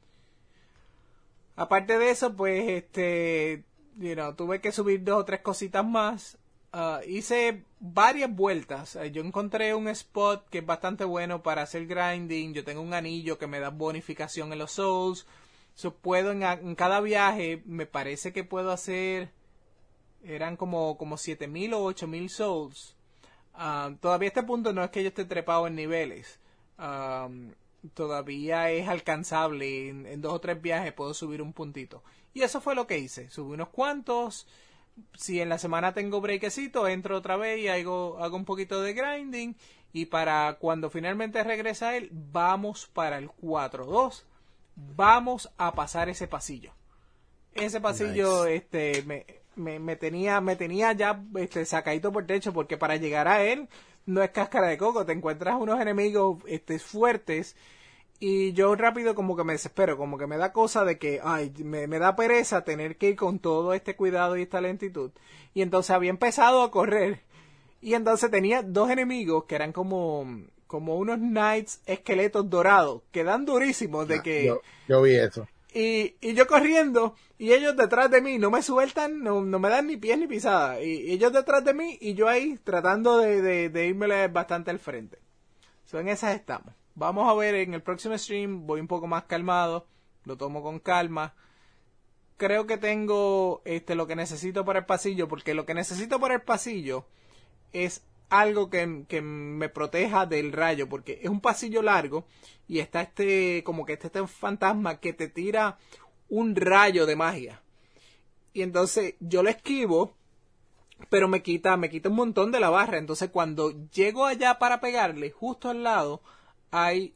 Aparte de eso, pues, tuve que subir 2 o 3 cositas más. Hice varias vueltas. Yo encontré un spot que es bastante bueno para hacer grinding. Yo tengo un anillo que me da bonificación en los souls. Puedo en cada viaje, me parece que puedo hacer, eran como 7,000 o 8,000 souls. Todavía a este punto no es que yo esté trepado en niveles. Todavía es alcanzable. En 2 o 3 viajes puedo subir un puntito. Y eso fue lo que hice. Subí unos cuantos. Si en la semana tengo breakecito, entro otra vez y hago un poquito de grinding. Y para cuando finalmente regresa él, vamos para el 4-2. Vamos a pasar ese pasillo. Ese pasillo, nice. me tenía ya sacadito por techo, porque para llegar a él no es cáscara de coco. Te encuentras unos enemigos fuertes. Y yo rápido como que me desespero, como que me da cosa de que, me da pereza tener que ir con todo este cuidado y esta lentitud. Y entonces había empezado a correr. Y entonces tenía 2 enemigos que eran como unos knights esqueletos dorados, que dan durísimos de que... Yo vi eso. Y yo corriendo, y ellos detrás de mí, no me sueltan, no me dan ni pies ni pisada. Y ellos detrás de mí, y yo ahí tratando de irme bastante al frente. En esas estamos. Vamos a ver en el próximo stream, voy un poco más calmado, lo tomo con calma. Creo que tengo lo que necesito para el pasillo, porque lo que necesito para el pasillo es algo que me proteja del rayo, porque es un pasillo largo y está este fantasma que te tira un rayo de magia. Y entonces yo lo esquivo, pero me quita un montón de la barra. Entonces cuando llego allá para pegarle, justo al lado hay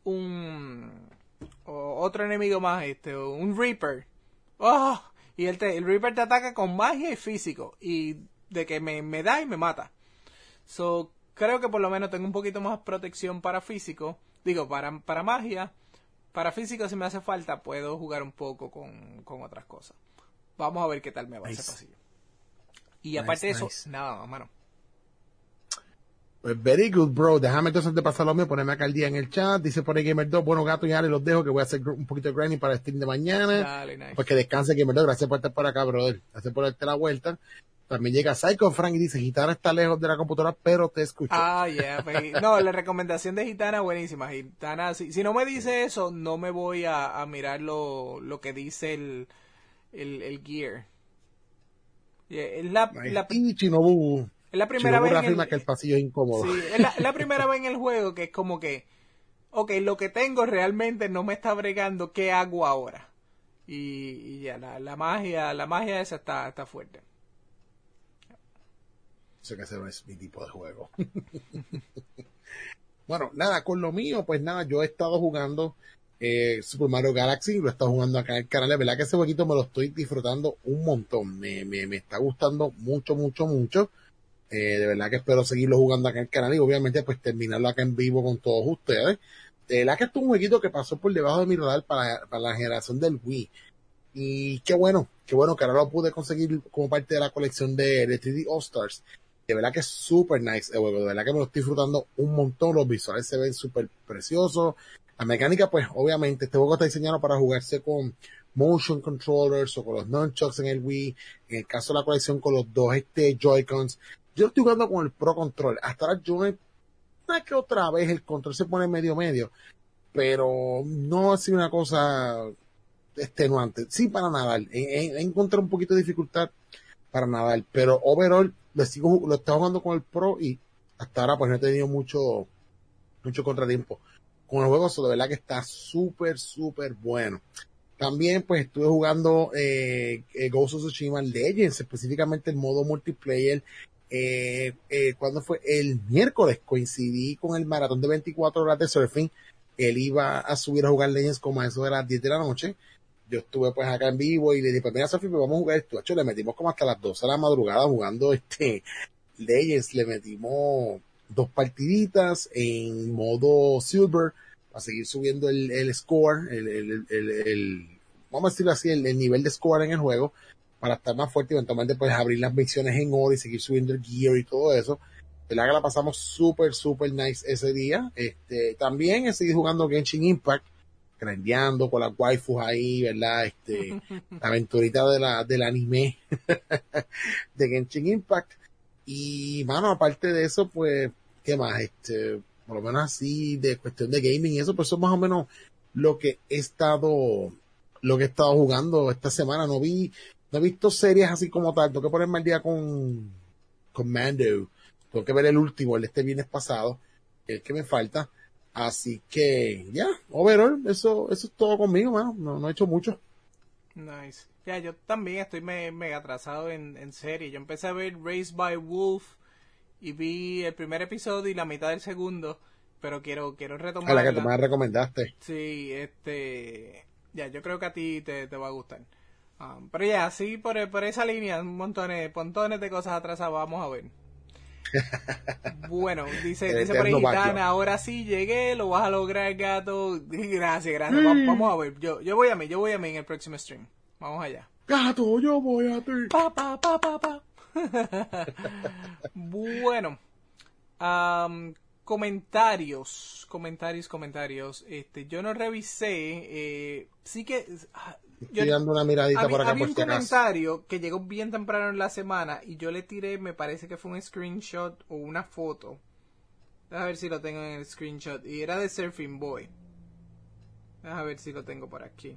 otro enemigo más, un Reaper. Y el Reaper te ataca con magia y físico, y de que me da y me mata. Creo que por lo menos tengo un poquito más protección para físico. Digo, para magia. Para físico, si me hace falta, puedo jugar un poco con otras cosas. Vamos a ver qué tal me va ese pasillo. Y aparte de eso, nada más, mano. Pues very good, bro. Déjame entonces de pasar lo mío, ponerme acá al día en el chat. Dice por ahí Gamer 2, bueno, gato y Ale, los dejo, que voy a hacer un poquito de grinding para el stream de mañana. Dale, nice. Pues que descanse, Gamer 2. Gracias por estar por acá, brother. Gracias por darte la vuelta. También llega Psycho Frank y dice, Gitana está lejos de la computadora, pero te escucho. Ah, yeah. Pues, no, la recomendación de Gitana buenísima. Gitana, si no me dice eso, no me voy a mirar lo que dice el gear. Yeah, es Shinobu. Es la primera Shinobu vez reafirma que el pasillo es incómodo. Sí, es la primera vez en el juego que es como que, ok, lo que tengo realmente no me está bregando, ¿qué hago ahora? Y ya, la magia esa está fuerte. Sé que ese no es mi tipo de juego. Bueno, nada, con lo mío, pues nada, yo he estado jugando Super Mario Galaxy, lo he estado jugando acá en el canal, de verdad que ese jueguito me lo estoy disfrutando un montón, me está gustando mucho, mucho, mucho. De verdad que espero seguirlo jugando acá en el canal y obviamente pues terminarlo acá en vivo con todos ustedes. De verdad que esto es un jueguito que pasó por debajo de mi radar para la generación del Wii. Y qué bueno que ahora lo pude conseguir como parte de la colección de 3D All Stars. De verdad que es súper nice el juego, de verdad que me lo estoy disfrutando un montón, los visuales se ven súper preciosos. La mecánica, pues obviamente este juego está diseñado para jugarse con motion controllers o con los nunchucks en el Wii, en el caso de la colección con los dos Joy-Cons. Yo estoy jugando con el Pro Control, hasta ahora yo una que otra vez el control se pone medio, pero no ha sido una cosa extenuante, sí para nadar, he encontrado un poquito de dificultad para nadar, pero overall lo estoy jugando con el Pro y hasta ahora pues no he tenido mucho contratiempo con el juego, eso de verdad que está súper bueno. También pues estuve jugando Ghost of Tsushima Legends, específicamente el modo multiplayer. Cuando fue el miércoles coincidí con el maratón de 24 horas de surfing. Él iba a subir a jugar Legends como a eso de las 10 de la noche. Yo estuve pues acá en vivo y le dije, pues mira Surfing, pues vamos a jugar esto. Hecho, le metimos como hasta las 12 de la madrugada jugando Legends. Le metimos 2 partiditas en modo Silver para seguir subiendo el score, vamos a decirlo así, el nivel de score en el juego, para estar más fuerte y eventualmente pues abrir las misiones en oro y seguir subiendo el gear y todo eso. De verdad que la pasamos súper nice ese día. También he seguido jugando Genshin Impact, grandeando con las waifus ahí, ¿verdad? La aventurita del anime de Genshin Impact. Y, mano, aparte de eso, pues, ¿qué más? Por lo menos así, de cuestión de gaming y eso, pues eso es más o menos lo que he estado jugando esta semana. No he visto series así como tal. Tengo que ponerme al día con Mando. Tengo que ver el último, el de este viernes pasado, el que me falta. Así que, ya, overall, eso es todo conmigo, mano. No he hecho mucho. Nice. Ya, yo también estoy mega atrasado en serie. Yo empecé a ver Raised by Wolf y vi el primer episodio y la mitad del segundo, pero quiero retomarla. A la que tú me recomendaste. Sí, ya, yo creo que a ti te va a gustar. Pero ya, sí, por esa línea, montones de cosas atrasadas, vamos a ver. Bueno, dice por ahí Gitana, ahora sí llegué, lo vas a lograr, gato. Gracias. Vamos a ver. Yo voy a mí en el próximo stream. Vamos allá. Gato, yo voy a ti. Pa. Bueno, comentarios. Yo no revisé, sí que Estoy dando una miradita por acá. Había por un si acaso. comentario que llegó bien temprano en la semana y yo le tiré, me parece que fue un screenshot o una foto. Déjame ver si lo tengo en el screenshot. Y era de Surfing Boy. Déjame ver si lo tengo por aquí.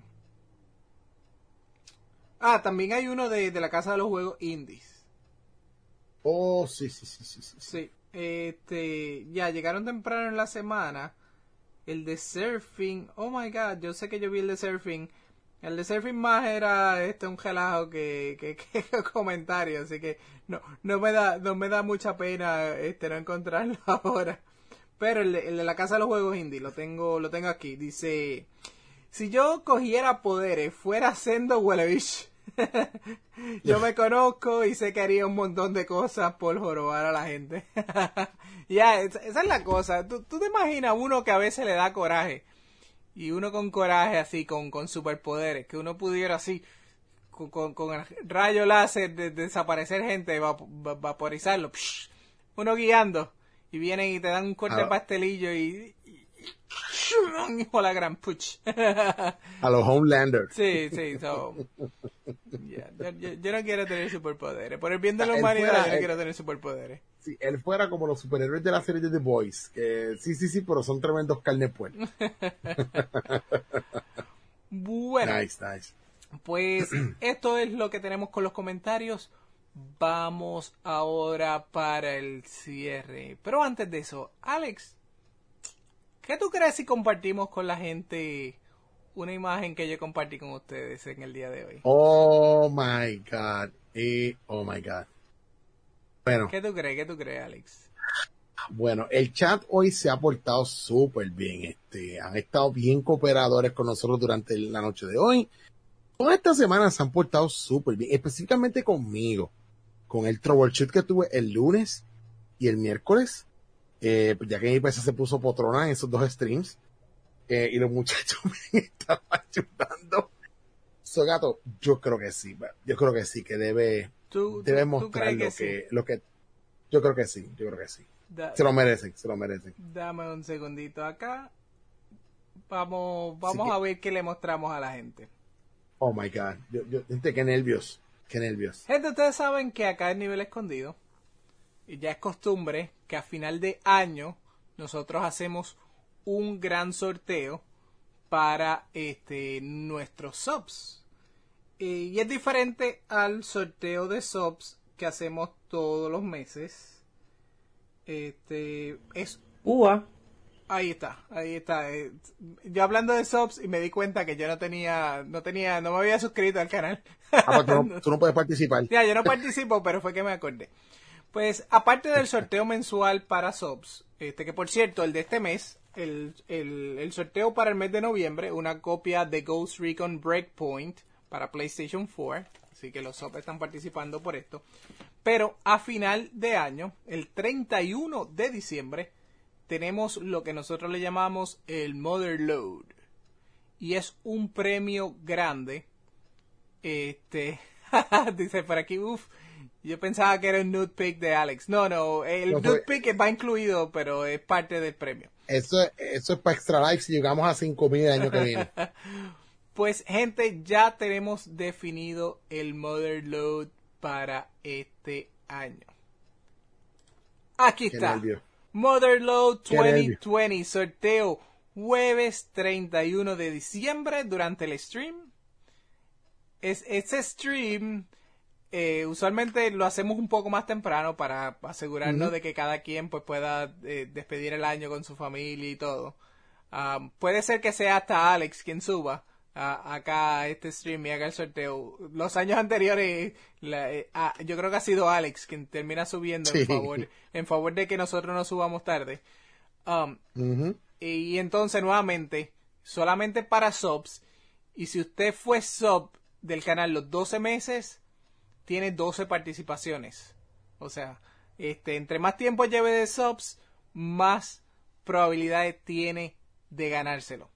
También hay uno de la Casa de los Juegos Indies. Oh, sí. Sí. Ya llegaron temprano en la semana. El de Surfing. Oh my god, yo sé que yo vi el de Surfing. El de Surfing más era un relajo que comentario, así que no me da mucha pena no encontrarlo ahora. Pero el de la Casa de los Juegos Indie lo tengo aquí. Dice, si yo cogiera poderes, fuera Sendo Huelevish. Yo me conozco y sé que haría un montón de cosas por jorobar a la gente. Ya, esa es la cosa. ¿Tú te imaginas uno que a veces le da coraje? Y uno con coraje así, con superpoderes, que uno pudiera así, con el rayo láser de desaparecer gente, vaporizarlo, uno guiando, y vienen y te dan un corte de pastelillo y hijo de la gran puch. A los Homelander. Sí, so, yeah, yo no quiero tener superpoderes. Por el bien de la Él humanidad, fuera, yo no quiero tener superpoderes. Sí, él fuera como los superhéroes de la serie de The Boys, que sí, pero son tremendos carne puerca. Bueno, Nice. pues esto es lo que tenemos con los comentarios. Vamos ahora para el cierre. Pero antes de eso, Alex, ¿qué tú crees si compartimos con la gente una imagen que yo compartí con ustedes en el día de hoy? Oh my God. Oh my God. Bueno. ¿Qué tú crees, Alex? Bueno, el chat hoy se ha portado súper bien. Han estado bien cooperadores con nosotros durante la noche de hoy. Toda esta semana se han portado súper bien, específicamente conmigo. Con el troubleshoot que tuve el lunes y el miércoles. Pues ya que mi PC se puso potrona en esos dos streams. Y los muchachos me estaban ayudando. Gato, yo creo que sí. Yo creo que sí, que debe mostrar lo que yo creo que sí. Se lo merecen. Dame un segundito acá. Vamos a ver qué le mostramos a la gente. Oh my God. Gente, qué nervios. Gente, ustedes saben que acá en Nivel Escondido, y ya es costumbre que a final de año nosotros hacemos un gran sorteo para nuestros subs. Y es diferente al sorteo de subs que hacemos todos los meses. Es UA. Ahí está. Yo hablando de subs y me di cuenta que yo no me había suscrito al canal. Pues tú no puedes participar. Ya, yo no participo, pero fue que me acordé. Pues, aparte del sorteo mensual para subs, que por cierto, el de este mes, el sorteo para el mes de noviembre, una copia de Ghost Recon Breakpoint para PlayStation 4, así que los subs están participando por esto. Pero a final de año, el 31 de diciembre, tenemos lo que nosotros le llamamos el Mother Load. Y es un premio grande. Dice por aquí, yo pensaba que era un nude pic de Alex. No, el nude pic va incluido, pero es parte del premio. Eso es para Extra Life si llegamos a 5,000 el año que viene. Pues, gente, ya tenemos definido el Mother Load para este año. Aquí está. Nervio. Mother Load 2020, sorteo jueves 31 de diciembre durante el stream. Ese stream usualmente lo hacemos un poco más temprano para asegurarnos de que cada quien pues pueda despedir el año con su familia y todo. Puede ser que sea hasta Alex quien suba acá a este stream y haga el sorteo. Los años anteriores yo creo que ha sido Alex quien termina subiendo en favor de que nosotros no subamos tarde. Y entonces nuevamente solamente para subs, y si usted fue sub del canal los 12 meses tiene 12 participaciones. O sea, entre más tiempo lleve de subs, más probabilidades tiene de ganárselo.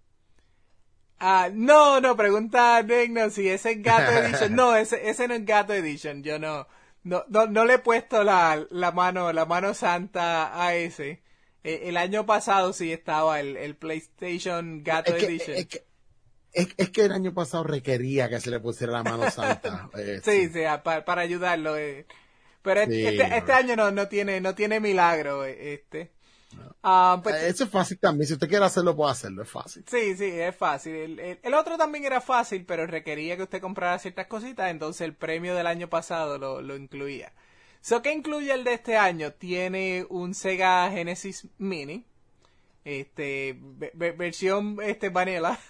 No, pregunta Negno si ese es Gato Edition. No, ese no es Gato Edition. Yo no le he puesto la mano santa a ese. El año pasado sí estaba el PlayStation Gato Edition. Es que el año pasado requería que se le pusiera la mano santa. Sí, para ayudarlo. Pero sí, este año no tiene milagro. Pues, eso es fácil también. Si usted quiere hacerlo, puede hacerlo. Es fácil. Sí, es fácil. El otro también era fácil, pero requería que usted comprara ciertas cositas. Entonces el premio del año pasado lo incluía. ¿Qué incluye el de este año? Tiene un Sega Genesis Mini. Versión vanilla.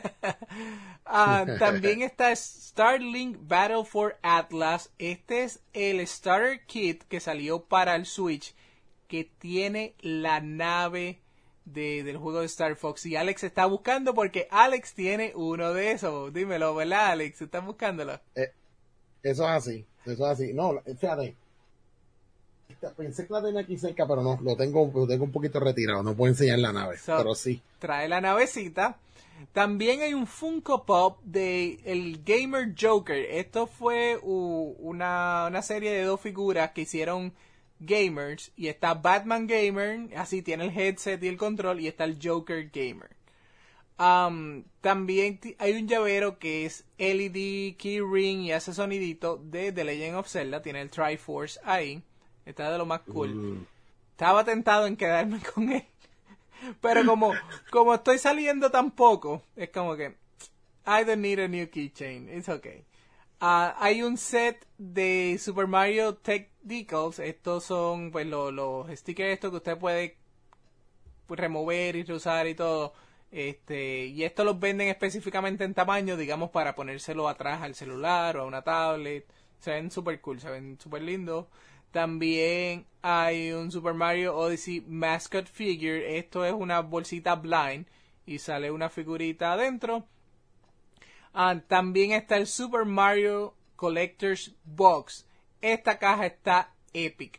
También está Starlink Battle for Atlas. Este es el starter kit que salió para el Switch, que tiene la nave del juego de Star Fox. Y Alex está buscando porque Alex tiene uno de esos. Dímelo, ¿verdad, Alex? ¿Estás buscándolo? Eso es así. No, fíjate. Pensé que la tenía aquí cerca, pero no, lo tengo un poquito retirado. No puedo enseñar la nave, pero sí. Trae la navecita. También hay un Funko Pop de el Gamer Joker. Esto fue una serie de 2 figuras que hicieron gamers. Y está Batman Gamer, así tiene el headset y el control. Y está el Joker Gamer. También hay un llavero que es LED key ring y hace sonidito de The Legend of Zelda. Tiene el Triforce ahí. Está de lo más cool. Estaba tentado en quedarme con él. Pero como estoy saliendo tan poco, es como que I don't need a new keychain. It's okay. Hay un set de Super Mario Tech Decals. Estos son pues los stickers estos que usted puede remover y reusar y todo. Y estos los venden específicamente en tamaño, digamos, para ponérselo atrás al celular o a una tablet. Se ven super cool, se ven super lindos. También hay un Super Mario Odyssey Mascot Figure. Esto es una bolsita blind y sale una figurita adentro. También está el Super Mario Collector's Box. Esta caja está épica.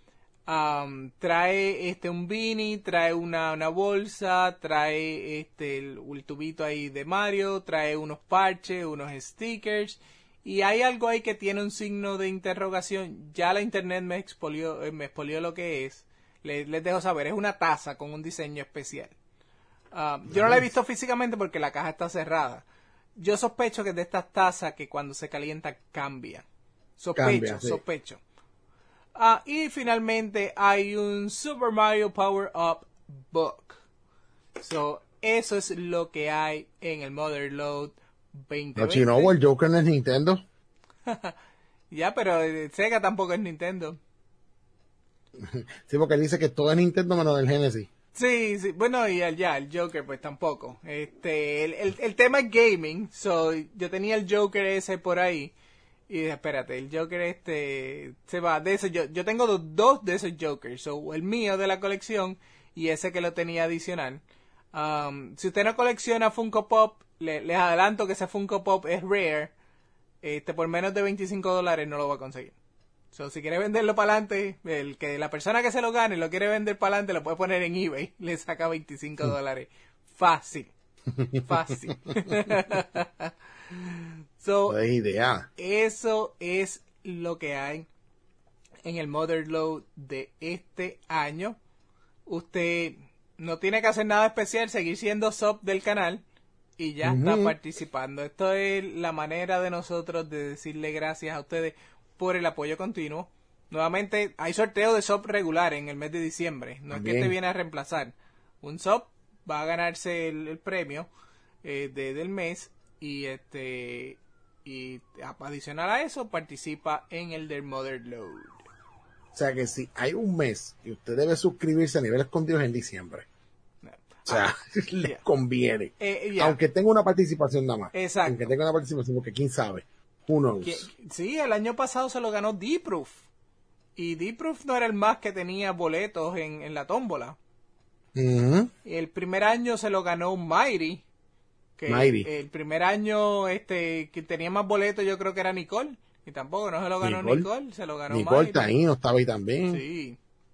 Trae un beanie, trae una bolsa, trae el tubito ahí de Mario, trae unos parches, unos stickers y hay algo ahí que tiene un signo de interrogación. Ya la internet me expolió lo que es. Les dejo saber, es una taza con un diseño especial. Yo no la he visto físicamente porque la caja está cerrada. Yo sospecho que es de estas tazas que cuando se calienta cambia. Sospecho. Y finalmente hay un Super Mario Power Up Book. Eso es lo que hay en el Mother Load 2020. No, chino, el Joker no es Nintendo. Ya, pero Sega tampoco es Nintendo. Sí, porque él dice que todo es Nintendo menos el Genesis. Sí, bueno, y el Joker pues tampoco. El tema es gaming, yo tenía el Joker ese por ahí. Y dije, espérate, el Joker se va de ese. Yo tengo dos de esos Jokers. El mío de la colección y ese que lo tenía adicional. Si usted no colecciona Funko Pop, les adelanto que ese Funko Pop es rare. Por menos de $25 no lo va a conseguir. Si quiere venderlo para adelante, la persona que se lo gane lo quiere vender para adelante, lo puede poner en eBay. Le saca $25. Fácil. No es idea. Eso es lo que hay en el Mother Load de este año. Usted no tiene que hacer nada especial, seguir siendo sub del canal y ya está participando. Esto es la manera de nosotros de decirle gracias a ustedes por el apoyo continuo. Nuevamente, hay sorteo de sub regular en el mes de diciembre. No es que te viene a reemplazar. Un sub va a ganarse el premio del mes y adicional a eso participa en el del Mother Load. O sea que si hay un mes y usted debe suscribirse a nivel escondido en diciembre. O sea, le conviene. Aunque tenga una participación nada más. Exacto. Aunque tenga una participación, porque quién sabe. Who knows? Sí, el año pasado se lo ganó D-Proof. Y D-Proof no era el más que tenía boletos en la tómbola. El primer año se lo ganó Mighty. El primer año que tenía más boletos yo creo que era Nicole. Y tampoco no se lo ganó Nicole, se lo ganó Nicole Mighty. Taíno estaba ahí también. Sí.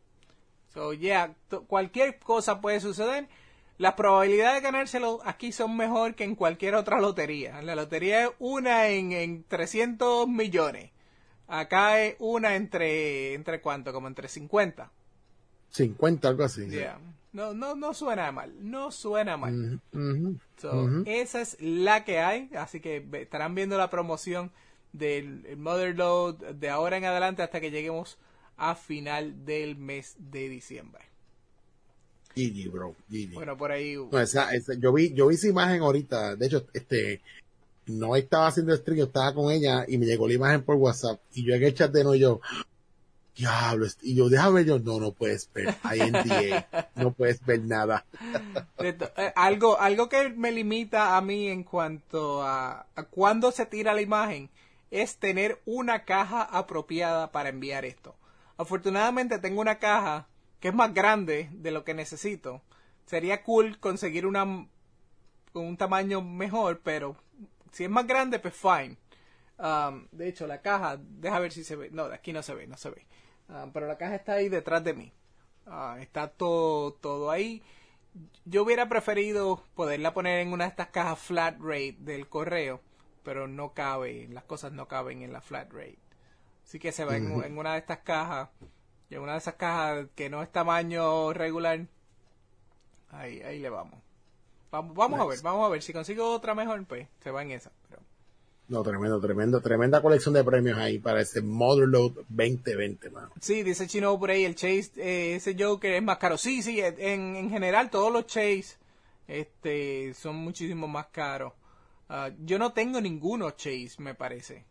Cualquier cosa puede suceder. Las probabilidades de ganárselo aquí son mejor que en cualquier otra lotería. La lotería es una en 300 millones. Acá es una entre ¿cuánto? Como entre 50. 50, algo así. Yeah. No suena mal. No suena mal. Esa es la que hay. Así que estarán viendo la promoción del Mother Load de ahora en adelante hasta que lleguemos a final del mes de diciembre. GG, bro. GG. Bueno, por ahí. No, yo vi esa imagen ahorita. De hecho, no estaba haciendo stream, yo estaba con ella y me llegó la imagen por WhatsApp. Y yo en el chat de no, yo, diablo. Y yo, déjame ver, no puedes ver. Hay NDA. No puedes ver nada. Algo que me limita a mí en cuanto a cuándo se tira la imagen es tener una caja apropiada para enviar esto. Afortunadamente tengo una caja que es más grande de lo que necesito. Sería cool conseguir una con un tamaño mejor, pero si es más grande, pues fine. De hecho, la caja, deja ver si se ve. No, de aquí no se ve. Pero la caja está ahí detrás de mí. Está todo ahí. Yo hubiera preferido poderla poner en una de estas cajas flat rate del correo, pero no cabe, las cosas no caben en la flat rate. Así que se va en una de estas cajas. Y en una de esas cajas que no es tamaño regular, ahí le vamos. Vamos a ver. Si consigo otra mejor, pues se va en esa. Pero... No, tremenda colección de premios ahí para ese Motherload 2020, mano. Sí, dice Chino por ahí, el Chase, ese Joker es más caro. Sí, en general todos los Chase son muchísimo más caros. Yo no tengo ninguno Chase, me parece.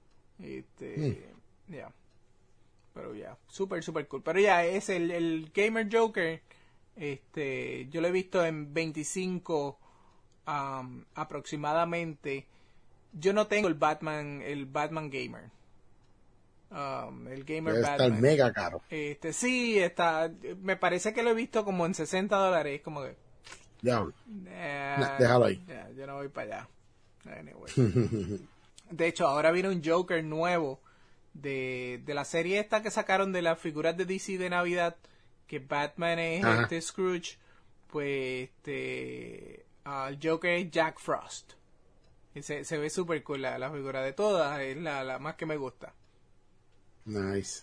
Ya. Pero ya, súper cool. Pero ya, es el Gamer Joker. Yo lo he visto en 25 aproximadamente. Yo no tengo el Batman Gamer. El Gamer Debe Batman. estar mega caro. Sí, está. Me parece que lo he visto como en $60. Como que. Diablo. Déjalo ahí. Yo no voy para allá. Anyway. De hecho, ahora viene un Joker nuevo de la serie esta que sacaron de las figuras de DC de Navidad, que Batman es Scrooge, pues el Joker es Jack Frost. Y se ve súper cool la figura de todas, es la más que me gusta. Nice.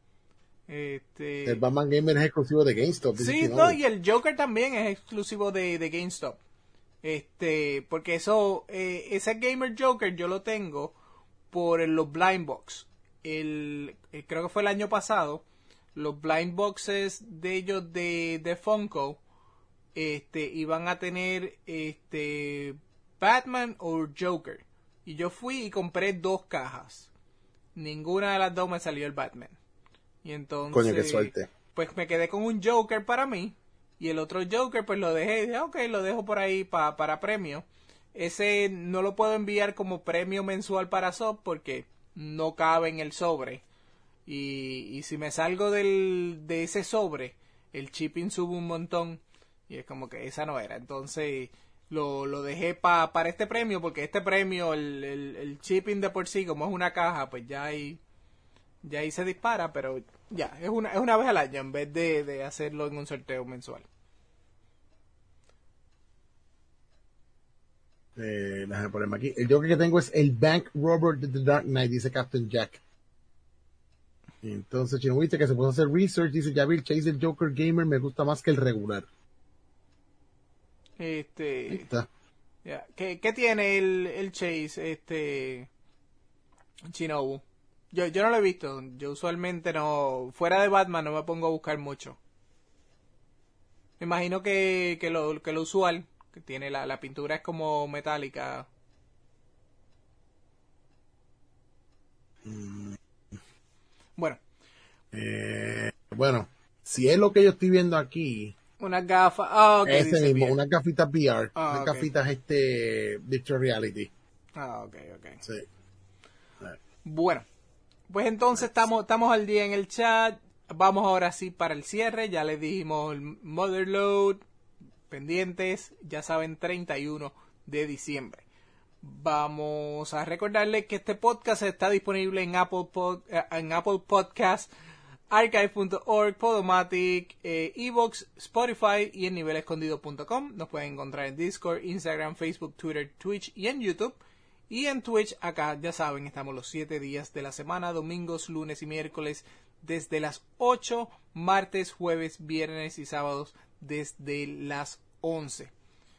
El Batman Gamer es exclusivo de GameStop. Sí, no, y el Joker también es exclusivo de GameStop. Porque ese Gamer Joker yo lo tengo por los Blind Box. Creo que fue el año pasado. Los Blind Boxes de ellos de Funko iban a tener Batman o Joker. Y yo fui y compré 2 cajas. Ninguna de las dos me salió el Batman. Y entonces, coño, qué suerte. Pues me quedé con un Joker para mí. Y el otro Joker, pues lo dejé. Y dije, ok, lo dejo por ahí para premio. Ese no lo puedo enviar como premio mensual para SOP porque no cabe en el sobre. Y si me salgo de ese sobre, el shipping sube un montón. Y es como que esa no era. Entonces lo dejé para este premio. Porque este premio, el shipping de por sí, como es una caja, pues ya ahí se dispara. Pero ya, es una vez al año en vez de hacerlo en un sorteo mensual. Déjame ponerme aquí. El Joker que tengo es el Bank Robber de The Dark Knight, dice Captain Jack. Entonces, Chino viste que se puede hacer research, dice, ya vi el Chase del Joker Gamer, me gusta más que el regular. Ahí está. Yeah. ¿Qué tiene el Chase, Shinobu? Yo no lo he visto. Yo usualmente no, fuera de Batman no me pongo a buscar mucho. Me imagino que lo usual, que tiene la pintura es como metálica. Bueno. Bueno, si es lo que yo estoy viendo aquí. Unas gafas. Okay, ese mismo, bien. unas gafitas VR. Okay. Unas gafitas Virtual Reality. Ok. Sí. Bueno. Pues entonces estamos al día en el chat. Vamos ahora sí para el cierre. Ya les dijimos el Motherload. Pendientes. Ya saben, 31 de diciembre. Vamos a recordarles que este podcast está disponible en Apple Podcasts, archive.org, Podomatic, Evox, Spotify y en nivelescondido.com. Nos pueden encontrar en Discord, Instagram, Facebook, Twitter, Twitch y en YouTube. Y en Twitch, acá ya saben, estamos los 7 días de la semana, domingos, lunes y miércoles, desde las 8, martes, jueves, viernes y sábados, desde las 11.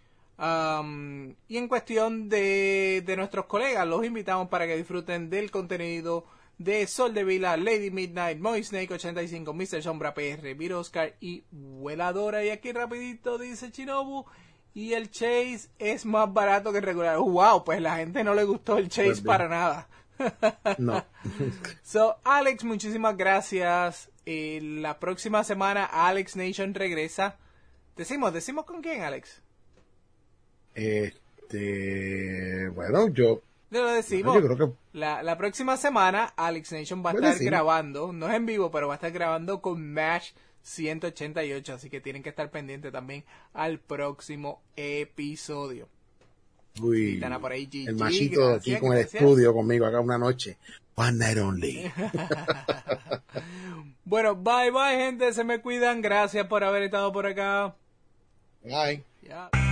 Y en cuestión de nuestros colegas, los invitamos para que disfruten del contenido de Sol de Vila, Lady Midnight, Moy Snake 85, Mr. Sombra PR, Viro Oscar y Vueladora. Y aquí rapidito dice Shinobu, y el Chase es más barato que el regular. Wow, pues la gente no le gustó el Chase para nada. No. So, Alex, muchísimas gracias. La próxima semana Alex Nation regresa. Decimos con quién, Alex. Bueno, yo lo decimos. Yo creo que la próxima semana Alex Nation va a estar grabando, no es en vivo, pero va a estar grabando con MASH 188, así que tienen que estar pendientes también al próximo episodio. Uy, por ahí, Gigi, el machito aquí con el estudio conmigo acá una noche. One night only. Bueno, bye gente, se me cuidan, gracias por haber estado por acá. Bye. Yeah.